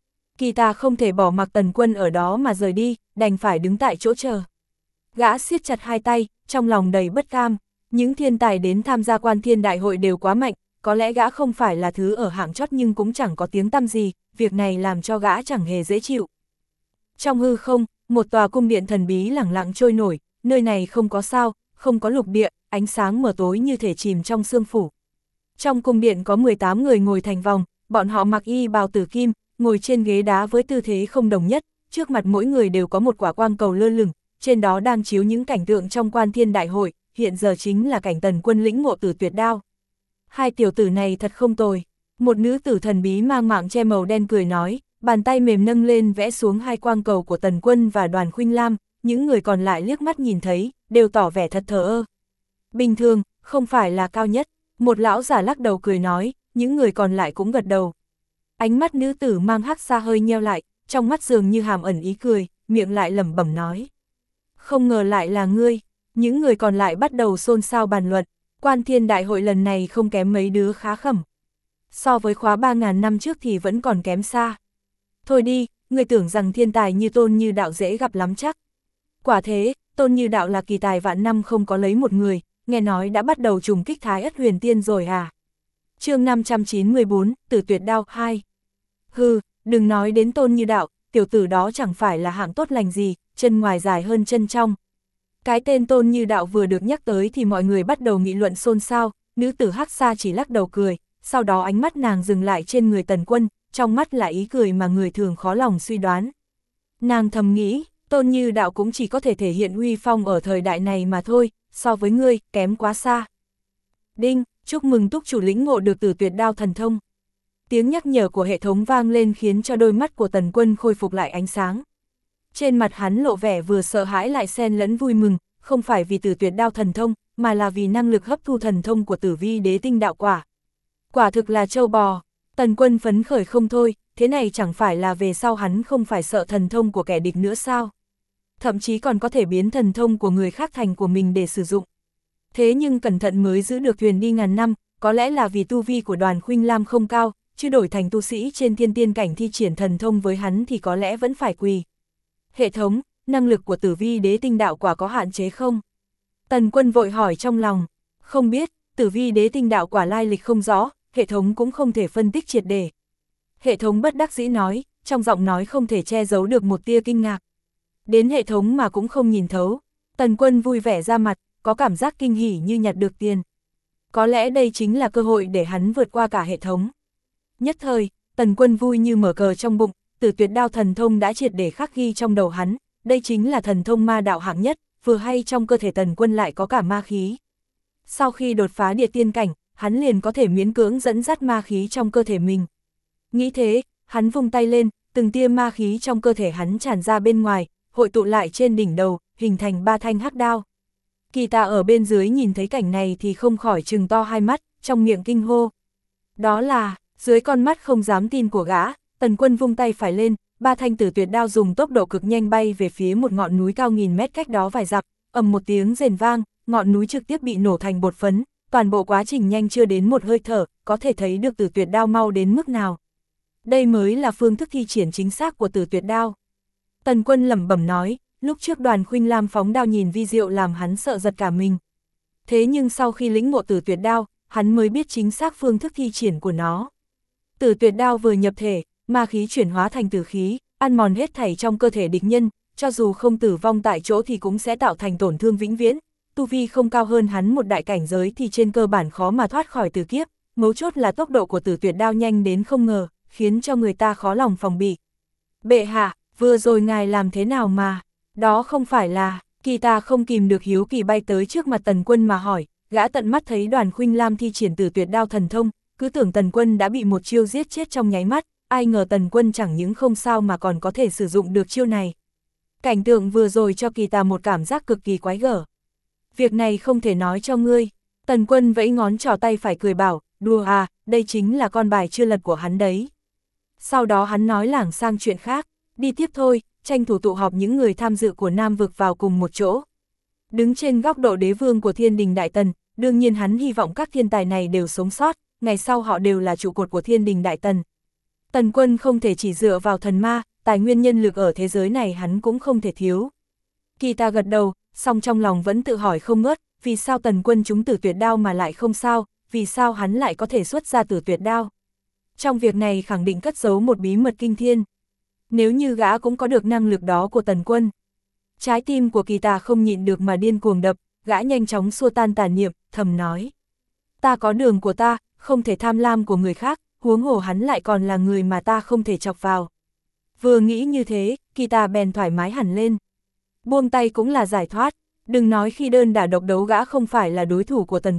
Kỳ Tà không thể bỏ mặc Tần Quân ở đó mà rời đi, đành phải đứng tại chỗ chờ. Gã siết chặt hai tay, trong lòng đầy bất cam. Những thiên tài đến tham gia Quan Thiên Đại Hội đều quá mạnh, có lẽ gã không phải là thứ ở hạng chót nhưng cũng chẳng có tiếng tăm gì, việc này làm cho gã chẳng hề dễ chịu. Trong hư không, một tòa cung điện thần bí lẳng lặng trôi nổi, nơi này không có sao, không có lục địa, ánh sáng mờ tối như thể chìm trong sương phủ. Trong cung điện có 18 người ngồi thành vòng, bọn họ mặc y bào tử kim, ngồi trên ghế đá với tư thế không đồng nhất, trước mặt mỗi người đều có một quả quang cầu lơ lửng, trên đó đang chiếu những cảnh tượng trong Quan Thiên Đại Hội, hiện giờ chính là cảnh Tần Quân lĩnh ngộ tử tuyệt đao. Hai tiểu tử này thật không tồi. Một nữ tử thần bí mang mạng che màu đen cười nói, bàn tay mềm nâng lên vẽ xuống hai quang cầu của Tần Quân và Đoàn Khuynh Lam, những người còn lại liếc mắt nhìn thấy, đều tỏ vẻ thật thờ ơ. Bình thường, không phải là cao nhất, một lão giả lắc đầu cười nói, những người còn lại cũng gật đầu. Ánh mắt nữ tử mang hắc xa hơi nheo lại, trong mắt dường như hàm ẩn ý cười, miệng lại lẩm bẩm nói. Không ngờ lại là ngươi, những người còn lại bắt đầu xôn xao bàn luận, Quan Thiên Đại hội lần này không kém mấy đứa khá khẩm. So với khóa 3.000 năm trước thì vẫn còn kém xa. Thôi đi, người tưởng rằng thiên tài như Tôn Như Đạo dễ gặp lắm chắc. Quả thế, Tôn Như Đạo là kỳ tài vạn năm không có lấy một người, nghe nói đã bắt đầu trùng kích Thái Ất Huyền Tiên rồi à. Chương 594, Tử Tuyệt Đao 2. Hừ, đừng nói đến Tôn Như Đạo, tiểu tử đó chẳng phải là hạng tốt lành gì, chân ngoài dài hơn chân trong. Cái tên Tôn Như Đạo vừa được nhắc tới thì mọi người bắt đầu nghị luận xôn xao, nữ tử hắc xa chỉ lắc đầu cười, sau đó ánh mắt nàng dừng lại trên người Tần Quân, trong mắt là ý cười mà người thường khó lòng suy đoán. Nàng thầm nghĩ, Tôn Như Đạo cũng chỉ có thể thể hiện uy phong ở thời đại này mà thôi, so với ngươi, kém quá xa. Đinh, chúc mừng túc chủ lĩnh ngộ được Tử Tuyệt Đao thần thông. Tiếng nhắc nhở của hệ thống vang lên khiến cho đôi mắt của Tần Quân khôi phục lại ánh sáng. Trên mặt hắn lộ vẻ vừa sợ hãi lại xen lẫn vui mừng, không phải vì Tử Tuyệt Đao thần thông, mà là vì năng lực hấp thu thần thông của Tử Vi Đế Tinh Đạo Quả. Quả thực là trâu bò. Tần Quân phấn khởi không thôi, thế này chẳng phải là về sau hắn không phải sợ thần thông của kẻ địch nữa sao? Thậm chí còn có thể biến thần thông của người khác thành của mình để sử dụng. Thế nhưng cẩn thận mới giữ được thuyền đi ngàn năm, có lẽ là vì tu vi của Đoàn Khuynh Lam không cao, chứ đổi thành tu sĩ trên thiên tiên cảnh thi triển thần thông với hắn thì có lẽ vẫn phải quỳ. Hệ thống, năng lực của Tử Vi Đế Tinh Đạo Quả có hạn chế không? Tần Quân vội hỏi trong lòng, không biết, Tử Vi Đế Tinh Đạo Quả lai lịch không rõ, hệ thống cũng không thể phân tích triệt để. Hệ thống bất đắc dĩ nói, trong giọng nói không thể che giấu được một tia kinh ngạc. Đến hệ thống mà cũng không nhìn thấu, Tần Quân vui vẻ ra mặt, có cảm giác kinh hỉ như nhặt được tiền. Có lẽ đây chính là cơ hội để hắn vượt qua cả hệ thống. Nhất thời, Tần Quân vui như mở cờ trong bụng, Tử Tuyệt Đao thần thông đã triệt để khắc ghi trong đầu hắn, đây chính là thần thông ma đạo hạng nhất, vừa hay trong cơ thể Tần Quân lại có cả ma khí. Sau khi đột phá địa tiên cảnh, hắn liền có thể miễn cưỡng dẫn dắt ma khí trong cơ thể mình. Nghĩ thế, hắn vung tay lên, từng tia ma khí trong cơ thể hắn tràn ra bên ngoài, hội tụ lại trên đỉnh đầu, hình thành 3 thanh hắc đao. Kỳ Tà ở bên dưới nhìn thấy cảnh này thì không khỏi trừng to hai mắt, trong miệng kinh hô. Đó là, dưới con mắt không dám tin của gã, Tần Quân vung tay phải lên, 3 thanh Tử Tuyệt Đao dùng tốc độ cực nhanh bay về phía một ngọn núi cao nghìn mét cách đó vài dặm, ầm một tiếng rền vang, ngọn núi trực tiếp bị nổ thành bột phấn, toàn bộ quá trình nhanh chưa đến một hơi thở, có thể thấy được Tử Tuyệt Đao mau đến mức nào. Đây mới là phương thức thi triển chính xác của Tử Tuyệt Đao. Tần Quân lẩm bẩm nói, lúc trước Đoàn Khuynh Lam phóng đao nhìn vi diệu làm hắn sợ giật cả mình. Thế nhưng sau khi lĩnh ngộ Tử Tuyệt Đao, hắn mới biết chính xác phương thức thi triển của nó. Tử Tuyệt Đao vừa nhập thể, ma khí chuyển hóa thành tử khí, ăn mòn hết thảy trong cơ thể địch nhân, cho dù không tử vong tại chỗ thì cũng sẽ tạo thành tổn thương vĩnh viễn. Tu vi không cao hơn hắn một đại cảnh giới thì trên cơ bản khó mà thoát khỏi tử kiếp, mấu chốt là tốc độ của Tử Tuyệt Đao nhanh đến không ngờ, khiến cho người ta khó lòng phòng bị. Bệ hạ, vừa rồi ngài làm thế nào mà, đó không phải là, Kỳ Tà không kìm được hiếu kỳ bay tới trước mặt Tần Quân mà hỏi, gã tận mắt thấy Đoàn Khuynh Lam thi triển Tử Tuyệt Đao thần thông, cứ tưởng Tần Quân đã bị một chiêu giết chết trong nháy mắt, ai ngờ Tần Quân chẳng những không sao mà còn có thể sử dụng được chiêu này. Cảnh tượng vừa rồi cho Kỳ Tà một cảm giác cực kỳ quái gở. Việc này không thể nói cho ngươi. Tần Quân vẫy ngón trỏ tay phải cười bảo, đùa à, đây chính là con bài chưa lật của hắn đấy. Sau đó hắn nói lảng sang chuyện khác, đi tiếp thôi, tranh thủ tụ họp những người tham dự của Nam Vực vào cùng một chỗ. Đứng trên góc độ đế vương của Thiên Đình Đại Tần, đương nhiên hắn hy vọng các thiên tài này đều sống sót, ngày sau họ đều là trụ cột của Thiên Đình Đại Tần. Tần Quân không thể chỉ dựa vào thần ma, tài nguyên nhân lực ở thế giới này hắn cũng không thể thiếu. Kỳ Tà gật đầu, song trong lòng vẫn tự hỏi không ngớt, vì sao Tần Quân trúng Tử Tuyệt Đao mà lại không sao, vì sao hắn lại có thể xuất ra Tử Tuyệt Đao. Trong việc này khẳng định cất giấu một bí mật kinh thiên. Nếu như gã cũng có được năng lực đó của Tần Quân. Trái tim của Kỳ Tà không nhịn được mà điên cuồng đập, gã nhanh chóng xua tan tà niệm, thầm nói. Ta có đường của ta, không thể tham lam của người khác, huống hồ hắn lại còn là người mà ta không thể chọc vào. Vừa nghĩ như thế, Kỳ Tà bèn thoải mái hẳn lên. Buông tay cũng là giải thoát, đừng nói khi đơn đả độc đấu gã không phải là đối thủ của Tần Quân,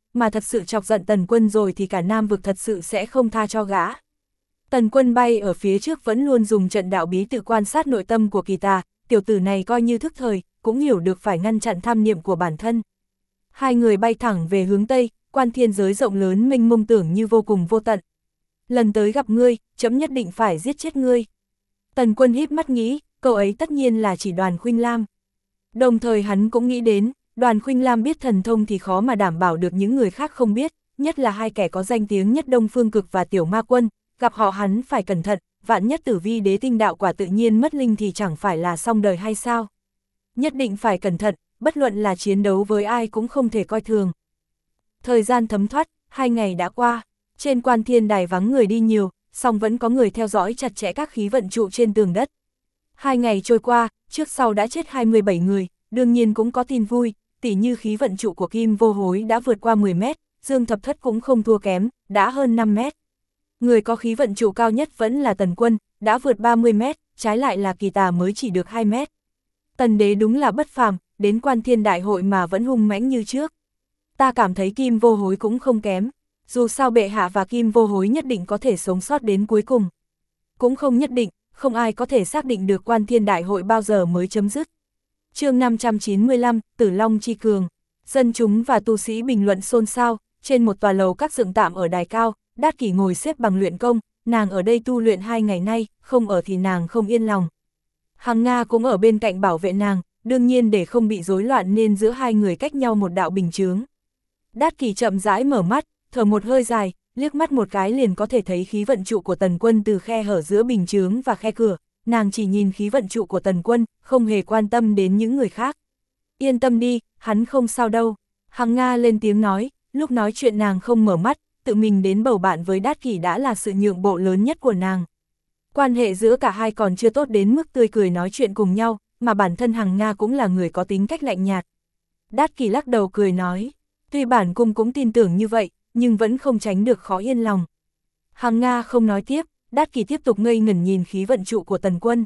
mà thật sự chọc giận Tần Quân rồi thì cả Nam vực thật sự sẽ không tha cho gã. Tần Quân bay ở phía trước vẫn luôn dùng trận đạo bí tự quan sát nội tâm của Kỳ Tà, tiểu tử này coi như thức thời, cũng hiểu được phải ngăn chặn tham niệm của bản thân. Hai người bay thẳng về hướng Tây, quan thiên giới rộng lớn mênh mông tưởng như vô cùng vô tận. Lần tới gặp ngươi, chấm nhất định phải giết chết ngươi. Tần Quân híp mắt nghĩ, câu ấy tất nhiên là chỉ Đoàn Khuynh Lam. Đồng thời hắn cũng nghĩ đến, Đoàn Khuynh Lam biết thần thông thì khó mà đảm bảo được những người khác không biết, nhất là hai kẻ có danh tiếng nhất Đông Phương Cực và Tiểu Ma Quân, gặp họ hắn phải cẩn thận, vạn nhất Tử Vi Đế tinh đạo quả tự nhiên mất linh thì chẳng phải là xong đời hay sao. Nhất định phải cẩn thận, bất luận là chiến đấu với ai cũng không thể coi thường. Thời gian thấm thoát, 2 ngày đã qua, trên Quan Thiên Đài vắng người đi nhiều, song vẫn có người theo dõi chặt chẽ các khí vận trụ trên tường đất. 2 ngày trôi qua, trước sau đã chết 27 người, đương nhiên cũng có tin vui, tỉ như khí vận trụ của Kim Vô Hối đã vượt qua 10 mét, Dương Thập Thất cũng không thua kém, đã hơn 5 mét. Người có khí vận trụ cao nhất vẫn là Tần Quân, đã vượt 30 mét, trái lại là Kỳ Tà mới chỉ được 2 mét. Tần Đế đúng là bất phàm, đến Quan Thiên Đại hội mà vẫn hung mãnh như trước. Ta cảm thấy Kim Vô Hối cũng không kém, dù sao bệ hạ và Kim Vô Hối nhất định có thể sống sót đến cuối cùng. Cũng không nhất định, không ai có thể xác định được Quan Thiên Đại hội bao giờ mới chấm dứt. Chương 595, Tử Long Chi Cường. Dân chúng và tu sĩ bình luận xôn xao, trên một tòa lầu các dựng tạm ở đài cao, Đát Kỷ ngồi xếp bằng luyện công, nàng ở đây tu luyện 2 ngày nay, không ở thì nàng không yên lòng. Hằng Nga cũng ở bên cạnh bảo vệ nàng, đương nhiên để không bị rối loạn nên giữa hai người cách nhau một đạo bình chướng. Đát Kỷ chậm rãi mở mắt, thở một hơi dài, liếc mắt một cái liền có thể thấy khí vận trụ của Tần Quân từ khe hở giữa bình chướng và khe cửa, nàng chỉ nhìn khí vận trụ của Tần Quân, không hề quan tâm đến những người khác. Yên tâm đi, hắn không sao đâu. Hằng Nga lên tiếng nói, lúc nói chuyện nàng không mở mắt, tự mình đến bầu bạn với Đát Kỷ đã là sự nhượng bộ lớn nhất của nàng. Quan hệ giữa cả hai còn chưa tốt đến mức tươi cười nói chuyện cùng nhau, mà bản thân Hằng Nga cũng là người có tính cách lạnh nhạt. Đát Kỷ lắc đầu cười nói, tuy bản cung cũng tin tưởng như vậy, nhưng vẫn không tránh được khó yên lòng. Hằng Nga không nói tiếp, Đát Kỷ tiếp tục ngây ngẩn nhìn khí vận trụ của Tần Quân.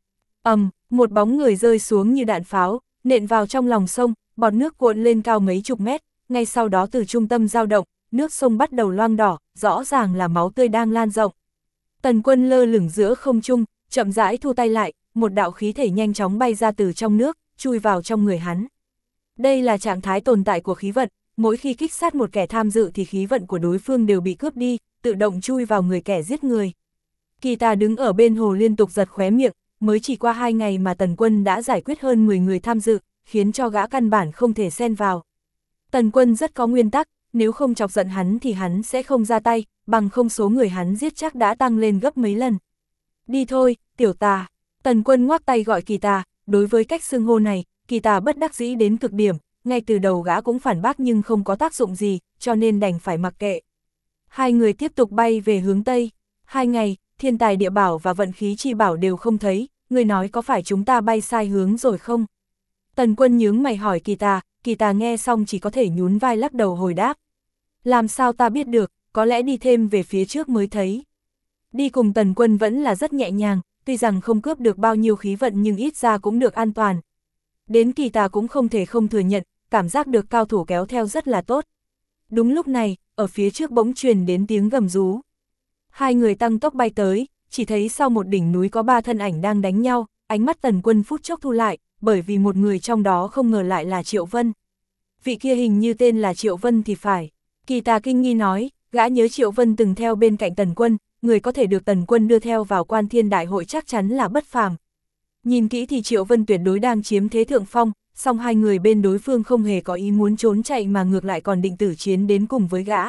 Một bóng người rơi xuống như đạn pháo, nện vào trong lòng sông, bọt nước cuộn lên cao mấy chục mét, ngay sau đó từ trung tâm dao động, nước sông bắt đầu loang đỏ, rõ ràng là máu tươi đang lan rộng. Tần Quân lơ lửng giữa không trung, chậm rãi thu tay lại, một đạo khí thể nhanh chóng bay ra từ trong nước, chui vào trong người hắn. Đây là trạng thái tồn tại của khí vận, mỗi khi kích sát một kẻ tham dự thì khí vận của đối phương đều bị cướp đi, tự động chui vào người kẻ giết người. Kỳ Tà đứng ở bên hồ liên tục giật khóe miệng, mới chỉ qua 2 ngày mà Tần Quân đã giải quyết hơn 10 người tham dự, khiến cho gã căn bản không thể xen vào. Tần Quân rất có nguyên tắc, nếu không chọc giận hắn thì hắn sẽ không ra tay, bằng không số người hắn giết chắc đã tăng lên gấp mấy lần. Đi thôi, tiểu Tà. Tần Quân ngoắc tay gọi Kỳ Tà, đối với cách xưng hô này, Kỳ Tà bất đắc dĩ đến cực điểm, ngay từ đầu gã cũng phản bác nhưng không có tác dụng gì, cho nên đành phải mặc kệ. Hai người tiếp tục bay về hướng Tây. 2 ngày, thiên tài địa bảo và vận khí chi bảo đều không thấy, người nói có phải chúng ta bay sai hướng rồi không? Tần Quân nhướng mày hỏi Kỳ Tà nghe xong chỉ có thể nhún vai lắc đầu hồi đáp. Làm sao ta biết được, có lẽ đi thêm về phía trước mới thấy. Đi cùng Tần Quân vẫn là rất nhẹ nhàng, tuy rằng không cướp được bao nhiêu khí vận nhưng ít ra cũng được an toàn. Đến Kỳ Tà cũng không thể không thừa nhận, cảm giác được cao thủ kéo theo rất là tốt. Đúng lúc này, ở phía trước bỗng truyền đến tiếng gầm rú. Hai người tăng tốc bay tới, chỉ thấy sau một đỉnh núi có 3 thân ảnh đang đánh nhau, ánh mắt Tần Quân phút chốc thu lại, bởi vì một người trong đó không ngờ lại là Triệu Vân. Vị kia hình như tên là Triệu Vân thì phải. Kỳ Tà kinh nghi nói, gã nhớ Triệu Vân từng theo bên cạnh Tần Quân, người có thể được Tần Quân đưa theo vào Quan Thiên Đại hội chắc chắn là bất phàm. Nhìn kỹ thì Triệu Vân tuyệt đối đang chiếm thế thượng phong, song hai người bên đối phương không hề có ý muốn trốn chạy mà ngược lại còn định tử chiến đến cùng với gã.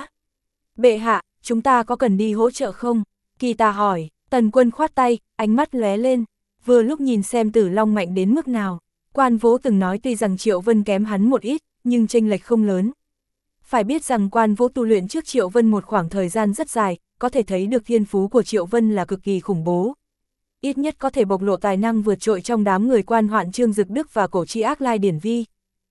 Bệ hạ, chúng ta có cần đi hỗ trợ không? Kỳ Tà hỏi. Tần Quân khoát tay, ánh mắt lóe lên, vừa lúc nhìn xem Tử Long mạnh đến mức nào. Quan Vũ từng nói tuy rằng Triệu Vân kém hắn một ít, nhưng chênh lệch không lớn. Phải biết rằng Quan Vũ tu luyện trước Triệu Vân một khoảng thời gian rất dài, có thể thấy được thiên phú của Triệu Vân là cực kỳ khủng bố. Ít nhất có thể bộc lộ tài năng vượt trội trong đám người Quan Hoạn Trương Dực Đức và Cổ Chi Ác Lai Điển Vi.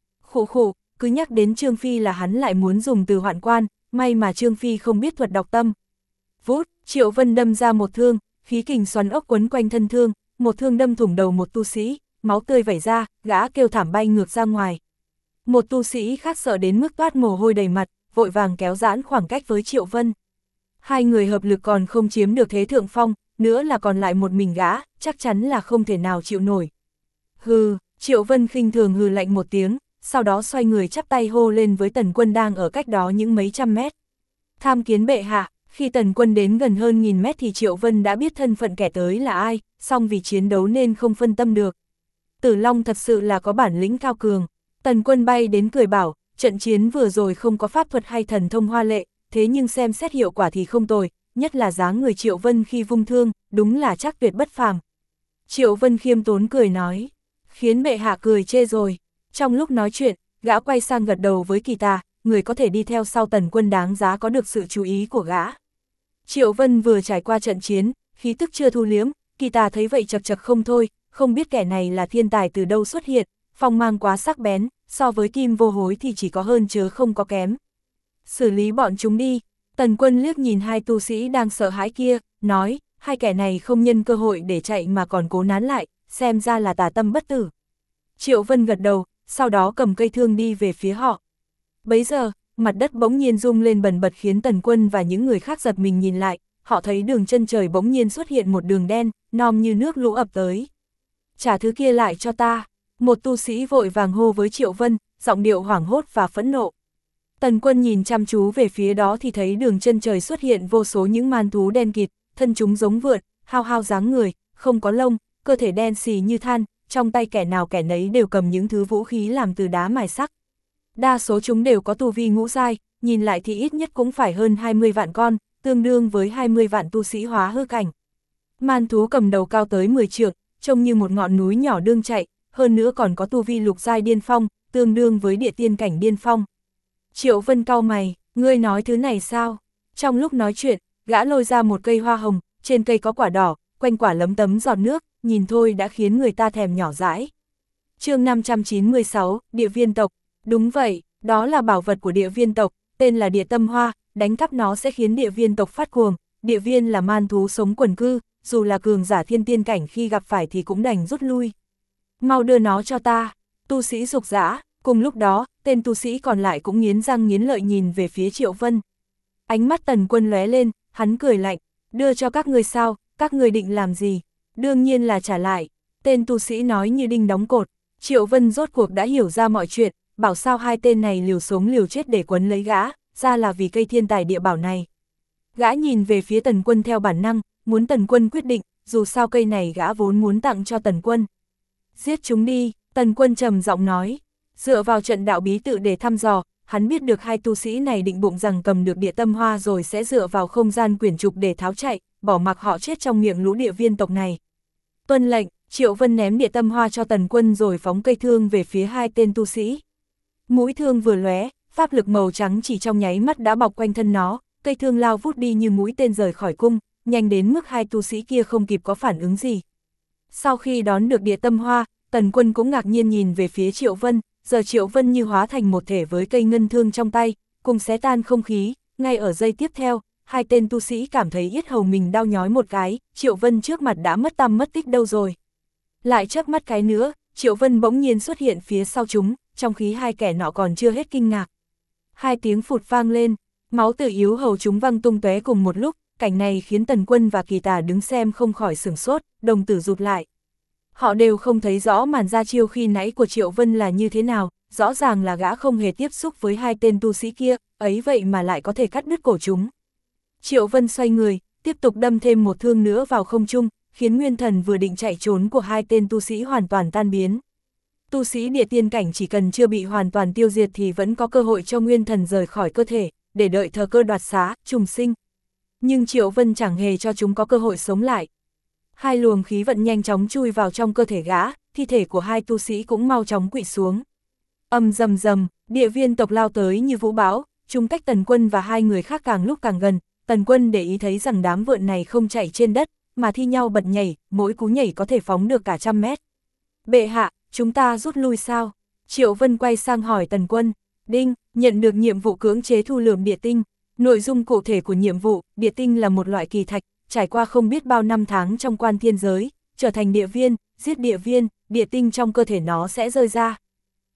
Khụ, cứ nhắc đến Trương Phi là hắn lại muốn dùng từ hoạn quan, may mà Trương Phi không biết thuật đọc tâm. Vút, Triệu Vân đâm ra một thương, khí kình xoắn ốc quấn quanh thân thương, một thương đâm thủng đầu một tu sĩ, máu tươi vẩy ra, gã kêu thảm bay ngược ra ngoài. Một tu sĩ khác sợ đến mức toát mồ hôi đầy mặt, vội vàng kéo giãn khoảng cách với Triệu Vân. Hai người hợp lực còn không chiếm được thế thượng phong, nữa là còn lại một mình gã, chắc chắn là không thể nào chịu nổi. Hừ, Triệu Vân khinh thường hừ lạnh một tiếng, sau đó xoay người chắp tay hô lên với Tần Quân đang ở cách đó những mấy trăm mét. Tham kiến bệ hạ. Khi Tần Quân đến gần hơn 1000 mét thì Triệu Vân đã biết thân phận kẻ tới là ai, song vì chiến đấu nên không phân tâm được. Tử Long thật sự là có bản lĩnh cao cường. Tần Quân bay đến cười bảo, trận chiến vừa rồi không có pháp thuật hay thần thông hoa lệ, thế nhưng xem xét hiệu quả thì không tồi, nhất là dáng người Triệu Vân khi vung thương, đúng là chắc tuyệt bất phàm. Triệu Vân khiêm tốn cười nói, khiến bệ hạ cười chê rồi. Trong lúc nói chuyện, gã quay sang gật đầu với Kỳ Tà, người có thể đi theo sau Tần Quân đáng giá có được sự chú ý của gã. Triệu Vân vừa trải qua trận chiến, khí tức chưa thu liếm, Kỳ Tà thấy vậy chật chật không thôi, không biết kẻ này là thiên tài từ đâu xuất hiện, phong mang quá sắc bén, so với Kim Vô Hối thì chỉ có hơn chớ không có kém. Xử lý bọn chúng đi. Tần Quân liếc nhìn hai tu sĩ đang sợ hãi kia, nói, hai kẻ này không nhân cơ hội để chạy mà còn cố nán lại, xem ra là tà tâm bất tử. Triệu Vân gật đầu, sau đó cầm cây thương đi về phía họ. Bấy giờ, mặt đất bỗng nhiên rung lên bần bật khiến Tần Quân và những người khác giật mình nhìn lại, họ thấy đường chân trời bỗng nhiên xuất hiện một đường đen, nom như nước lũ ập tới. Trả thứ kia lại cho ta. Một tu sĩ vội vàng hô với Triệu Vân, giọng điệu hoảng hốt và phẫn nộ. Tần Quân nhìn chăm chú về phía đó thì thấy đường chân trời xuất hiện vô số những man thú đen kịt, thân chúng giống vượn, hao hao dáng người, không có lông, cơ thể đen xì như than, trong tay kẻ nào kẻ nấy đều cầm những thứ vũ khí làm từ đá mài sắc. Đa số chúng đều có tu vi ngũ giai, nhìn lại thì ít nhất cũng phải hơn 20 vạn con, tương đương với 20 vạn tu sĩ hóa hư cảnh. Man thú cầm đầu cao tới 10 trượng, trông như một ngọn núi nhỏ đương chạy, hơn nữa còn có tu vi lục giai điên phong, tương đương với địa tiên cảnh điên phong. Triệu Vân cau mày, ngươi nói thứ này sao? Trong lúc nói chuyện, gã lôi ra một cây hoa hồng, trên cây có quả đỏ, quanh quả lấm tấm giọt nước, nhìn thôi đã khiến người ta thèm nhỏ dãi. Chương 596, Địa Viên tộc. Đúng vậy, đó là bảo vật của Địa Viên tộc, tên là Địa Tâm Hoa, đánh cắp nó sẽ khiến Địa Viên tộc phát cuồng. Địa Viên là man thú sống quần cư, dù là cường giả thiên tiên cảnh khi gặp phải thì cũng đành rút lui. Mau đưa nó cho ta. Tu sĩ dục dã. Cùng lúc đó, tên tu sĩ còn lại cũng nghiến răng nghiến lợi nhìn về phía Triệu Vân. Ánh mắt Tần Quân lóe lên, hắn cười lạnh, đưa cho các ngươi sao, các ngươi định làm gì? Đương nhiên là trả lại. Tên tu sĩ nói như đinh đóng cột. Triệu Vân rốt cuộc đã hiểu ra mọi chuyện, bảo sao hai tên này liều sống liều chết để quấn lấy gã, ra là vì cây thiên tài địa bảo này. Gã nhìn về phía Tần Quân theo bản năng, muốn Tần Quân quyết định, dù sao cây này gã vốn muốn tặng cho Tần Quân. Giết chúng đi, Tần Quân trầm giọng nói. Dựa vào trận đạo bí tự để thăm dò, hắn biết được hai tu sĩ này định bụng rằng cầm được Địa Tâm Hoa rồi sẽ dựa vào không gian quyển trục để tháo chạy, bỏ mặc họ chết trong miệng lũ địa viên tộc này. Tuân lệnh, Triệu Vân ném Địa Tâm Hoa cho Tần Quân rồi phóng cây thương về phía hai tên tu sĩ. Mũi thương vừa lóe, pháp lực màu trắng chỉ trong nháy mắt đã bọc quanh thân nó, cây thương lao vút đi như mũi tên rời khỏi cung, nhanh đến mức hai tu sĩ kia không kịp có phản ứng gì. Sau khi đón được Địa Tâm Hoa, Tần Quân cũng ngạc nhiên nhìn về phía Triệu Vân, giờ Triệu Vân như hóa thành một thể với cây ngân thương trong tay, cùng xé tan không khí, ngay ở giây tiếp theo, hai tên tu sĩ cảm thấy yết hầu mình đau nhói một cái, Triệu Vân trước mặt đã mất tăm mất tích đâu rồi. Lại chớp mắt cái nữa, Triệu Vân bỗng nhiên xuất hiện phía sau chúng, trong khi hai kẻ nọ còn chưa hết kinh ngạc. Hai tiếng phụt vang lên, máu từ yếu hầu chúng văng tung tóe cùng một lúc, cảnh này khiến Tần Quân và Kỳ Tà đứng xem không khỏi sửng sốt, đồng tử rụt lại. Họ đều không thấy rõ màn ra chiêu khi nãy của Triệu Vân là như thế nào, rõ ràng là gã không hề tiếp xúc với hai tên tu sĩ kia, ấy vậy mà lại có thể cắt đứt cổ chúng. Triệu Vân xoay người, tiếp tục đâm thêm một thương nữa vào không trung, khiến nguyên thần vừa định chạy trốn của hai tên tu sĩ hoàn toàn tan biến. Tu sĩ địa tiên cảnh chỉ cần chưa bị hoàn toàn tiêu diệt thì vẫn có cơ hội cho nguyên thần rời khỏi cơ thể, để đợi thời cơ đoạt xá, trùng sinh. Nhưng Triệu Vân chẳng hề cho chúng có cơ hội sống lại. Hai luồng khí vận nhanh chóng chui vào trong cơ thể gã, thi thể của hai tu sĩ cũng mau chóng quỵ xuống. Âm rầm rầm, địa viên tộc lao tới như vũ bão, chúng cách Tần Quân và hai người khác càng lúc càng gần. Tần Quân để ý thấy rằng đám vượn này không chạy trên đất, mà thi nhau bật nhảy, mỗi cú nhảy có thể phóng được cả 100 mét. Bệ hạ, chúng ta rút lui sao? Triệu Vân quay sang hỏi Tần Quân. Đinh, nhận được nhiệm vụ cưỡng chế thu lượm địa tinh. Nội dung cụ thể của nhiệm vụ, địa tinh là một loại kỳ thạch, trải qua không biết bao năm tháng trong quan thiên giới, trở thành địa viên, giết địa viên, địa tinh trong cơ thể nó sẽ rơi ra.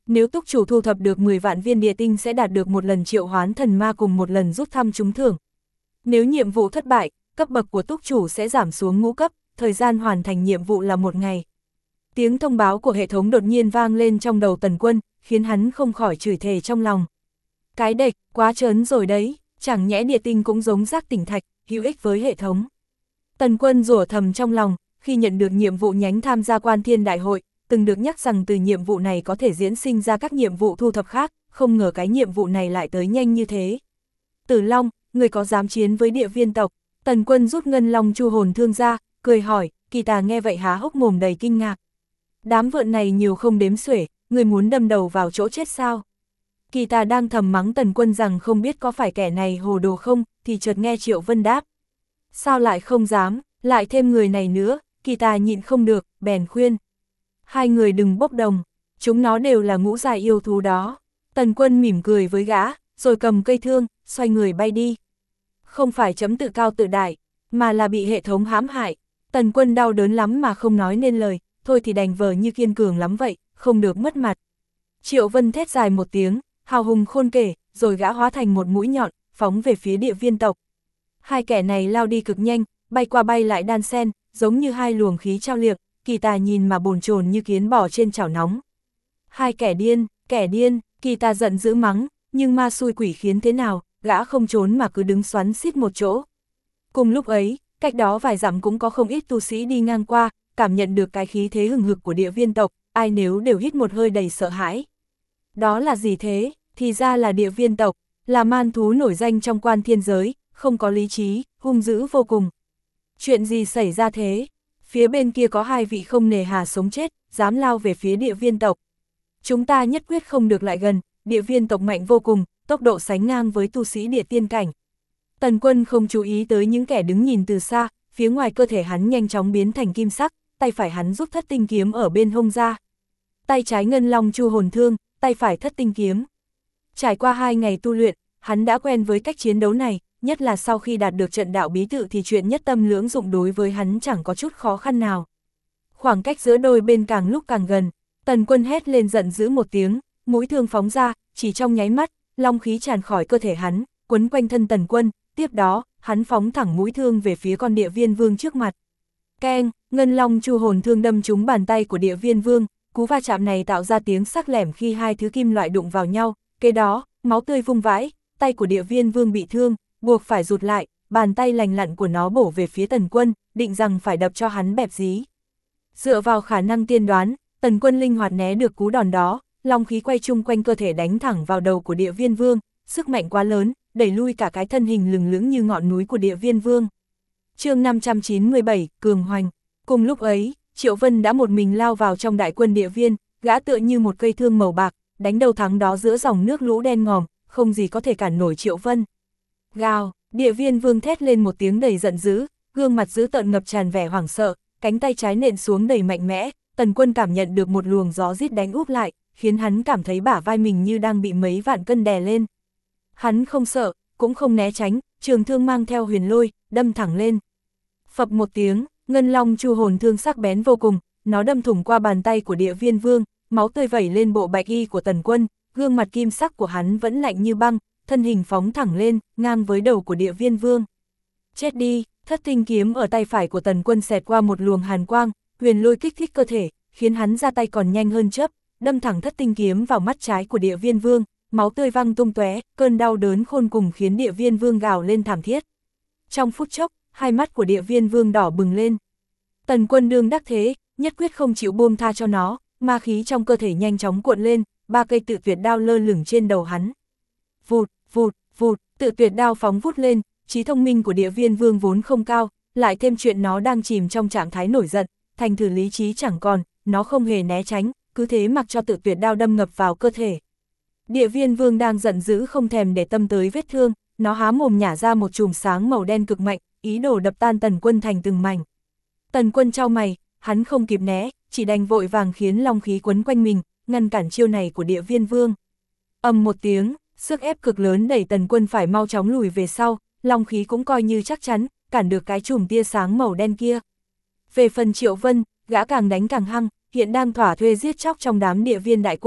Nếu túc chủ thu thập được 10 vạn viên địa tinh sẽ đạt được một lần triệu hoán thần ma cùng một lần rút thăm trúng thưởng. Nếu nhiệm vụ thất bại, cấp bậc của túc chủ sẽ giảm xuống ngũ cấp, thời gian hoàn thành nhiệm vụ là 1 ngày. Tiếng thông báo của hệ thống đột nhiên vang lên trong đầu Tần Quân, khiến hắn không khỏi chửi thề trong lòng. Cái đệch, quá trớn rồi đấy, chẳng nhẽ địa tinh cũng giống rác tỉnh thạch, hữu ích với hệ thống. Tần Quân rủa thầm trong lòng, khi nhận được nhiệm vụ nhánh tham gia Quan Thiên Đại hội, từng được nhắc rằng từ nhiệm vụ này có thể diễn sinh ra các nhiệm vụ thu thập khác, không ngờ cái nhiệm vụ này lại tới nhanh như thế. Tử Long, người có dám chiến với địa viên tộc? Tần Quân rút ngân long chu hồn thương ra, cười hỏi. Kỳ Tà nghe vậy há hốc mồm đầy kinh ngạc. Đám vượn này nhiều không đếm xuể, người muốn đâm đầu vào chỗ chết sao? Kỳ Tà đang thầm mắng Tần Quân rằng không biết có phải kẻ này hồ đồ không, thì chợt nghe Triệu Vân đáp. Sao lại không dám, lại thêm người này nữa? Kỳ Tà nhịn không được, bèn khuyên. Hai người đừng bốc đồng, chúng nó đều là ngũ giai yêu thú đó. Tần Quân mỉm cười với gã, rồi cầm cây thương, xoay người bay đi. Không phải chấm tự cao tự đại, mà là bị hệ thống hãm hại. Tần Quân đau đớn lắm mà không nói nên lời, thôi thì đành vờ như kiên cường lắm vậy, không được mất mặt. Triệu Vân thét dài một tiếng, hào hùng khôn kể, rồi gã hóa thành một mũi nhọn, phóng về phía địa viên tộc. Hai kẻ này lao đi cực nhanh, bay qua bay lại đan sen, giống như hai luồng khí trao liệng. Kỳ Tà nhìn mà bồn chồn như kiến bò trên chảo nóng. Hai kẻ điên, Kỳ Tà giận dữ mắng, nhưng ma xui quỷ khiến thế nào, gã không trốn mà cứ đứng xoắn xít một chỗ. Cùng lúc ấy, cách đó vài dặm cũng có không ít tu sĩ đi ngang qua, cảm nhận được cái khí thế hừng hực của địa viên tộc, ai nấy đều hít một hơi đầy sợ hãi. Đó là gì thế? Thì ra là địa viên tộc, là man thú nổi danh trong Quan Thiên giới, không có lý trí, hung dữ vô cùng. Chuyện gì xảy ra thế? Phía bên kia có hai vị không nề hà sống chết, dám lao về phía địa viên tộc. Chúng ta nhất quyết không được lại gần, địa viên tộc mạnh vô cùng, tốc độ sánh ngang với tu sĩ địa tiên cảnh. Tần Quân không chú ý tới những kẻ đứng nhìn từ xa, phía ngoài cơ thể hắn nhanh chóng biến thành kim sắc, tay phải hắn rút thất tinh kiếm ở bên hông ra. Tay trái ngân long chu hồn thương, tay phải thất tinh kiếm. Trải qua 2 ngày tu luyện, hắn đã quen với cách chiến đấu này, nhất là sau khi đạt được trận đạo bí tự thì chuyện nhất tâm lưỡng dụng đối với hắn chẳng có chút khó khăn nào. Khoảng cách giữa đôi bên càng lúc càng gần, Tần Quân hét lên giận dữ một tiếng, mũi thương phóng ra, chỉ trong nháy mắt, long khí tràn khỏi cơ thể hắn, quấn quanh thân Tần Quân, tiếp đó, hắn phóng thẳng mũi thương về phía con địa viên vương trước mặt. Keng, ngân long chu hồn thương đâm trúng bàn tay của địa viên vương, cú va chạm này tạo ra tiếng sắc lẻm khi hai thứ kim loại đụng vào nhau, kế đó, máu tươi vung vãi, tay của địa viên vương bị thương, buộc phải rụt lại, bàn tay lành lặn của nó bổ về phía Tần Quân, định rằng phải đập cho hắn bẹp dí. Dựa vào khả năng tiên đoán, Tần Quân linh hoạt né được cú đòn đó, long khí quay chung quanh cơ thể đánh thẳng vào đầu của địa viên vương, sức mạnh quá lớn, đẩy lui cả cái thân hình lừng lững như ngọn núi của địa viên vương. Chương 597, Cường Hoành. Cùng lúc ấy, Triệu Vân đã một mình lao vào trong đại quân địa viên, gã tựa như một cây thương màu bạc, đánh đầu thắng đó giữa dòng nước lũ đen ngòm, không gì có thể cản nổi Triệu Vân. Gào, địa viên vương thét lên một tiếng đầy giận dữ, gương mặt dữ tợn ngập tràn vẻ hoảng sợ, cánh tay trái nện xuống đầy mạnh mẽ, Tần Quân cảm nhận được một luồng gió rít đánh úp lại, khiến hắn cảm thấy bả vai mình như đang bị mấy vạn cân đè lên. Hắn không sợ, cũng không né tránh, trường thương mang theo huyền lôi, đâm thẳng lên. Phập một tiếng, ngân long chu hồn thương sắc bén vô cùng, nó đâm thủng qua bàn tay của địa viên vương, máu tươi vẩy lên bộ bạch y của Tần Quân, gương mặt kim sắc của hắn vẫn lạnh như băng, thân hình phóng thẳng lên, ngang với đầu của địa viên vương. Chết đi, thất tinh kiếm ở tay phải của Tần Quân xẹt qua một luồng hàn quang, huyền lôi kích thích cơ thể, khiến hắn ra tay còn nhanh hơn chớp, đâm thẳng thất tinh kiếm vào mắt trái của địa viên vương, máu tươi văng tung tóe, cơn đau đớn khôn cùng khiến địa viên vương gào lên thảm thiết. Trong phút chốc, hai mắt của địa viên vương đỏ bừng lên. Tần Quân đương đắc thế, nhất quyết không chịu buông tha cho nó, ma khí trong cơ thể nhanh chóng cuộn lên, 3 cây tự tuyệt đao lơ lửng trên đầu hắn. Vụt, vụt, vụt, tự tuyệt đao phóng vút lên, trí thông minh của địa viên vương vốn không cao, lại thêm chuyện nó đang chìm trong trạng thái nổi giận, thành thử lý trí chẳng còn, nó không hề né tránh, cứ thế mặc cho tự tuyệt đao đâm ngập vào cơ thể. Địa viên vương đang giận dữ không thèm để tâm tới vết thương, nó há mồm nhả ra một chùm sáng màu đen cực mạnh, ý đồ đập tan Tần Quân thành từng mảnh. Tần Quân chau mày, hắn không kịp né, chỉ đành vội vàng khiến long khí quấn quanh mình, ngăn cản chiêu này của địa viên vương. Ầm một tiếng, sức ép cực lớn đẩy Tần Quân phải mau chóng lùi về sau, long khí cũng coi như chắc chắn, cản được cái chùm tia sáng màu đen kia. Về phần Triệu Vân, gã càng đánh càng hăng, hiện đang thỏa thuê giết chóc trong đám địa viên đại quân,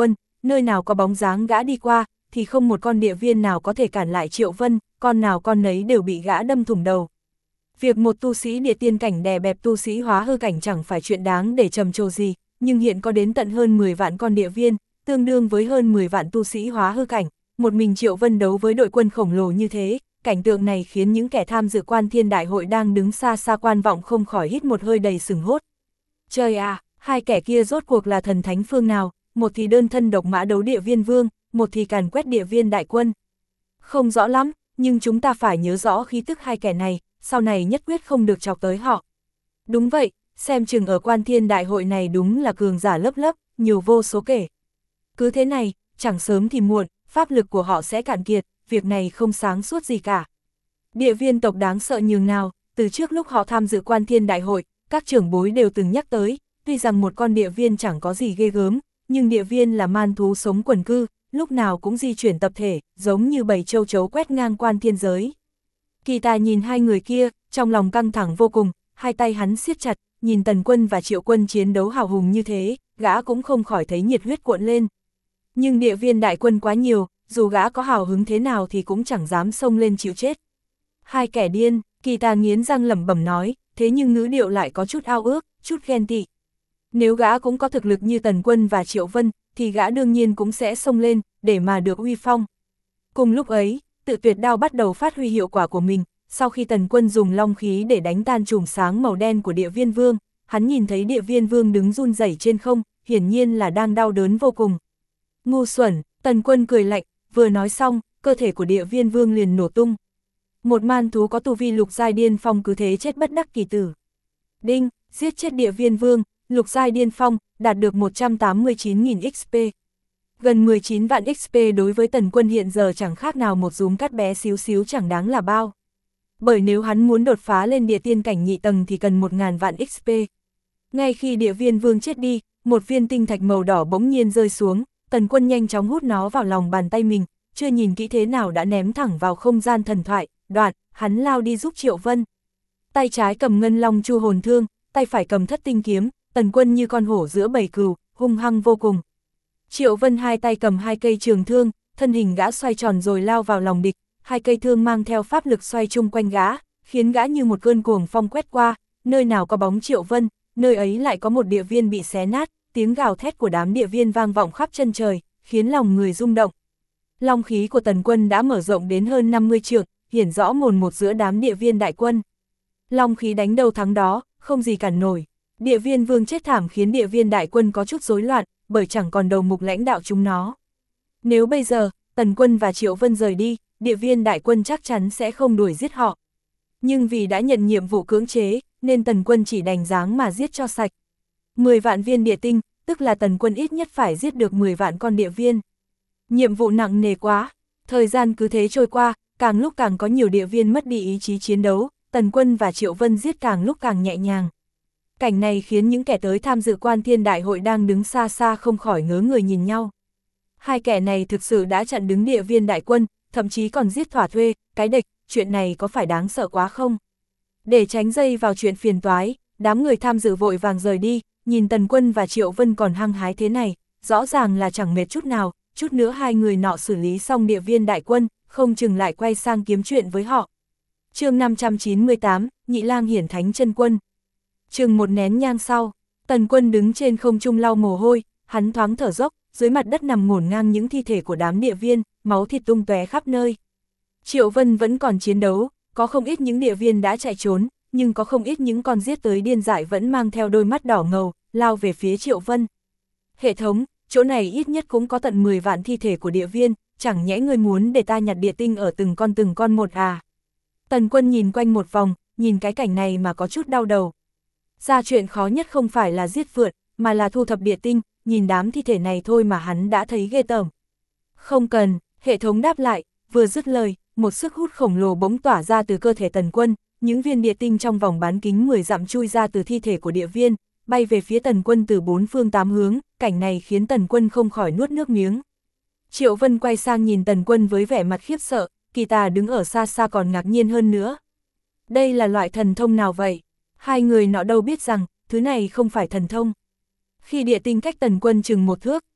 nơi nào có bóng dáng gã đi qua, thì không một con địa viên nào có thể cản lại Triệu Vân, con nào con nấy đều bị gã đâm thủng đầu. Việc một tu sĩ địa tiên cảnh đè bẹp tu sĩ hóa hư cảnh chẳng phải chuyện đáng để trầm trồ gì, nhưng hiện có đến tận hơn 10 vạn con địa viên, tương đương với hơn 10 vạn tu sĩ hóa hư cảnh, một mình Triệu Vân đấu với đội quân khổng lồ như thế, cảnh tượng này khiến những kẻ tham dự Quan Thiên Đại hội đang đứng xa xa quan vọng không khỏi hít một hơi đầy sửng hốt. Trời à, hai kẻ kia rốt cuộc là thần thánh phương nào, một thì đơn thân độc mã đấu địa viên vương, một thì càn quét địa viên đại quân. Không rõ lắm, nhưng chúng ta phải nhớ rõ khí tức hai kẻ này, sau này nhất quyết không được chọc tới họ. Đúng vậy, xem chừng ở Quan Thiên Đại hội này đúng là cường giả lớp lớp, nhiều vô số kể. Cứ thế này, chẳng sớm thì muộn, pháp lực của họ sẽ cạn kiệt, việc này không sáng suốt gì cả. Địa viên tộc đáng sợ nhường nào, từ trước lúc họ tham dự Quan Thiên Đại hội, các trưởng bối đều từng nhắc tới, tuy rằng một con địa viên chẳng có gì ghê gớm, nhưng địa viên là man thú sống quần cư, lúc nào cũng di chuyển tập thể, giống như bầy châu chấu quét ngang quan thiên giới. Kỳ Tài nhìn hai người kia, trong lòng căng thẳng vô cùng, hai tay hắn siết chặt, nhìn Tần Quân và Triệu Quân chiến đấu hào hùng như thế, gã cũng không khỏi thấy nhiệt huyết cuộn lên. Nhưng địa viên đại quân quá nhiều, dù gã có hào hứng thế nào thì cũng chẳng dám xông lên chịu chết. Hai kẻ điên, Kỳ Tài nghiến răng lẩm bẩm nói, thế nhưng ngữ điệu lại có chút ao ước, chút ghen tị. Nếu gã cũng có thực lực như Tần Quân và Triệu Vân, thì gã đương nhiên cũng sẽ xông lên, để mà được uy phong. Cùng lúc ấy, Tự Tuyệt Đao bắt đầu phát huy hiệu quả của mình, sau khi Tần Quân dùng long khí để đánh tan chùm sáng màu đen của địa viên vương, hắn nhìn thấy địa viên vương đứng run rẩy trên không, hiển nhiên là đang đau đớn vô cùng. Ngu xuẩn, Tần Quân cười lạnh, vừa nói xong, cơ thể của địa viên vương liền nổ tung. Một man thú có tu vi lục giai điên phong cứ thế chết bất đắc kỳ tử. Đinh, giết chết địa viên vương, lục giai điên phong, đạt được 189.000 XP. Gần 19 vạn XP đối với Tần Quân hiện giờ chẳng khác nào một dúm cát bé xíu xíu chẳng đáng là bao. Bởi nếu hắn muốn đột phá lên địa tiên cảnh nhị tầng thì cần 1.000 vạn XP. Ngay khi địa viên vương chết đi, một viên tinh thạch màu đỏ bỗng nhiên rơi xuống, Tần Quân nhanh chóng hút nó vào lòng bàn tay mình, chưa nhìn kỹ thế nào đã ném thẳng vào không gian thần thoại, đoạn, hắn lao đi giúp Triệu Vân. Tay trái cầm ngân long chu hồn thương, tay phải cầm thất tinh kiếm, Tần Quân như con hổ giữa bầy cừu, hung hăng vô cùng. Triệu Vân hai tay cầm hai cây trường thương, thân hình gã xoay tròn rồi lao vào lòng địch, hai cây thương mang theo pháp lực xoay chung quanh gã, khiến gã như một cơn cuồng phong quét qua, nơi nào có bóng Triệu Vân, nơi ấy lại có một địa viên bị xé nát, tiếng gào thét của đám địa viên vang vọng khắp chân trời, khiến lòng người rung động. Long khí của Tần Quân đã mở rộng đến hơn 50 trượng, hiển rõ mồn một giữa đám địa viên đại quân. Long khí đánh đầu thắng đó, không gì cản nổi. Địa viên vương chết thảm khiến địa viên đại quân có chút rối loạn, bởi chẳng còn đầu mục lãnh đạo chúng nó. Nếu bây giờ, Tần Quân và Triệu Vân rời đi, địa viên đại quân chắc chắn sẽ không đuổi giết họ. Nhưng vì đã nhận nhiệm vụ cưỡng chế, nên Tần Quân chỉ đành dáng mà giết cho sạch. 10 vạn viên địa tinh, tức là Tần Quân ít nhất phải giết được 10 vạn con địa viên. Nhiệm vụ nặng nề quá, thời gian cứ thế trôi qua, càng lúc càng có nhiều địa viên mất đi ý chí chiến đấu, Tần Quân và Triệu Vân giết càng lúc càng nhẹ nhàng. Cảnh này khiến những kẻ tới tham dự Quan Thiên Đại hội đang đứng xa xa không khỏi ngớ người nhìn nhau. Hai kẻ này thực sự đã chặn đứng địa viên đại quân, thậm chí còn giết thỏa thuê, cái địch, chuyện này có phải đáng sợ quá không? Để tránh dây vào chuyện phiền toái, đám người tham dự vội vàng rời đi, nhìn Tần Quân và Triệu Vân còn hăng hái thế này, rõ ràng là chẳng mệt chút nào, chút nữa hai người nọ xử lý xong địa viên đại quân, không chừng lại quay sang kiếm chuyện với họ. Chương 598, Nhị Lang Hiển Thánh Chân Quân. Chừng một nén nhang sau, Tần Quân đứng trên không trung lau mồ hôi, hắn thoáng thở dốc, dưới mặt đất nằm ngổn ngang những thi thể của đám địa viên, máu thịt tung tóe khắp nơi. Triệu Vân vẫn còn chiến đấu, có không ít những địa viên đã chạy trốn, nhưng có không ít những con giết tới điên dại vẫn mang theo đôi mắt đỏ ngầu, lao về phía Triệu Vân. Hệ thống, chỗ này ít nhất cũng có tận 10 vạn thi thể của địa viên, chẳng nhẽ ngươi muốn để ta nhặt địa tinh ở từng con một à? Tần Quân nhìn quanh một vòng, nhìn cái cảnh này mà có chút đau đầu. Ra chuyện khó nhất không phải là giết vượn, mà là thu thập địa tinh, nhìn đám thi thể này thôi mà hắn đã thấy ghê tởm. Không cần, hệ thống đáp lại, vừa dứt lời, một sức hút khổng lồ bỗng tỏa ra từ cơ thể Tần Quân, những viên địa tinh trong vòng bán kính 10 dặm chui ra từ thi thể của địa viên, bay về phía Tần Quân từ 4 phương 8 hướng, cảnh này khiến Tần Quân không khỏi nuốt nước miếng. Triệu Vân quay sang nhìn Tần Quân với vẻ mặt khiếp sợ, Kỳ Tà đứng ở xa xa còn ngạc nhiên hơn nữa. Đây là loại thần thông nào vậy? Hai người nọ đâu biết rằng, thứ này không phải thần thông. Khi địa tinh cách Tần Quân chừng một thước,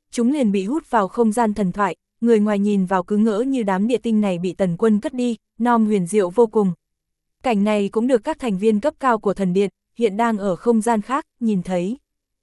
chúng liền bị hút vào không gian thần thoại, người ngoài nhìn vào cứ ngỡ như đám địa tinh này bị Tần Quân cất đi, nom huyền diệu vô cùng. Cảnh này cũng được các thành viên cấp cao của thần điện, hiện đang ở không gian khác, nhìn thấy.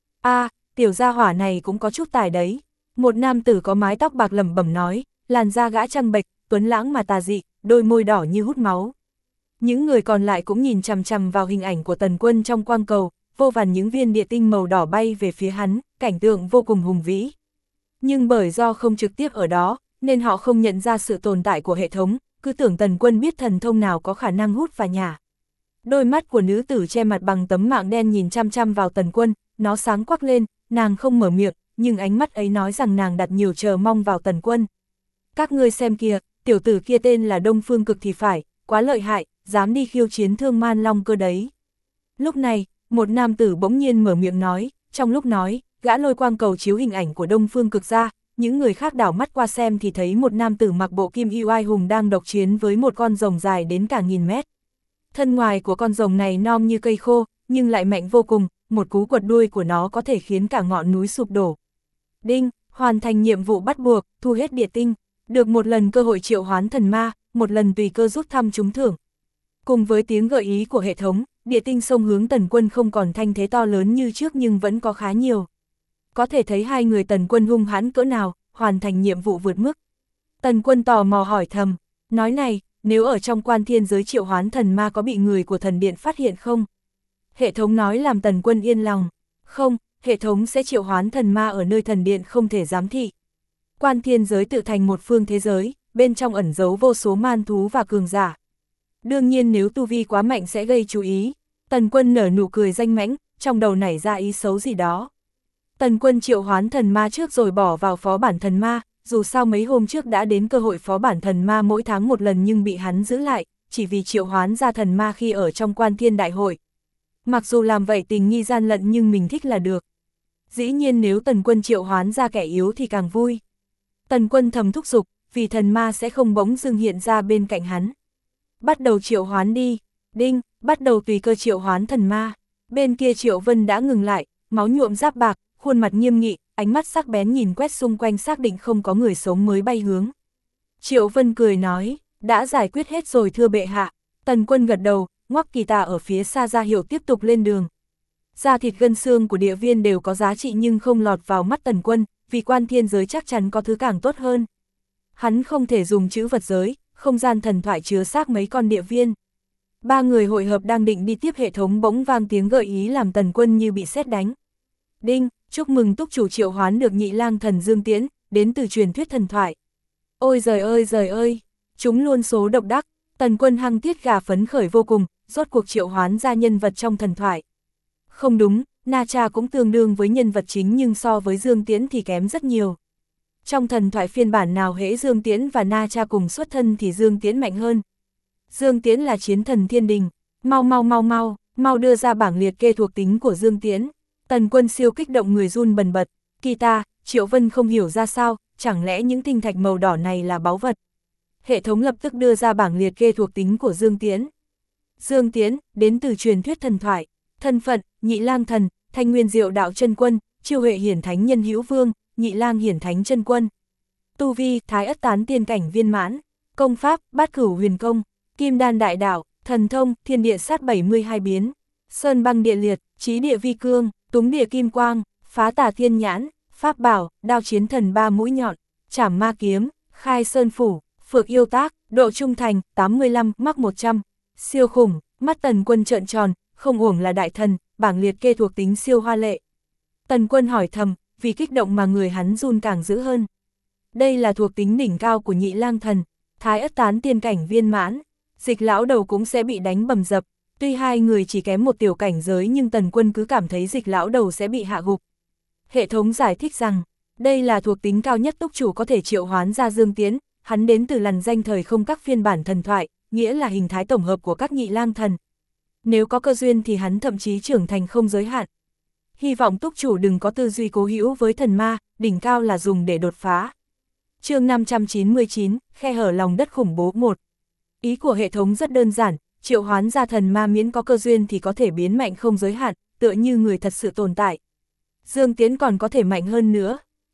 Tiểu gia hỏa này cũng có chút tài đấy. Một nam tử có mái tóc bạc lẩm bẩm nói, làn da gã trăng bệch, tuấn lãng mà tà dị, đôi môi đỏ như hút máu. Những người còn lại cũng nhìn chằm chằm vào hình ảnh của Tần Quân trong quang cầu, vô vàn những viên địa tinh màu đỏ bay về phía hắn, cảnh tượng vô cùng hùng vĩ. Nhưng bởi do không trực tiếp ở đó, nên họ không nhận ra sự tồn tại của hệ thống, cứ tưởng Tần Quân biết thần thông nào có khả năng hút vào nhà. Đôi mắt của nữ tử che mặt bằng tấm mạng đen nhìn chăm chăm vào Tần Quân, nó sáng quắc lên, nàng không mở miệng, nhưng ánh mắt ấy nói rằng nàng đặt nhiều chờ mong vào Tần Quân. Các ngươi xem kìa, tiểu tử kia tên là Đông Phương Cực thì phải, quá lợi hại, dám đi khiêu chiến Thương Man Long cơ đấy. Lúc này, một nam tử bỗng nhiên mở miệng nói, trong lúc nói, gã lôi quang cầu chiếu hình ảnh của Đông Phương Cực ra, những người khác đảo mắt qua xem thì thấy một nam tử mặc bộ kim y oai hùng đang độc chiến với một con rồng dài đến cả 1000 mét. Thân ngoài của con rồng này non như cây khô, nhưng lại mạnh vô cùng, một cú quật đuôi của nó có thể khiến cả ngọn núi sụp đổ. Đinh, hoàn thành nhiệm vụ bắt buộc, thu hết địa tinh, được một lần cơ hội triệu hoán thần ma, một lần tùy cơ rút thăm trúng thưởng. Cùng với tiếng gợi ý của hệ thống, địa tinh xông hướng Tần Quân không còn thanh thế to lớn như trước nhưng vẫn có khá nhiều. Có thể thấy hai người Tần Quân hung hãn cỡ nào, hoàn thành nhiệm vụ vượt mức. Tần Quân tò mò hỏi thầm, nói này, nếu ở trong quan thiên giới triệu hoán thần ma có bị người của thần điện phát hiện không? Hệ thống nói làm Tần Quân yên lòng. Không, hệ thống sẽ triệu hoán thần ma ở nơi thần điện không thể giám thị. Quan thiên giới tự thành một phương thế giới, bên trong ẩn giấu vô số man thú và cường giả. Đương nhiên nếu tu vi quá mạnh sẽ gây chú ý. Tần Quân nở nụ cười danh mãnh, trong đầu nảy ra ý xấu gì đó. Tần Quân triệu hoán thần ma trước rồi bỏ vào phó bản thần ma, dù sao mấy hôm trước đã đến cơ hội phó bản thần ma mỗi tháng một lần nhưng bị hắn giữ lại, chỉ vì triệu hoán ra thần ma khi ở trong quan thiên đại hội. Mặc dù làm vậy tình nghi gian lận nhưng mình thích là được. Dĩ nhiên nếu Tần Quân triệu hoán ra kẻ yếu thì càng vui. Tần Quân thầm thúc giục, vì thần ma sẽ không bỗng dưng hiện ra bên cạnh hắn. Bắt đầu triệu hoán đi, đinh, bắt đầu tùy cơ triệu hoán thần ma. Bên kia Triệu Vân đã ngừng lại, máu nhuộm giáp bạc, khuôn mặt nghiêm nghị, ánh mắt sắc bén nhìn quét xung quanh xác định không có người sống mới bay hướng. Triệu Vân cười nói, đã giải quyết hết rồi thưa bệ hạ. Tần Quân gật đầu, ngoắc kỳ tà ở phía xa ra hiệu tiếp tục lên đường. Da thịt gân xương của địa viên đều có giá trị nhưng không lọt vào mắt Tần Quân, vì quan thiên giới chắc chắn có thứ càng tốt hơn. Hắn không thể dùng chữ vật giới, không gian thần thoại chứa xác mấy con địa viên. Ba người hội hợp đang định đi tiếp hệ thống bỗng vang tiếng gợi ý làm Tần Quân như bị sét đánh. Đinh, chúc mừng túc chủ triệu hoán được Nhị Lang thần Dương Tiễn, đến từ truyền thuyết thần thoại. Ôi giời ơi, chúng luôn số độc đắc. Tần Quân hăng tiết gà phấn khởi vô cùng, rốt cuộc triệu hoán ra nhân vật trong thần thoại. Không đúng, Na Cha cũng tương đương với nhân vật chính nhưng so với Dương Tiễn thì kém rất nhiều. Trong thần thoại phiên bản nào hễ Dương Tiễn và Na Cha cùng xuất thân thì Dương Tiễn mạnh hơn. Dương Tiễn là chiến thần thiên đình, mau đưa ra bảng liệt kê thuộc tính của Dương Tiễn. Tần Quân siêu kích động người run bần bật, kỳ ta, Triệu Vân không hiểu ra sao, chẳng lẽ những tinh thạch màu đỏ này là báu vật. Hệ thống lập tức đưa ra bảng liệt kê thuộc tính của Dương Tiễn. Dương Tiễn, đến từ truyền thuyết thần thoại, thân phận, Nhị Lang thần, Thanh Nguyên Diệu đạo chân quân, chiêu hệ hiển thánh nhân hữu vương, Nhị Lang hiển thánh chân quân. Tu vi, Thái Ất tán tiên cảnh viên mãn, công pháp, Bát Cửu huyền công, Kim đan đại đạo, thần thông, Thiên địa sát 72 biến, Sơn băng địa liệt, Trí địa vi cương, Túng địa kim quang, Phá tà thiên nhãn, Pháp bảo, Đao chiến thần 3 mũi nhọn, Trảm ma kiếm, Khai sơn phủ, Phược yêu tác, độ trung thành 85, mắc 100, siêu khủng. Mắt Tần Quân trợn tròn, không uổng là đại thần, bảng liệt kê thuộc tính siêu hoa lệ. Tần Quân hỏi thầm, vì kích động mà người hắn run càng dữ hơn. Đây là thuộc tính đỉnh cao của Nhị Lang thần, Thái Ất tán tiên cảnh viên mãn, Dịch lão đầu cũng sẽ bị đánh bầm dập. Tuy hai người chỉ kém một tiểu cảnh giới nhưng Tần Quân cứ cảm thấy Dịch lão đầu sẽ bị hạ gục. Hệ thống giải thích rằng, đây là thuộc tính cao nhất túc chủ có thể triệu hoán ra Dương Tiễn, hắn đến từ lằn danh thời không các phiên bản thần thoại, nghĩa là hình thái tổng hợp của các Nhị Lang thần. Nếu có cơ duyên thì hắn thậm chí trưởng thành không giới hạn. Hy vọng túc chủ đừng có tư duy cố hữu với thần ma, đỉnh cao là dùng để đột phá. Chương 599, khe hở lòng đất khủng bố 1. Ý của hệ thống rất đơn giản, triệu hoán ra thần ma miễn có cơ duyên thì có thể biến mạnh không giới hạn, tựa như người thật sự tồn tại. Dương Tiễn còn có thể mạnh hơn nữa.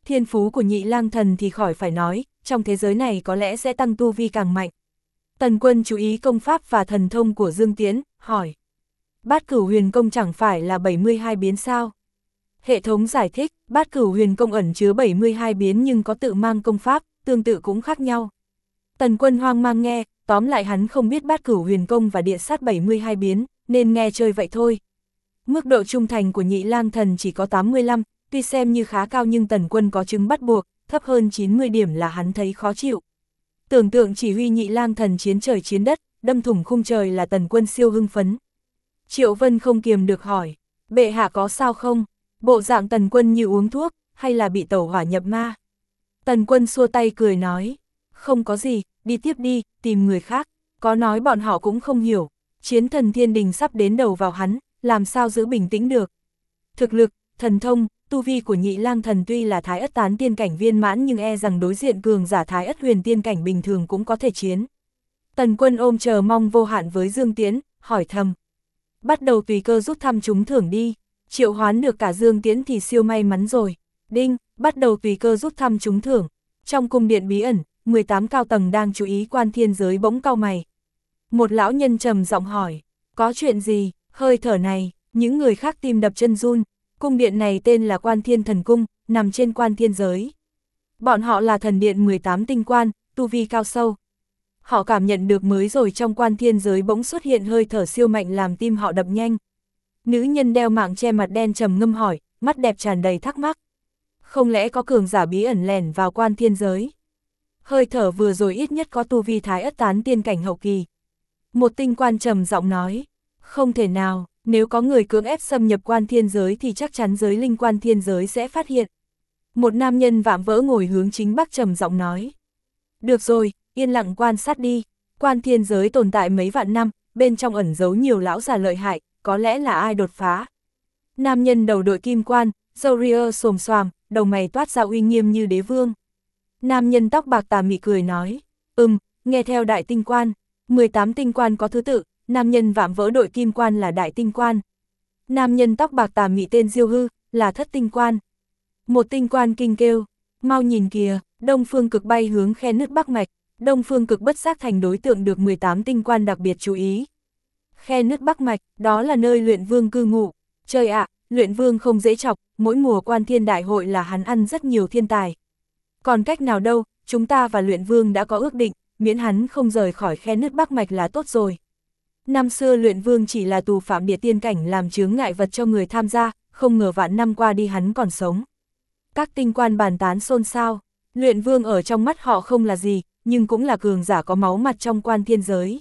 Thiên phú của Nhị Lang Thần thì khỏi phải nói, trong thế giới này có lẽ sẽ tăng tu vi càng mạnh. Tần Quân chú ý công pháp và thần thông của Dương Tiễn, hỏi. Bát Cửu Huyền Công chẳng phải là 72 biến sao? Hệ thống giải thích, Bát Cửu Huyền Công ẩn chứa 72 biến nhưng có tự mang công pháp, tương tự cũng khác nhau. Tần Quân hoang mang nghe, tóm lại hắn không biết Bát Cửu Huyền Công và địa sát 72 biến, nên nghe chơi vậy thôi. Mức độ trung thành của Nhị Lang Thần chỉ có 85, tuy xem như khá cao nhưng Tần Quân có chứng bắt buộc, thấp hơn 90 điểm là hắn thấy khó chịu. Tưởng tượng chỉ huy Nhị Lang Thần chiến trời chiến đất, đâm thủng khung trời là Tần Quân siêu hưng phấn. Triệu Vân không kiềm được hỏi, bệ hạ có sao không? Bộ dạng Tần Quân như uống thuốc, hay là bị tẩu hỏa nhập ma? Tần Quân xua tay cười nói, không có gì, đi tiếp đi, tìm người khác, có nói bọn họ cũng không hiểu, chiến thần thiên đình sắp đến đầu vào hắn, làm sao giữ bình tĩnh được. Thực lực, thần thông, tu vi của Nhị Lang Thần tuy là Thái Ất Tán tiên cảnh viên mãn nhưng e rằng đối diện cường giả Thái Ất Huyền tiên cảnh bình thường cũng có thể chiến. Tần Quân ôm chờ mong vô hạn với Dương Tiễn, hỏi thầm. Bắt đầu tùy cơ rút thăm trúng thưởng đi, triệu hoán được cả Dương Tiễn thì siêu may mắn rồi. Đinh, bắt đầu tùy cơ rút thăm trúng thưởng. Trong cung điện bí ẩn, 18 cao tầng đang chú ý quan thiên giới bỗng cau mày. Một lão nhân trầm giọng hỏi, có chuyện gì, hơi thở này, những người khác tim đập chân run. Cung điện này tên là Quan Thiên Thần Cung, nằm trên quan thiên giới. Bọn họ là thần điện 18 tinh quan, tu vi cao sâu. Họ cảm nhận được mới rồi trong quan thiên giới bỗng xuất hiện hơi thở siêu mạnh làm tim họ đập nhanh. Nữ nhân đeo mạng che mặt đen trầm ngâm hỏi, mắt đẹp tràn đầy thắc mắc. Không lẽ có cường giả bí ẩn lẻn vào quan thiên giới? Hơi thở vừa rồi ít nhất có tu vi Thái Ất Tán tiên cảnh hậu kỳ. Một tinh quan trầm giọng nói, không thể nào. Nếu có người cưỡng ép xâm nhập quan thiên giới thì chắc chắn giới linh quan thiên giới sẽ phát hiện. Một nam nhân vạm vỡ ngồi hướng chính bắc trầm giọng nói. Được rồi, yên lặng quan sát đi. Quan thiên giới tồn tại mấy vạn năm, bên trong ẩn giấu nhiều lão già lợi hại, có lẽ là ai đột phá. Nam nhân đầu đội kim quan, râu ria xồm xoàm, đầu mày toát ra uy nghiêm như đế vương. Nam nhân tóc bạc tà mị cười nói. Nghe theo đại tinh quan, 18 tinh quan có thứ tự. Nam nhân vạm vỡ đội kim quan là đại tinh quan. Nam nhân tóc bạc tà mị tên Diêu Hư, là thất tinh quan. Một tinh quan kinh kêu, mau nhìn kìa, Đông Phương Cực bay hướng khe nứt Bắc Mạch, Đông Phương Cực bất giác thành đối tượng được 18 tinh quan đặc biệt chú ý. Khe nứt Bắc Mạch, đó là nơi luyện vương cư ngụ. Trời ạ, luyện vương không dễ chọc, mỗi mùa quan thiên đại hội là hắn ăn rất nhiều thiên tài. Còn cách nào đâu, chúng ta và luyện vương đã có ước định, miễn hắn không rời khỏi khe nứt Bắc Mạch là tốt rồi. Năm xưa luyện vương chỉ là tù phạm địa tiên cảnh làm chướng ngại vật cho người tham gia, không ngờ vạn năm qua đi hắn còn sống. Các tinh quan bàn tán xôn xao, luyện vương ở trong mắt họ không là gì, nhưng cũng là cường giả có máu mặt trong quan thiên giới.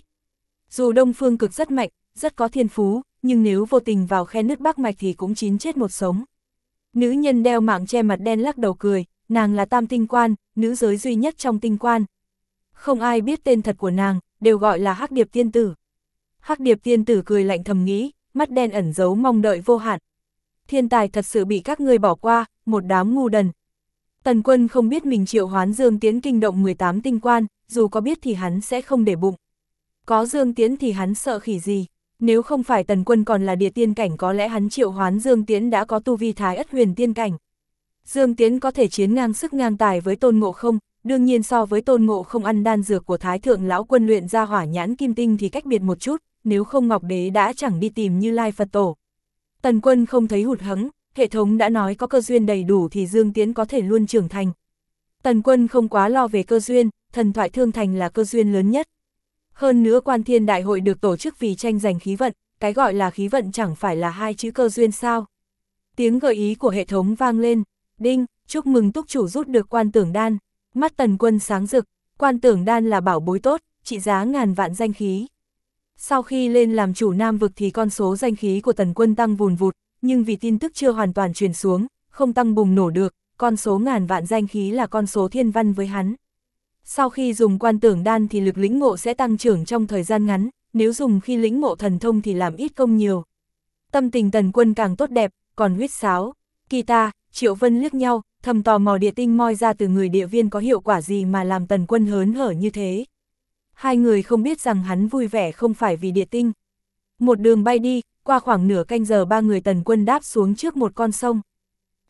Dù Đông Phương Cực rất mạnh, rất có thiên phú, nhưng nếu vô tình vào khe nứt Bắc Mạch thì cũng 9 chết 1 sống. Nữ nhân đeo mạng che mặt đen lắc đầu cười, nàng là tam tinh quan, nữ giới duy nhất trong tinh quan. Không ai biết tên thật của nàng, đều gọi là Hắc Điệp tiên tử. Hắc Điệp tiên tử cười lạnh thầm nghĩ, mắt đen ẩn giấu mong đợi vô hạn. Thiên tài thật sự bị các ngươi bỏ qua, một đám ngu đần. Tần Quân không biết mình triệu hoán Dương Tiễn kinh động 18 tinh quan, dù có biết thì hắn sẽ không để bụng. Có Dương Tiễn thì hắn sợ khỉ gì, nếu không phải Tần Quân còn là địa tiên cảnh có lẽ hắn triệu hoán Dương Tiễn đã có tu vi Thái Ất Huyền tiên cảnh. Dương Tiễn có thể chiến ngang sức ngang tài với Tôn Ngộ Không, đương nhiên so với Tôn Ngộ Không ăn đan dược của Thái Thượng Lão Quân luyện ra hỏa nhãn kim tinh thì cách biệt một chút, nếu không Ngọc Đế đã chẳng đi tìm Như Lai Phật Tổ. Tần Quân không thấy hụt hẫng, hệ thống đã nói có cơ duyên đầy đủ thì Dương Tiễn có thể luôn trưởng thành. Tần Quân không quá lo về cơ duyên, thần thoại thương thành là cơ duyên lớn nhất. Hơn nữa Quan Thiên Đại hội được tổ chức vì tranh giành khí vận, cái gọi là khí vận chẳng phải là 2 chữ cơ duyên sao. Tiếng gợi ý của hệ thống vang lên, đinh, chúc mừng túc chủ rút được Quan Tưởng Đan. Mắt Tần Quân sáng rực, Quan Tưởng Đan là bảo bối tốt, trị giá ngàn vạn danh khí. Sau khi lên làm chủ Nam vực thì con số danh khí của Tần Quân tăng vùn vụt, nhưng vì tin tức chưa hoàn toàn truyền xuống, không tăng bùng nổ được, con số ngàn vạn danh khí là con số thiên văn với hắn. Sau khi dùng Quan Tưởng Đan thì lực lĩnh ngộ sẽ tăng trưởng trong thời gian ngắn, nếu dùng khi lĩnh ngộ thần thông thì làm ít công nhiều. Tâm tình Tần Quân càng tốt đẹp, còn huýt sáo, Kỳ Ta, Triệu Vân liếc nhau, thầm tò mò địa tinh moi ra từ người địa viên có hiệu quả gì mà làm Tần Quân hớn hở như thế. Hai người không biết rằng hắn vui vẻ không phải vì địa tinh. Một đường bay đi, qua khoảng nửa canh giờ 3 người Tần Quân đáp xuống trước một con sông.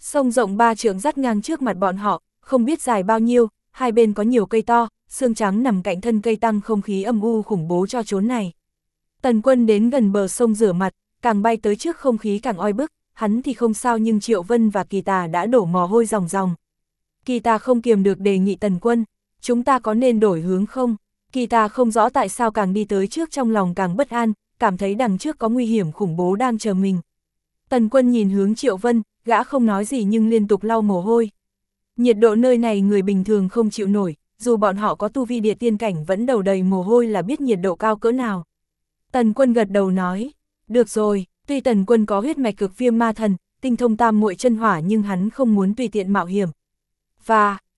Sông rộng 3 trượng dắt ngang trước mặt bọn họ, không biết dài bao nhiêu, hai bên có nhiều cây to, xương trắng nằm cạnh thân cây tăng không khí âm u khủng bố cho chốn này. Tần Quân đến gần bờ sông rửa mặt, càng bay tới trước không khí càng oi bức, hắn thì không sao nhưng Triệu Vân và Kỳ Tà đã đổ mồ hôi ròng ròng. Kỳ Tà không kiềm được đề nghị Tần Quân, chúng ta có nên đổi hướng không? Kỳ Tà không rõ tại sao càng đi tới trước trong lòng càng bất an, cảm thấy đằng trước có nguy hiểm khủng bố đang chờ mình. Tần Quân nhìn hướng Triệu Vân, gã không nói gì nhưng liên tục lau mồ hôi. Nhiệt độ nơi này người bình thường không chịu nổi, dù bọn họ có tu vi địa tiên cảnh vẫn đầu đầy mồ hôi là biết nhiệt độ cao cỡ nào. Tần Quân gật đầu nói, được rồi, tuy Tần Quân có huyết mạch cực viêm ma thần, tinh thông tam muội chân hỏa nhưng hắn không muốn tùy tiện mạo hiểm. Và,